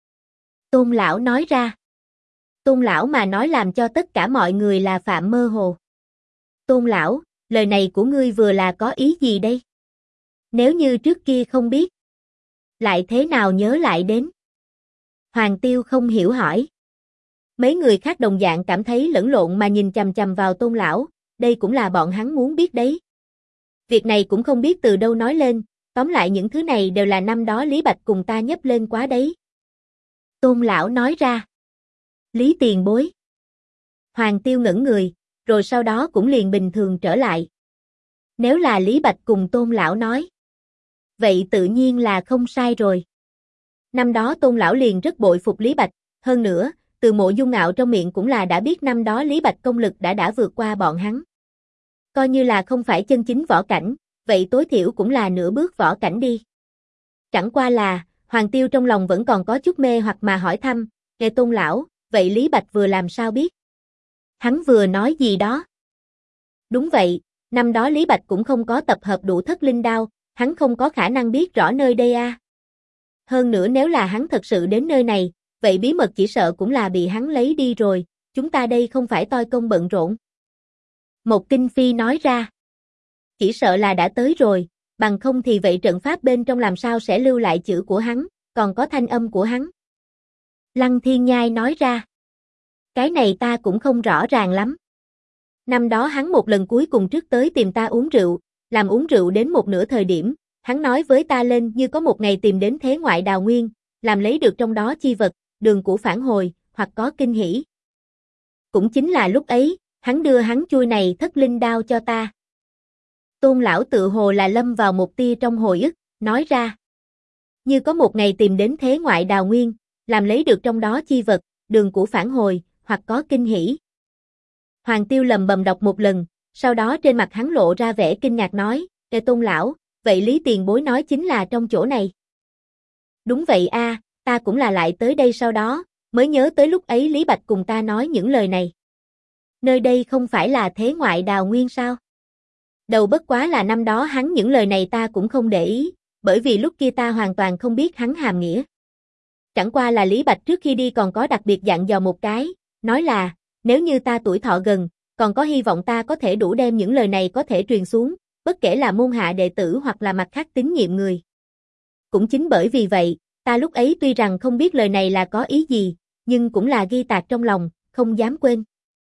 Tôn lão nói ra. Tôn lão mà nói làm cho tất cả mọi người là phạm mơ hồ. Tôn lão, lời này của ngươi vừa là có ý gì đây? Nếu như trước kia không biết, lại thế nào nhớ lại đến? Hoàng Tiêu không hiểu hỏi. Mấy người khác đồng dạng cảm thấy lẫn lộn mà nhìn chằm chằm vào Tôn lão, đây cũng là bọn hắn muốn biết đấy. Việc này cũng không biết từ đâu nói lên, tóm lại những thứ này đều là năm đó Lý Bạch cùng ta nhấp lên quá đấy. Tôn lão nói ra. Lý tiền bối. Hoàng Tiêu ngẩn người, rồi sau đó cũng liền bình thường trở lại. Nếu là Lý Bạch cùng Tôn lão nói, vậy tự nhiên là không sai rồi. Năm đó Tôn lão liền rất bội phục Lý Bạch, hơn nữa, từ Mộ Dung Ngạo trong miệng cũng là đã biết năm đó Lý Bạch công lực đã vượt qua bọn hắn. Coi như là không phải chân chính võ cảnh, vậy tối thiểu cũng là nửa bước võ cảnh đi. Chẳng qua là, Hoàng Tiêu trong lòng vẫn còn có chút mê hoặc mà hỏi thăm, nghe Tôn lão, vậy Lý Bạch vừa làm sao biết? Hắn vừa nói gì đó? Đúng vậy, năm đó Lý Bạch cũng không có tập hợp đủ thất linh đao, hắn không có khả năng biết rõ nơi đây a. Hơn nữa nếu là hắn thật sự đến nơi này, vậy bí mật chỉ sợ cũng là bị hắn lấy đi rồi, chúng ta đây không phải toi công bận rộn. Một Kinh Phi nói ra. Chỉ sợ là đã tới rồi, bằng không thì vậy trận pháp bên trong làm sao sẽ lưu lại chữ của hắn, còn có thanh âm của hắn. Lăng Thiên Nhai nói ra. Cái này ta cũng không rõ ràng lắm. Năm đó hắn một lần cuối cùng trước tới tìm ta uống rượu, làm uống rượu đến một nửa thời điểm, hắn nói với ta lên như có một ngày tìm đến thế ngoại đào nguyên, làm lấy được trong đó chi vật, đường cũ phản hồi, hoặc có kinh hỉ. Cũng chính là lúc ấy, hắn đưa hắn chuôi này thất linh đao cho ta. Tôn lão tự hồ là lâm vào một tia trong hồi ức, nói ra. Như có một ngày tìm đến thế ngoại đào nguyên, làm lấy được trong đó chi vật, đường cũ phản hồi, hoặc có kinh hỉ. Hoàng Tiêu lầm bầm đọc một lần, sau đó trên mặt hắn lộ ra vẻ kinh ngạc nói, Ê Tôn lão, vậy Lý tiền bối nói chính là trong chỗ này. Đúng vậy a, ta cũng là lại tới đây sau đó, mới nhớ tới lúc ấy Lý Bạch cùng ta nói những lời này. Nơi đây không phải là thế ngoại đào nguyên sao? Đầu bất quá là năm đó hắn những lời này ta cũng không để ý, bởi vì lúc kia ta hoàn toàn không biết hắn hàm nghĩa. Chẳng qua là Lý Bạch trước khi đi còn có đặc biệt dặn dò một cái, nói là, nếu như ta tuổi thọ gần, còn có hy vọng ta có thể đủ đem những lời này có thể truyền xuống, bất kể là môn hạ đệ tử hoặc là mặt khác tín nhiệm người. Cũng chính bởi vì vậy, ta lúc ấy tuy rằng không biết lời này là có ý gì, nhưng cũng là ghi tạc trong lòng, không dám quên.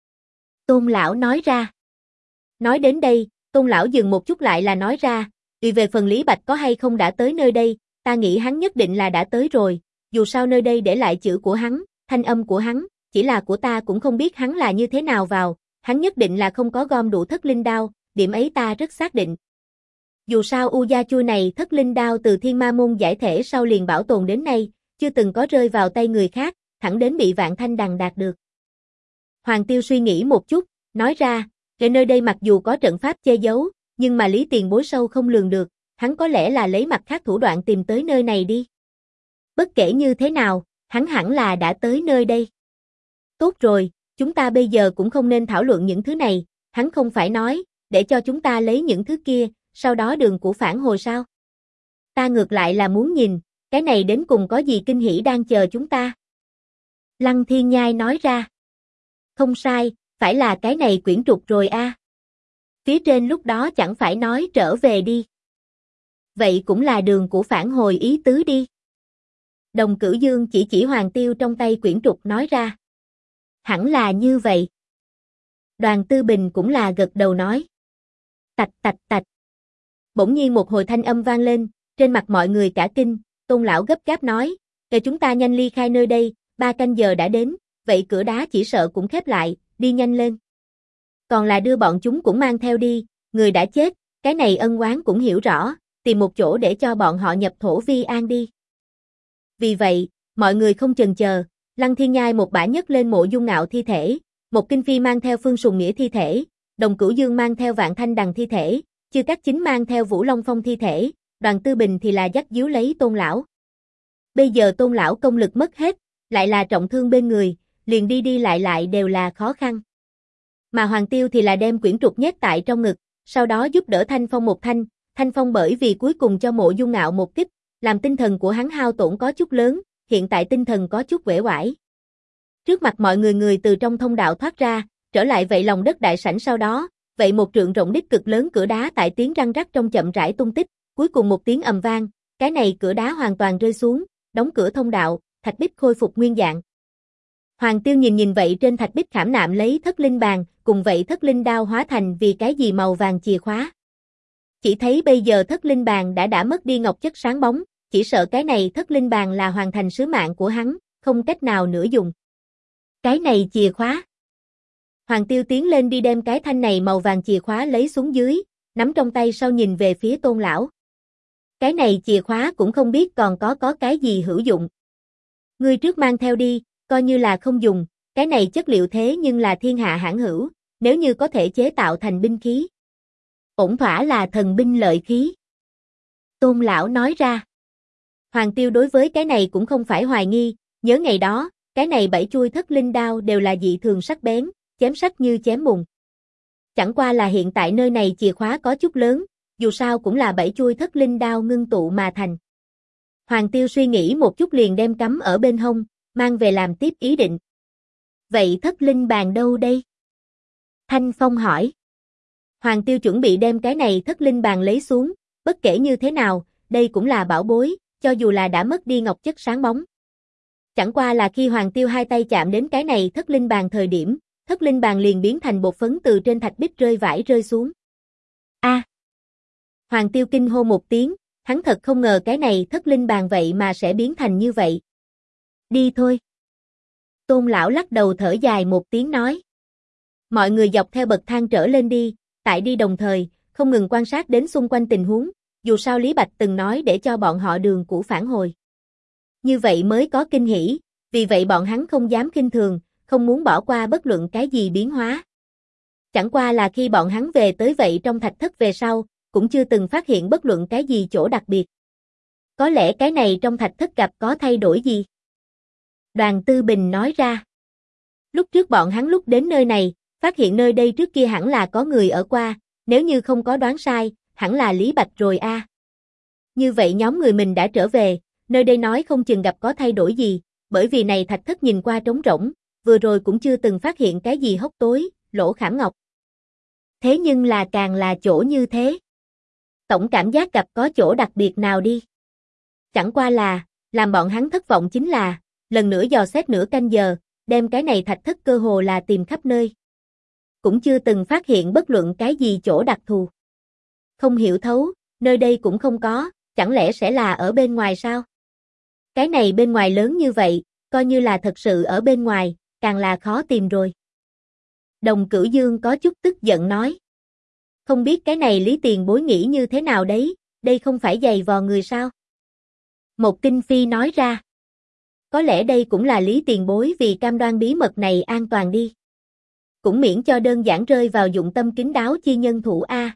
Tôn lão nói ra. Nói đến đây, Tôn lão dừng một chút lại là nói ra, vì về phần Lý Bạch có hay không đã tới nơi đây, ta nghĩ hắn nhất định là đã tới rồi, dù sao nơi đây để lại chữ của hắn, thanh âm của hắn, chỉ là của ta cũng không biết hắn là như thế nào vào, hắn nhất định là không có gom đủ thất linh đao, điểm ấy ta rất xác định. Dù sao U Gia Chuôi này thất linh đao từ Thiên Ma Môn giải thể sau liền bảo tồn đến nay, chưa từng có rơi vào tay người khác, thẳng đến bị Vạn Thanh Đằng đạt được. Hoàng Tiêu suy nghĩ một chút, nói ra, cái nơi đây mặc dù có trận pháp che giấu, nhưng mà Lý tiền bối sâu không lường được, hắn có lẽ là lấy mặt khác thủ đoạn tìm tới nơi này đi. Bất kể như thế nào, hắn hẳn là đã tới nơi đây. Tốt rồi, chúng ta bây giờ cũng không nên thảo luận những thứ này, hắn không phải nói, để cho chúng ta lấy những thứ kia, sau đó đường cũ phản hồi sao? Ta ngược lại là muốn nhìn, cái này đến cùng có gì kinh hỉ đang chờ chúng ta? Lăng Thiên Nhai nói ra. Không sai, phải là cái này quyển trục rồi a. Phía trên lúc đó chẳng phải nói trở về đi. Vậy cũng là đường cũ phản hồi ý tứ đi. Đồng Cửu Dương chỉ Hoàng Tiêu trong tay quyển trục nói ra. Hẳn là như vậy. Đoàn Tư Bình cũng là gật đầu nói. Tạch tạch tạch. Bỗng nhiên một hồi thanh âm vang lên, trên mặt mọi người cả kinh, Tôn lão gấp gáp nói, để chúng ta nhanh ly khai nơi đây, 3 canh giờ đã đến, vậy cửa đá chỉ sợ cũng khép lại, đi nhanh lên. Còn là đưa bọn chúng cũng mang theo đi, người đã chết, cái này ân oán cũng hiểu rõ, tìm một chỗ để cho bọn họ nhập thổ vi an đi. Vì vậy, mọi người không chần chờ, Lăng Thiên Nhai một bả nhấc lên Mộ Dung Ngạo thi thể, một Kinh Phi mang theo Phương Sùng Nghĩa thi thể, Đồng Cửu Dương mang theo Vạn Thanh Đằng thi thể, Chư Cát Chính mang theo Vũ Long Phong thi thể, Đoàn Tư Bình thì là dắt díu lấy Tôn lão. Bây giờ Tôn lão công lực mất hết, lại là trọng thương bên người, liền đi đi lại đều là khó khăn. Mà Hoàng Tiêu thì là đem quyển trục nhét tại trong ngực, sau đó giúp đỡ Thanh Phong một thanh, Thanh Phong bởi vì cuối cùng cho Mộ Dung Ngạo một kích, làm tinh thần của hắn hao tổn có chút lớn, hiện tại tinh thần có chút uể oải. Trước mặt mọi người từ trong thông đạo thoát ra, trở lại vậy lòng đất đại sảnh sau đó, vậy một trượng rộng đích cực lớn cửa đá tại tiếng răng rắc trong chậm rãi tung tích, cuối cùng một tiếng ầm vang, cái này cửa đá hoàn toàn rơi xuống, đóng cửa thông đạo, thạch bích khôi phục nguyên dạng. Hoàng Tiêu nhìn vậy trên thạch bích khảm nạm lấy thất linh bàn, cùng vậy thất linh đao hóa thành vì cái gì màu vàng chìa khóa. Chỉ thấy bây giờ thất linh bàn đã mất đi ngọc chất sáng bóng, chỉ sợ cái này thất linh bàn là hoàn thành sứ mạng của hắn, không cách nào nữa dùng. Cái này chìa khóa. Hoàng Tiêu tiến lên đi đem cái thanh này màu vàng chìa khóa lấy xuống dưới, nắm trong tay sau nhìn về phía Tôn lão. Cái này chìa khóa cũng không biết còn có cái gì hữu dụng. Ngươi trước mang theo đi, coi như là không dùng, cái này chất liệu thế nhưng là thiên hạ hãn hữu, nếu như có thể chế tạo thành binh khí. Ổn thỏa là thần binh lợi khí. Tôn lão nói ra. Hoàng Tiêu đối với cái này cũng không phải hoài nghi, nhớ ngày đó, cái này 7 chuôi thất linh đao đều là dị thường sắc bén, chém sắc như chém bùn. Chẳng qua là hiện tại nơi này chìa khóa có chút lớn, dù sao cũng là 7 chuôi thất linh đao ngưng tụ mà thành. Hoàng Tiêu suy nghĩ một chút liền đem cắm ở bên hông, mang về làm tiếp ý định. Vậy thất linh bàn đâu đây? Thanh Phong hỏi. Hoàng Tiêu chuẩn bị đem cái này thất linh bàn lấy xuống, bất kể như thế nào, đây cũng là bảo bối, cho dù là đã mất đi ngọc chất sáng bóng. Chẳng qua là khi Hoàng Tiêu hai tay chạm đến cái này thất linh bàn thời điểm, thất linh bàn liền biến thành bột phấn từ trên thạch bích rơi xuống. A! Hoàng Tiêu kinh hô một tiếng, hắn thật không ngờ cái này thất linh bàn vậy mà sẽ biến thành như vậy. Đi thôi. Tôn lão lắc đầu thở dài một tiếng nói. Mọi người dọc theo bậc thang trở lên đi, tại đi đồng thời, không ngừng quan sát đến xung quanh tình huống, dù sao Lý Bạch từng nói để cho bọn họ đường cũ phản hồi. Như vậy mới có kinh hỉ, vì vậy bọn hắn không dám khinh thường, không muốn bỏ qua bất luận cái gì biến hóa. Chẳng qua là khi bọn hắn về tới vậy trong thạch thất về sau, cũng chưa từng phát hiện bất luận cái gì chỗ đặc biệt. Có lẽ cái này trong thạch thất gặp có thay đổi gì? Đoàn Tư Bình nói ra. Lúc trước bọn hắn lúc đến nơi này, phát hiện nơi đây trước kia hẳn là có người ở qua, nếu như không có đoán sai, hẳn là Lý Bạch rồi a. Như vậy nhóm người mình đã trở về, nơi đây nói không chừng gặp có thay đổi gì, bởi vì này thạch thất nhìn qua trống rỗng, vừa rồi cũng chưa từng phát hiện cái gì hốc tối, lỗ khảm ngọc. Thế nhưng là càng là chỗ như thế. Tổng cảm giác gặp có chỗ đặc biệt nào đi. Chẳng qua là, làm bọn hắn thất vọng chính là, lần nữa dò xét nửa canh giờ, đem cái này thạch thất cơ hồ là tìm khắp nơi. Cũng chưa từng phát hiện bất luận cái gì chỗ đặc thù. Không hiểu thấu, nơi đây cũng không có, chẳng lẽ sẽ là ở bên ngoài sao? Cái này bên ngoài lớn như vậy, coi như là thật sự ở bên ngoài, càng là khó tìm rồi. Đồng Cửu Dương có chút tức giận nói. Không biết cái này Lý Tiền Bối nghĩ như thế nào đấy, đây không phải giày vò người sao? Một Tinh Phi nói ra. Có lẽ đây cũng là Lý Tiền Bối vì cam đoan bí mật này an toàn đi. Cũng miễn cho đơn giản rơi vào dụng tâm kín đáo chi nhân thủ A.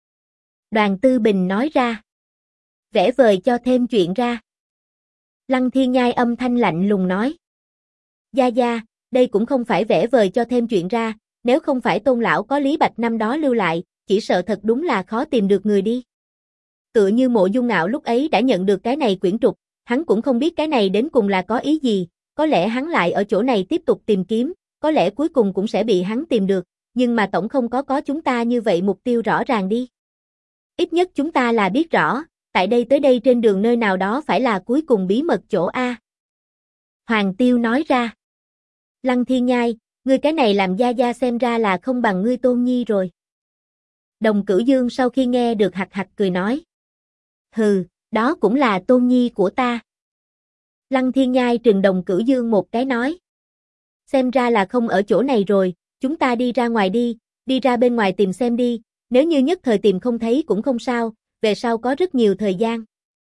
Đoàn Tư Bình nói ra. Vẽ vời cho thêm chuyện ra. Lăng Thiên Nhai âm thanh lạnh lùng nói. Gia Gia, đây cũng không phải vẽ vời cho thêm chuyện ra, nếu không phải Tôn Lão có Lý Bạch năm đó lưu lại, chỉ sợ thật đúng là khó tìm được người đi. Tựa như Mộ Dung Ngạo lúc ấy đã nhận được cái này quyển trục, hắn cũng không biết cái này đến cùng là có ý gì, có lẽ hắn lại ở chỗ này tiếp tục tìm kiếm, có lẽ cuối cùng cũng sẽ bị hắn tìm được, nhưng mà tổng không có chúng ta như vậy mục tiêu rõ ràng đi. Ít nhất chúng ta là biết rõ, tại đây tới đây trên đường nơi nào đó phải là cuối cùng bí mật chỗ A. Hoàng Tiêu nói ra. Lăng Thiên Nhai, ngươi cái này làm Gia Gia xem ra là không bằng ngươi Tôn Nhi rồi. Đồng Cửu Dương sau khi nghe được hạch hạch cười nói. Hừ, đó cũng là Tôn Nhi của ta. Lăng Thiên Nhai trừng Đồng Cửu Dương một cái nói. Xem ra là không ở chỗ này rồi, chúng ta đi ra ngoài đi ra bên ngoài tìm xem đi, nếu như nhất thời tìm không thấy cũng không sao, về sau có rất nhiều thời gian.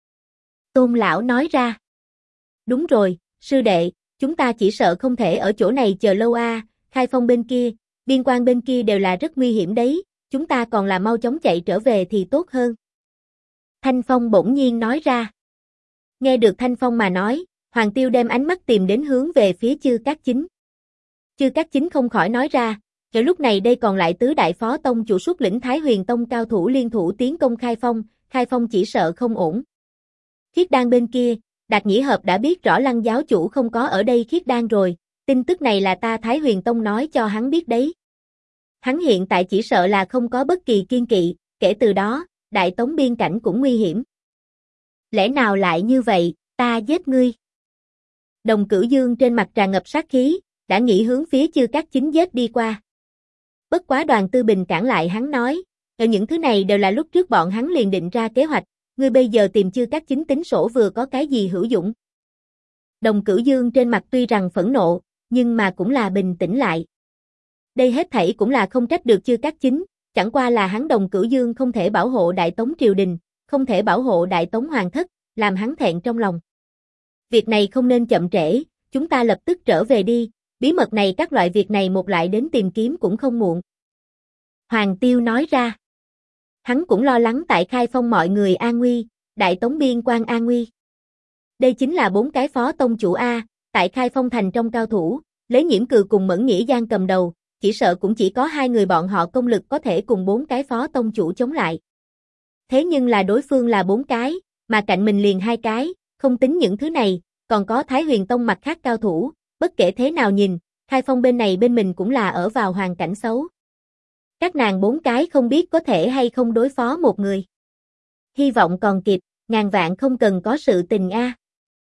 Tôn Lão nói ra. Đúng rồi, sư đệ, chúng ta chỉ sợ không thể ở chỗ này chờ lâu a, Khai Phong bên kia, biên quan bên kia đều là rất nguy hiểm đấy, chúng ta còn là mau chóng chạy trở về thì tốt hơn. Thanh Phong bỗng nhiên nói ra. Nghe được Thanh Phong mà nói, Hoàng Tiêu đem ánh mắt tìm đến hướng về phía Chư Cát Chính. Chư Cát Chính không khỏi nói ra, ở lúc này đây còn lại tứ đại phó tông chủ xuất lĩnh Thái Huyền Tông cao thủ liên thủ tiến công Khai Phong chỉ sợ không ổn. Khiết Đan bên kia, Đạt Nhĩ Hợp đã biết rõ Lăng giáo chủ không có ở đây Khiết Đan rồi, tin tức này là ta Thái Huyền Tông nói cho hắn biết đấy. Hắn hiện tại chỉ sợ là không có bất kỳ kiên kỵ, kể từ đó, Đại Tống biên cảnh cũng nguy hiểm. Lẽ nào lại như vậy, ta giết ngươi. Đồng Cửu Dương trên mặt tràn ngập sát khí, đã nghĩ hướng phía Chư Cát Chính giết đi qua. Bất quá Đoàn Tư Bình cản lại hắn nói, những thứ này đều là lúc trước bọn hắn liền định ra kế hoạch, ngươi bây giờ tìm Chư Cát Chính tính sổ vừa có cái gì hữu dụng. Đồng Cửu Dương trên mặt tuy rằng phẫn nộ, nhưng mà cũng là bình tĩnh lại. Đây hết thảy cũng là không trách được Chư Cát Chính, chẳng qua là hắn Đồng Cửu Dương không thể bảo hộ Đại Tống triều đình, không thể bảo hộ Đại Tống hoàng thất, làm hắn thẹn trong lòng. Việc này không nên chậm trễ, chúng ta lập tức trở về đi, bí mật này các loại việc này một lại đến tìm kiếm cũng không muộn. Hoàng Tiêu nói ra. Hắn cũng lo lắng tại Khai Phong mọi người an nguy, Đại Tống biên quan an nguy. Đây chính là 4 cái phó tông chủ A, tại Khai Phong thành trong cao thủ, lấy Nhiễm Cừ cùng Mẫn Nghĩa Giang cầm đầu, chỉ sợ cũng chỉ có 2 người bọn họ công lực có thể cùng 4 cái phó tông chủ chống lại. Thế nhưng là đối phương là 4 cái, mà cạnh mình liền 2 cái, không tính những thứ này, còn có Thái Huyền Tông mặt khác cao thủ, bất kể thế nào nhìn, Khai Phong bên này bên mình cũng là ở vào hoàn cảnh xấu. Các nàng 4 cái không biết có thể hay không đối phó một người. Hy vọng còn kịp, ngàn vạn không cần có sự tình a.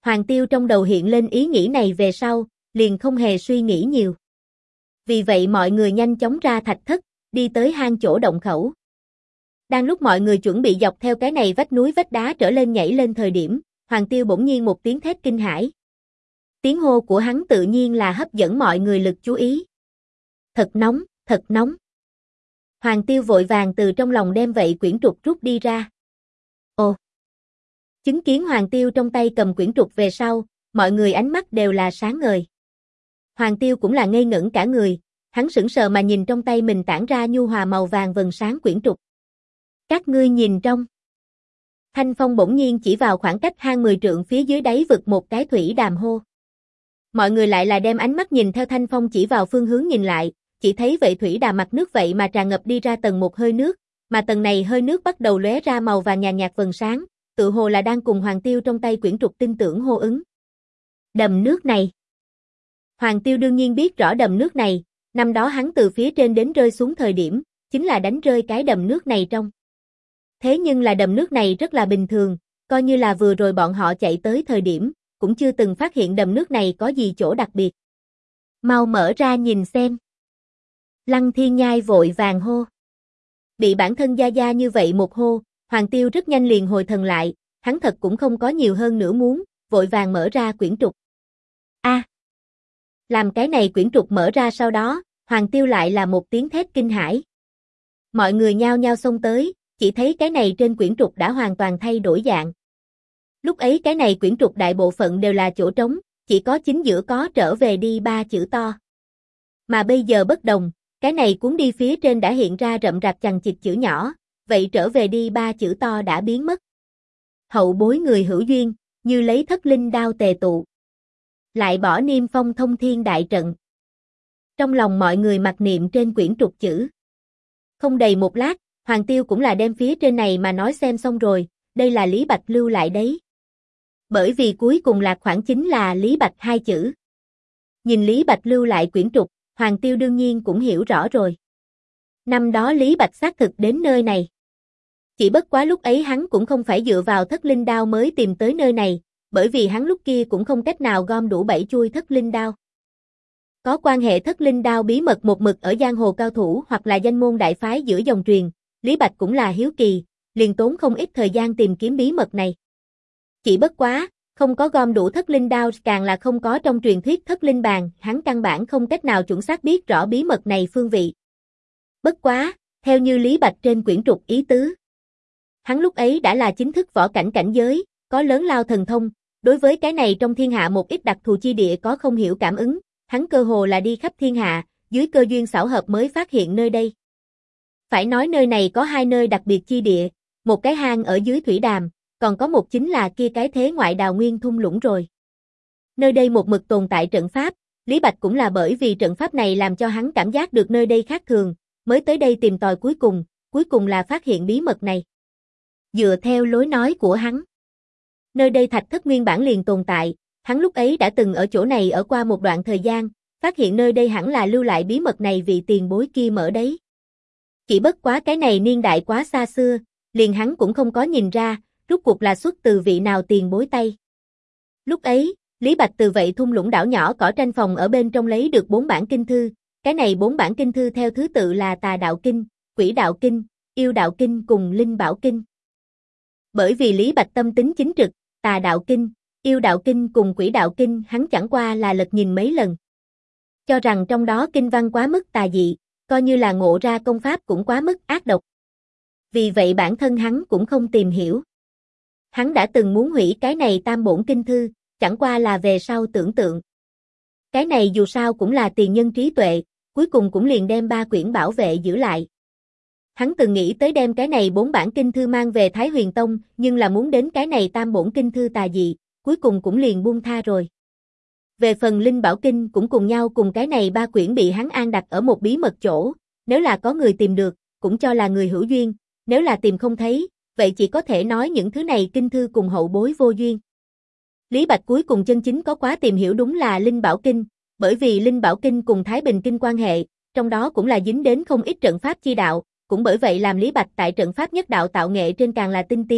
Hoàng Tiêu trong đầu hiện lên ý nghĩ này về sau, liền không hề suy nghĩ nhiều. Vì vậy mọi người nhanh chóng ra thạch thất, đi tới hang chỗ động khẩu. Đang lúc mọi người chuẩn bị dọc theo cái này vách núi vách đá trở lên nhảy lên thời điểm, Hoàng Tiêu bỗng nhiên một tiếng thét kinh hãi. Tiếng hô của hắn tự nhiên là hấp dẫn mọi người lực chú ý. Thật nóng, thật nóng. Hoàng Tiêu vội vàng từ trong lòng đem vậy quyển trục rút đi ra. Ồ! Chứng kiến Hoàng Tiêu trong tay cầm quyển trục về sau, mọi người ánh mắt đều là sáng ngời. Hoàng Tiêu cũng là ngây ngẩn cả người, hắn sững sờ mà nhìn trong tay mình tản ra nhu hòa màu vàng vầng sáng quyển trục. Các ngươi nhìn trong. Thanh Phong bỗng nhiên chỉ vào khoảng cách hang 10 trượng phía dưới đáy vực một cái thủy đàm hô. Mọi người lại là đem ánh mắt nhìn theo Thanh Phong chỉ vào phương hướng nhìn lại, chỉ thấy vậy thủy đàm mặt nước vậy mà tràn ngập đi ra tầng một hơi nước, mà tầng này hơi nước bắt đầu lóe ra màu vàng nhàn nhạt vầng sáng, tự hồ là đang cùng Hoàng Tiêu trong tay quyển trục tin tưởng hô ứng. Đầm nước này. Hoàng Tiêu đương nhiên biết rõ đầm nước này, năm đó hắn từ phía trên đến rơi xuống thời điểm, chính là đánh rơi cái đầm nước này trong. Thế nhưng là đầm nước này rất là bình thường, coi như là vừa rồi bọn họ chạy tới thời điểm, cũng chưa từng phát hiện đầm nước này có gì chỗ đặc biệt. Mau mở ra nhìn xem. Lăng Thiên Nhai vội vàng hô. Bị bản thân Gia Gia như vậy một hô, Hoàng Tiêu rất nhanh liền hồi thần lại, hắn thật cũng không có nhiều hơn nữa muốn, vội vàng mở ra quyển trục. Làm cái này quyển trục mở ra sau đó, Hoàng Tiêu lại là một tiếng thét kinh hãi. Mọi người nhao nhao xông tới, chỉ thấy cái này trên quyển trục đã hoàn toàn thay đổi dạng. Lúc ấy cái này quyển trục đại bộ phận đều là chỗ trống, chỉ có chính giữa có trở về đi 3 chữ to. Mà bây giờ bất đồng, cái này cuốn đi phía trên đã hiện ra rậm rạp chằng chịt chữ nhỏ, vậy trở về đi 3 chữ to đã biến mất. Hậu bối người hữu duyên, như lấy thất linh đao tề tụ. Lại bỏ niêm phong thông thiên đại trận. Trong lòng mọi người mặc niệm trên quyển trục chữ. Không đầy một lát, Hoàng Tiêu cũng là đem phía trên này mà nói xem xong rồi, đây là Lý Bạch lưu lại đấy. Bởi vì cuối cùng lạc khoảng chính là Lý Bạch 2 chữ. Nhìn Lý Bạch lưu lại quyển trục, Hoàng Tiêu đương nhiên cũng hiểu rõ rồi. Năm đó Lý Bạch xác thực đến nơi này. Chỉ bất quá lúc ấy hắn cũng không phải dựa vào thất linh đao mới tìm tới nơi này, bởi vì hắn lúc kia cũng không cách nào gom đủ 7 chuôi thất linh đao. Có quan hệ thất linh đao bí mật một mực ở giang hồ cao thủ hoặc là danh môn đại phái giữa dòng truyền, Lý Bạch cũng là hiếu kỳ, liền tốn không ít thời gian tìm kiếm bí mật này. Chỉ bất quá, không có gom đủ thất linh đao càng là không có trong truyền thuyết thất linh bàn, hắn căn bản không cách nào chuẩn xác biết rõ bí mật này phương vị. Bất quá, theo như Lý Bạch trên quyển trục ý tứ, hắn lúc ấy đã là chính thức võ cảnh cảnh giới, có lớn lao thần thông, đối với cái này trong thiên hạ một ít đặc thù chi địa có không hiểu cảm ứng, hắn cơ hồ là đi khắp thiên hạ, dưới cơ duyên xảo hợp mới phát hiện nơi đây. Phải nói nơi này có 2 nơi đặc biệt chi địa, một cái hang ở dưới thủy đàm, còn có một chính là kia cái thế ngoại đào nguyên thung lũng rồi. Nơi đây một mực tồn tại trận pháp, Lý Bạch cũng là bởi vì trận pháp này làm cho hắn cảm giác được nơi đây khác thường, mới tới đây tìm tòi cuối cùng là phát hiện bí mật này. Dựa theo lối nói của hắn, nơi đây thạch thất nguyên bản liền tồn tại, hắn lúc ấy đã từng ở chỗ này ở qua một đoạn thời gian, phát hiện nơi đây hẳn là lưu lại bí mật này vị tiền bối kia mở đấy. Chỉ bất quá cái này niên đại quá xa xưa, liền hắn cũng không có nhìn ra, rốt cuộc là xuất từ vị nào tiền bối tay. Lúc ấy, Lý Bạch từ vậy thung lũng đảo nhỏ cỏ tranh phòng ở bên trong lấy được 4 bản kinh thư, cái này 4 bản kinh thư theo thứ tự là Tà Đạo Kinh, Quỷ Đạo Kinh, Yêu Đạo Kinh cùng Linh Bảo Kinh. Bởi vì Lý Bạch tâm tính chính trực, Tà Đạo Kinh, Yêu Đạo Kinh cùng Quỷ Đạo Kinh hắn chẳng qua là lật nhìn mấy lần. Cho rằng trong đó kinh văn quá mức tà dị, coi như là ngộ ra công pháp cũng quá mức ác độc. Vì vậy bản thân hắn cũng không tìm hiểu. Hắn đã từng muốn hủy cái này tam bổn kinh thư, chẳng qua là về sau tưởng tượng. Cái này dù sao cũng là tiền nhân trí tuệ, cuối cùng cũng liền đem 3 quyển bảo vệ giữ lại. Hắn từng nghĩ tới đem cái này 4 bản kinh thư mang về Thái Huyền Tông, nhưng là muốn đến cái này tam bổn kinh thư tà dị, cuối cùng cũng liền buông tha rồi. Về phần Linh Bảo Kinh cũng cùng nhau cùng cái này 3 quyển bị hắn an đặt ở một bí mật chỗ, nếu là có người tìm được, cũng cho là người hữu duyên, nếu là tìm không thấy, vậy chỉ có thể nói những thứ này kinh thư cùng hậu bối vô duyên. Lý Bạch cuối cùng chân chính có quá tìm hiểu đúng là Linh Bảo Kinh, bởi vì Linh Bảo Kinh cùng Thái Bình Kinh quan hệ, trong đó cũng là dính đến không ít trận pháp chi đạo, cũng bởi vậy làm Lý Bạch tại trận pháp nhất đạo tạo nghệ trên càng là tinh tiến,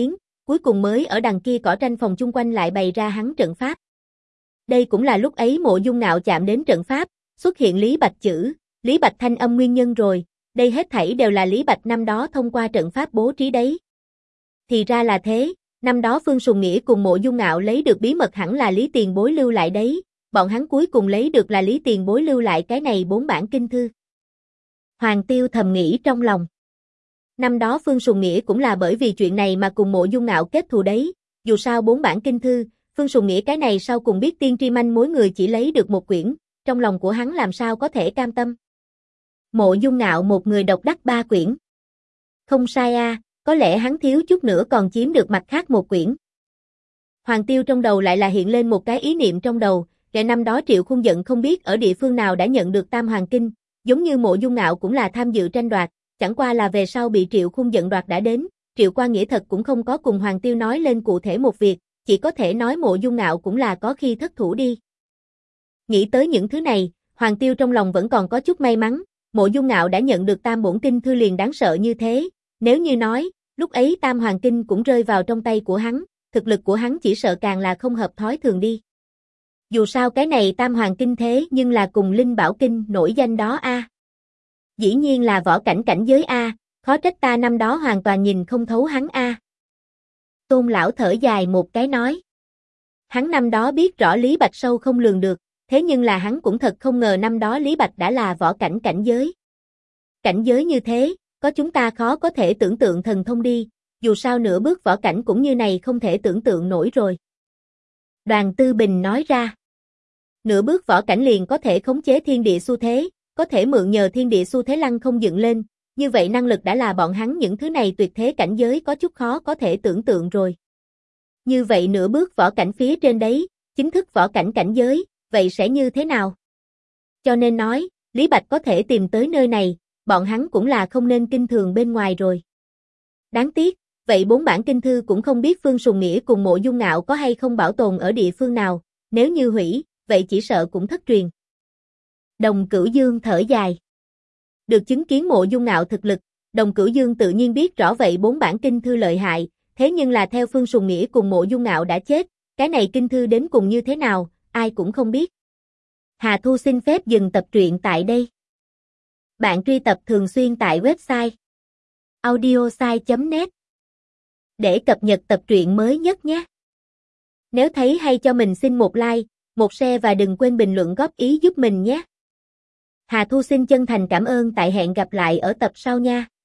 cuối cùng mới ở đằng kia cỏ tranh phòng chung quanh lại bày ra hắn trận pháp. Đây cũng là lúc ấy Mộ Dung Ngạo chạm đến trận pháp, xuất hiện Lý Bạch chữ, Lý Bạch thanh âm nguyên nhân rồi, đây hết thảy đều là Lý Bạch năm đó thông qua trận pháp bố trí đấy. Thì ra là thế, năm đó Phương Sùng Nghĩa cùng Mộ Dung Ngạo lấy được bí mật hẳn là Lý Tiền Bối lưu lại đấy, bọn hắn cuối cùng lấy được là Lý Tiền Bối lưu lại cái này 4 bản kinh thư. Hoàng Tiêu thầm nghĩ trong lòng. Năm đó Phương Sùng Nghĩa cũng là bởi vì chuyện này mà cùng Mộ Dung Ngạo kết thù đấy, dù sao 4 bản kinh thư, Phương Sùng Nghĩa cái này sau cùng biết tiên tri manh mối người chỉ lấy được một quyển, trong lòng của hắn làm sao có thể cam tâm. Mộ Dung Ngạo một người độc đắc 3 quyển. Không sai a, có lẽ hắn thiếu chút nữa còn chiếm được mặt khác một quyển. Hoàng Tiêu trong đầu lại là hiện lên một cái ý niệm trong đầu, kể năm đó Triệu Khung Dận không biết ở địa phương nào đã nhận được Tam Hoàng Kinh, giống như Mộ Dung Ngạo cũng là tham dự tranh đoạt, chẳng qua là về sau bị Triệu Khung Dận đoạt đã đến, Triệu Qua Nghĩa thật cũng không có cùng Hoàng Tiêu nói lên cụ thể một việc, chỉ có thể nói Mộ Dung Ngạo cũng là có khi thất thủ đi. Nghĩ tới những thứ này, Hoàng Tiêu trong lòng vẫn còn có chút may mắn, Mộ Dung Ngạo đã nhận được Tam Bổn Kinh thư liền đáng sợ như thế, nếu như nói, lúc ấy Tam Hoàng Kinh cũng rơi vào trong tay của hắn, thực lực của hắn chỉ sợ càng là không hợp thói thường đi. Dù sao cái này Tam Hoàng Kinh thế nhưng là cùng Linh Bảo Kinh nổi danh đó a. Dĩ nhiên là võ cảnh cảnh giới a, khó trách ta năm đó hoàn toàn nhìn không thấu hắn a. Tôn lão thở dài một cái nói. Hắn năm đó biết rõ Lý Bạch sâu không lường được, thế nhưng là hắn cũng thật không ngờ năm đó Lý Bạch đã là võ cảnh cảnh giới. Cảnh giới như thế, có chúng ta khó có thể tưởng tượng thần thông đi, dù sao nửa bước võ cảnh cũng như này không thể tưởng tượng nổi rồi. Đoàn Tư Bình nói ra. Nửa bước võ cảnh liền có thể khống chế thiên địa xu thế, có thể mượn nhờ thiên địa xu thế lăng không dựng lên, như vậy năng lực đã là bọn hắn những thứ này tuyệt thế cảnh giới có chút khó có thể tưởng tượng rồi. Như vậy nửa bước võ cảnh phía trên đấy, chính thức võ cảnh cảnh giới, vậy sẽ như thế nào? Cho nên nói, Lý Bạch có thể tìm tới nơi này, bọn hắn cũng là không nên kinh thường bên ngoài rồi. Đáng tiếc, vậy 4 bản kinh thư cũng không biết Phương Sùng Nghĩa cùng Mộ Dung Ngạo có hay không bảo tồn ở địa phương nào, nếu như hủy, vậy chỉ sợ cũng thất truyền. Đồng Cửu Dương thở dài. Được chứng kiến Mộ Dung Ngạo thực lực, Đồng Cửu Dương tự nhiên biết rõ vậy 4 bản kinh thư lợi hại, thế nhưng là theo Phương Sùng Nghĩa cùng Mộ Dung Ngạo đã chết, cái này kinh thư đến cùng như thế nào, ai cũng không biết. Hà Thu xin phép dừng tập truyện tại đây. Bạn truy cập thường xuyên tại website audiosai.net để cập nhật tập truyện mới nhất nhé. Nếu thấy hay cho mình xin một like, một share và đừng quên bình luận góp ý giúp mình nhé. Hà Thu xin chân thành cảm ơn, tại hẹn gặp lại ở tập sau nha.